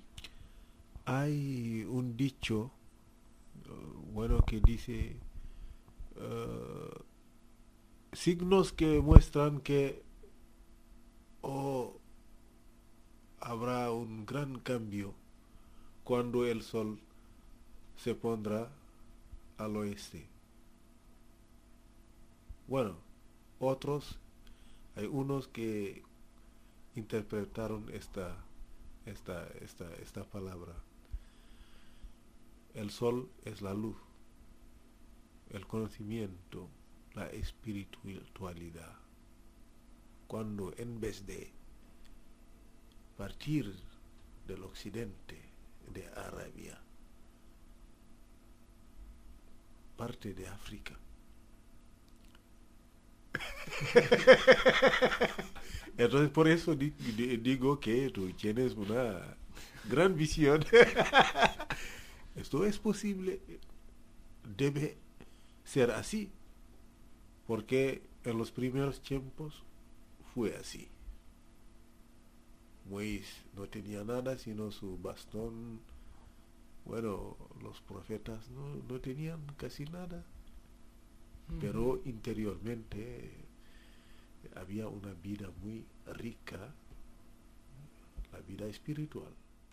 hay un dicho, bueno, que dice uh, signos que muestran que oh, habrá un gran cambio cuando el sol se pondrá al oeste. Bueno, otros, hay unos que interpretaron esta, esta, esta, esta palabra. El sol es la luz, el conocimiento, la espiritualidad. Cuando en vez de partir del occidente de Arabia, parte de África. Entonces por eso di, di, digo que tú tienes una gran visión. Esto es posible, debe ser así, porque en los primeros tiempos fue así. Moisés no tenía nada sino su bastón. Bueno, los profetas no, no tenían casi nada, uh-huh. Pero interiormente había una vida muy rica, la vida espiritual,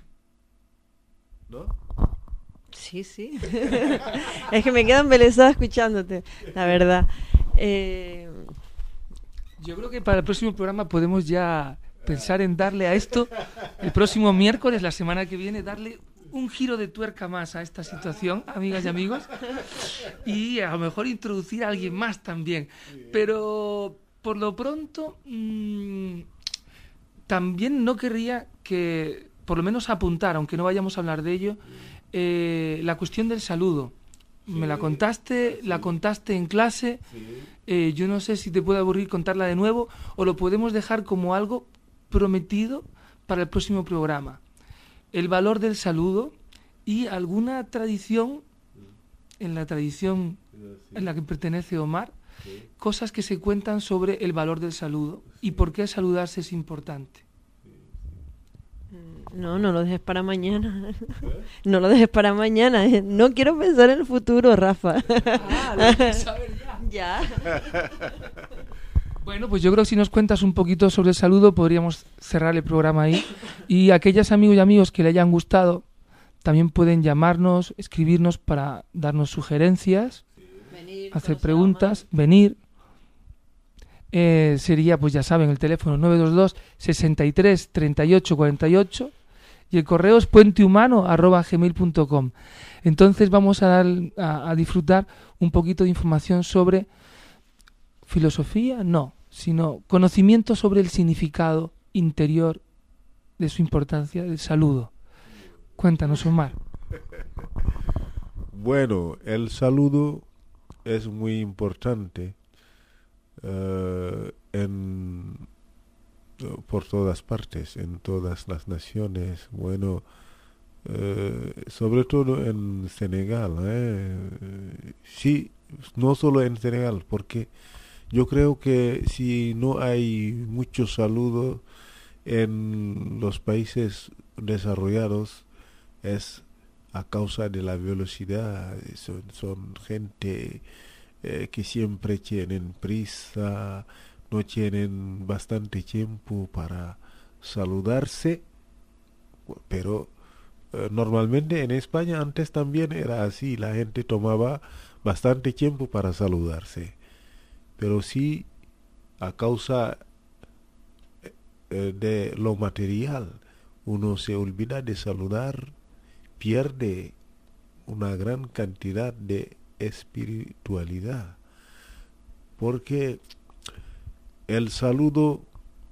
¿no? Sí, sí. Es que me quedo embelesada escuchándote, la verdad. Eh... Yo creo que para el próximo programa podemos ya pensar en darle a esto, el próximo miércoles, la semana que viene, darle un giro de tuerca más a esta situación, amigas y amigos, y a lo mejor introducir a alguien más también. Pero por lo pronto mmm, también no querría que, por lo menos apuntar, aunque no vayamos a hablar de ello, eh, la cuestión del saludo. Sí, me la contaste, sí. La contaste en clase, sí. eh, yo no sé si te puede aburrir contarla de nuevo o lo podemos dejar como algo prometido para el próximo programa. El valor del saludo y alguna tradición, en la tradición en la que pertenece Omar, sí. Cosas que se cuentan sobre el valor del saludo y por qué saludarse es importante. No, no lo dejes para mañana. ¿Eh? No lo dejes para mañana. No quiero pensar en el futuro, Rafa. Ah, lo quieres saber ya. Ya. Bueno, pues yo creo que si nos cuentas un poquito sobre el saludo podríamos cerrar el programa ahí. Y aquellos amigos y amigos que le hayan gustado también pueden llamarnos, escribirnos para darnos sugerencias, sí. Venir, hacer preguntas, venir. Eh, sería, pues ya saben, el teléfono nueve dos dos, sesenta y tres, treinta y ocho, cuarenta y ocho y el correo es puentehumano arroba gmail punto com. Entonces vamos a, dar, a, a disfrutar un poquito de información sobre filosofía, no, sino conocimiento sobre el significado interior de su importancia del saludo. Cuéntanos, Omar. Bueno, el saludo es muy importante uh, en por todas partes, en todas las naciones. Bueno, eh, sobre todo en Senegal, ¿eh? Sí, no solo en Senegal, porque yo creo que si no hay muchos saludos en los países desarrollados es a causa de la velocidad. Son, son gente eh, que siempre tienen prisa, no tienen bastante tiempo para saludarse, pero eh, normalmente en España antes también era así, la gente tomaba bastante tiempo para saludarse, pero sí a causa eh, de lo material uno se olvida de saludar, pierde una gran cantidad de espiritualidad, porque el saludo,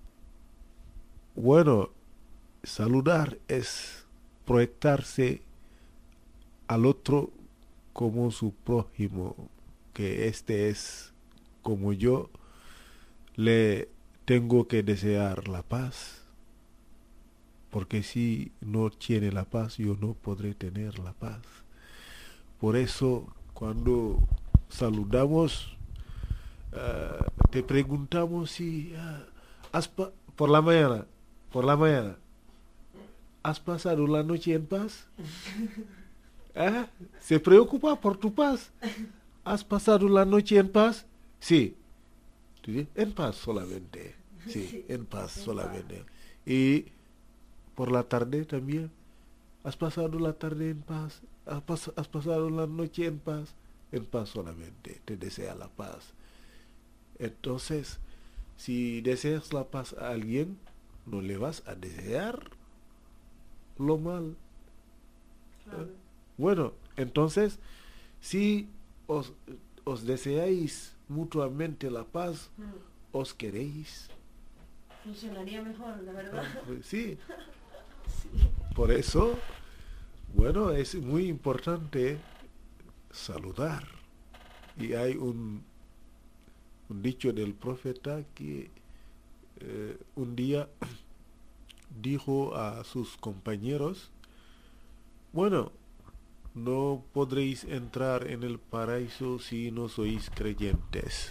bueno, saludar es proyectarse al otro como su prójimo, que este es como yo, le tengo que desear la paz, porque si no tiene la paz, yo no podré tener la paz. Por eso, cuando saludamos, uh, te preguntamos si uh, has pa- por la mañana, por la mañana, ¿has pasado la noche en paz? ¿Eh? ¿Se preocupa por tu paz? ¿Has pasado la noche en paz? Sí. En paz solamente. Sí, en paz solamente. Y por la tarde también. ¿Has pasado la tarde en paz? ¿Has, pas- has pasado la noche en paz? En paz solamente. Te desea la paz. Entonces, si deseas la paz a alguien, no le vas a desear lo mal. Claro. ¿Eh? Bueno, entonces, si os, os deseáis mutuamente la paz, Mm. os queréis. Funcionaría mejor, la verdad. Sí. Sí. Por eso, bueno, es muy importante saludar. Y hay un, un dicho del profeta que eh, un día dijo a sus compañeros, bueno, no podréis entrar en el paraíso si no sois creyentes.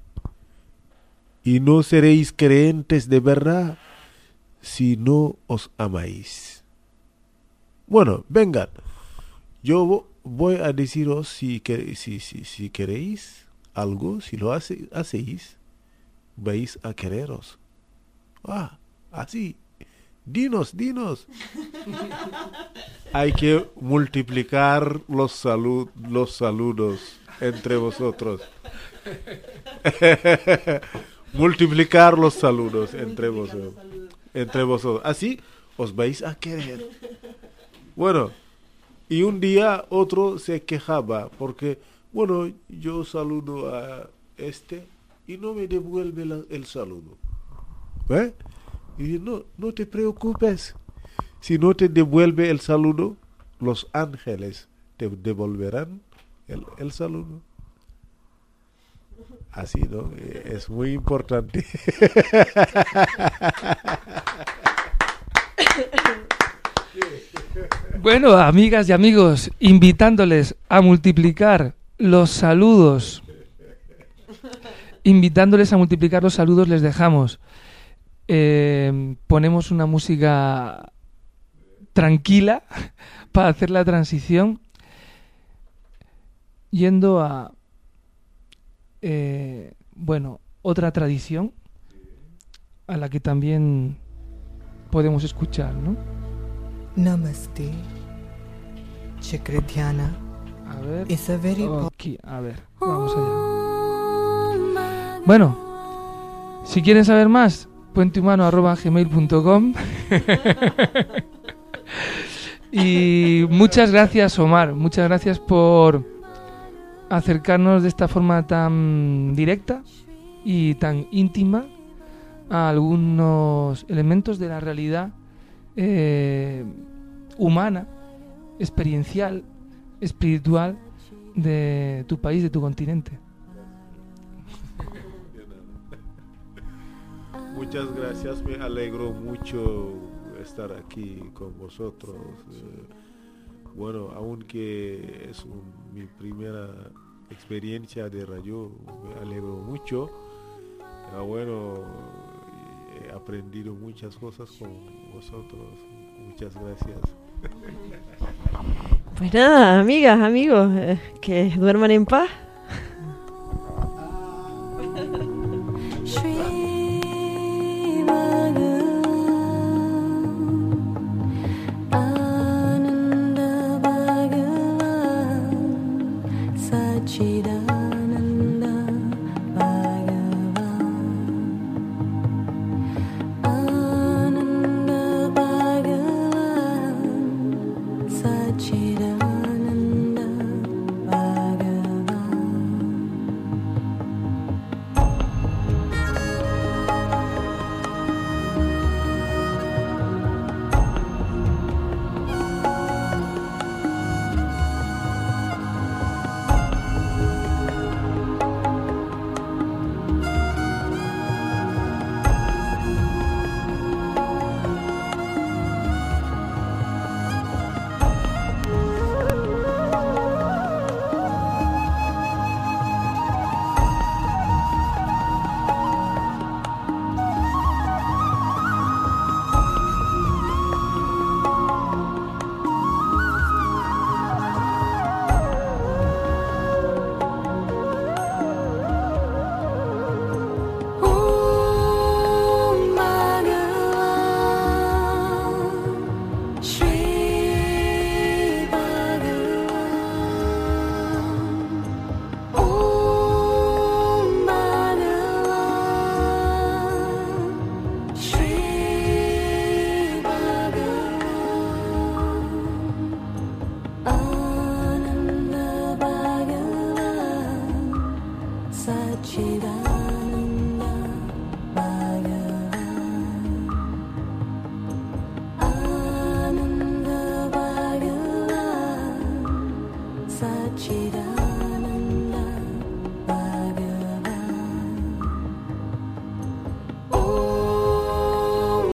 Y no seréis creyentes de verdad si no os amáis. Bueno, vengan. Yo voy a deciros si, si, si, si queréis algo, si lo hace, hacéis, vais a quereros. Ah, así. Dinos, dinos. Hay que multiplicar los, salud, los saludos entre vosotros. Multiplicar los saludos entre vosotros. Entre vosotros. Así os vais a querer. Bueno, y un día otro se quejaba porque, bueno, yo saludo a este y no me devuelve la, el saludo. ¿Eh? Y no, no te preocupes. Si no te devuelve el saludo, los ángeles te devolverán el, el saludo. Así, ¿no? Es muy importante. Bueno, amigas y amigos, invitándoles a multiplicar los saludos. Invitándoles a multiplicar los saludos, les dejamos. Eh, ponemos una música tranquila para hacer la transición, yendo a eh, bueno, otra tradición a la que también podemos escuchar, ¿no? Namaste, Chakradhyana. A ver, It's a very aquí, a ver, vamos allá. Bueno, si quieren saber más, puentehumano arroba gmail punto com. Y muchas gracias, Omar, muchas gracias por acercarnos de esta forma tan directa y tan íntima a algunos elementos de la realidad eh, humana, experiencial, espiritual de tu país, de tu continente. Muchas muchas gracias, me alegro mucho estar aquí con vosotros. Eh, bueno, aunque es un, mi primera experiencia de radio, me alegro mucho. Ah, bueno, he aprendido muchas cosas con vosotros. Muchas gracias. Pues nada, amigas, amigos, eh, que duerman en paz. Satchidananda.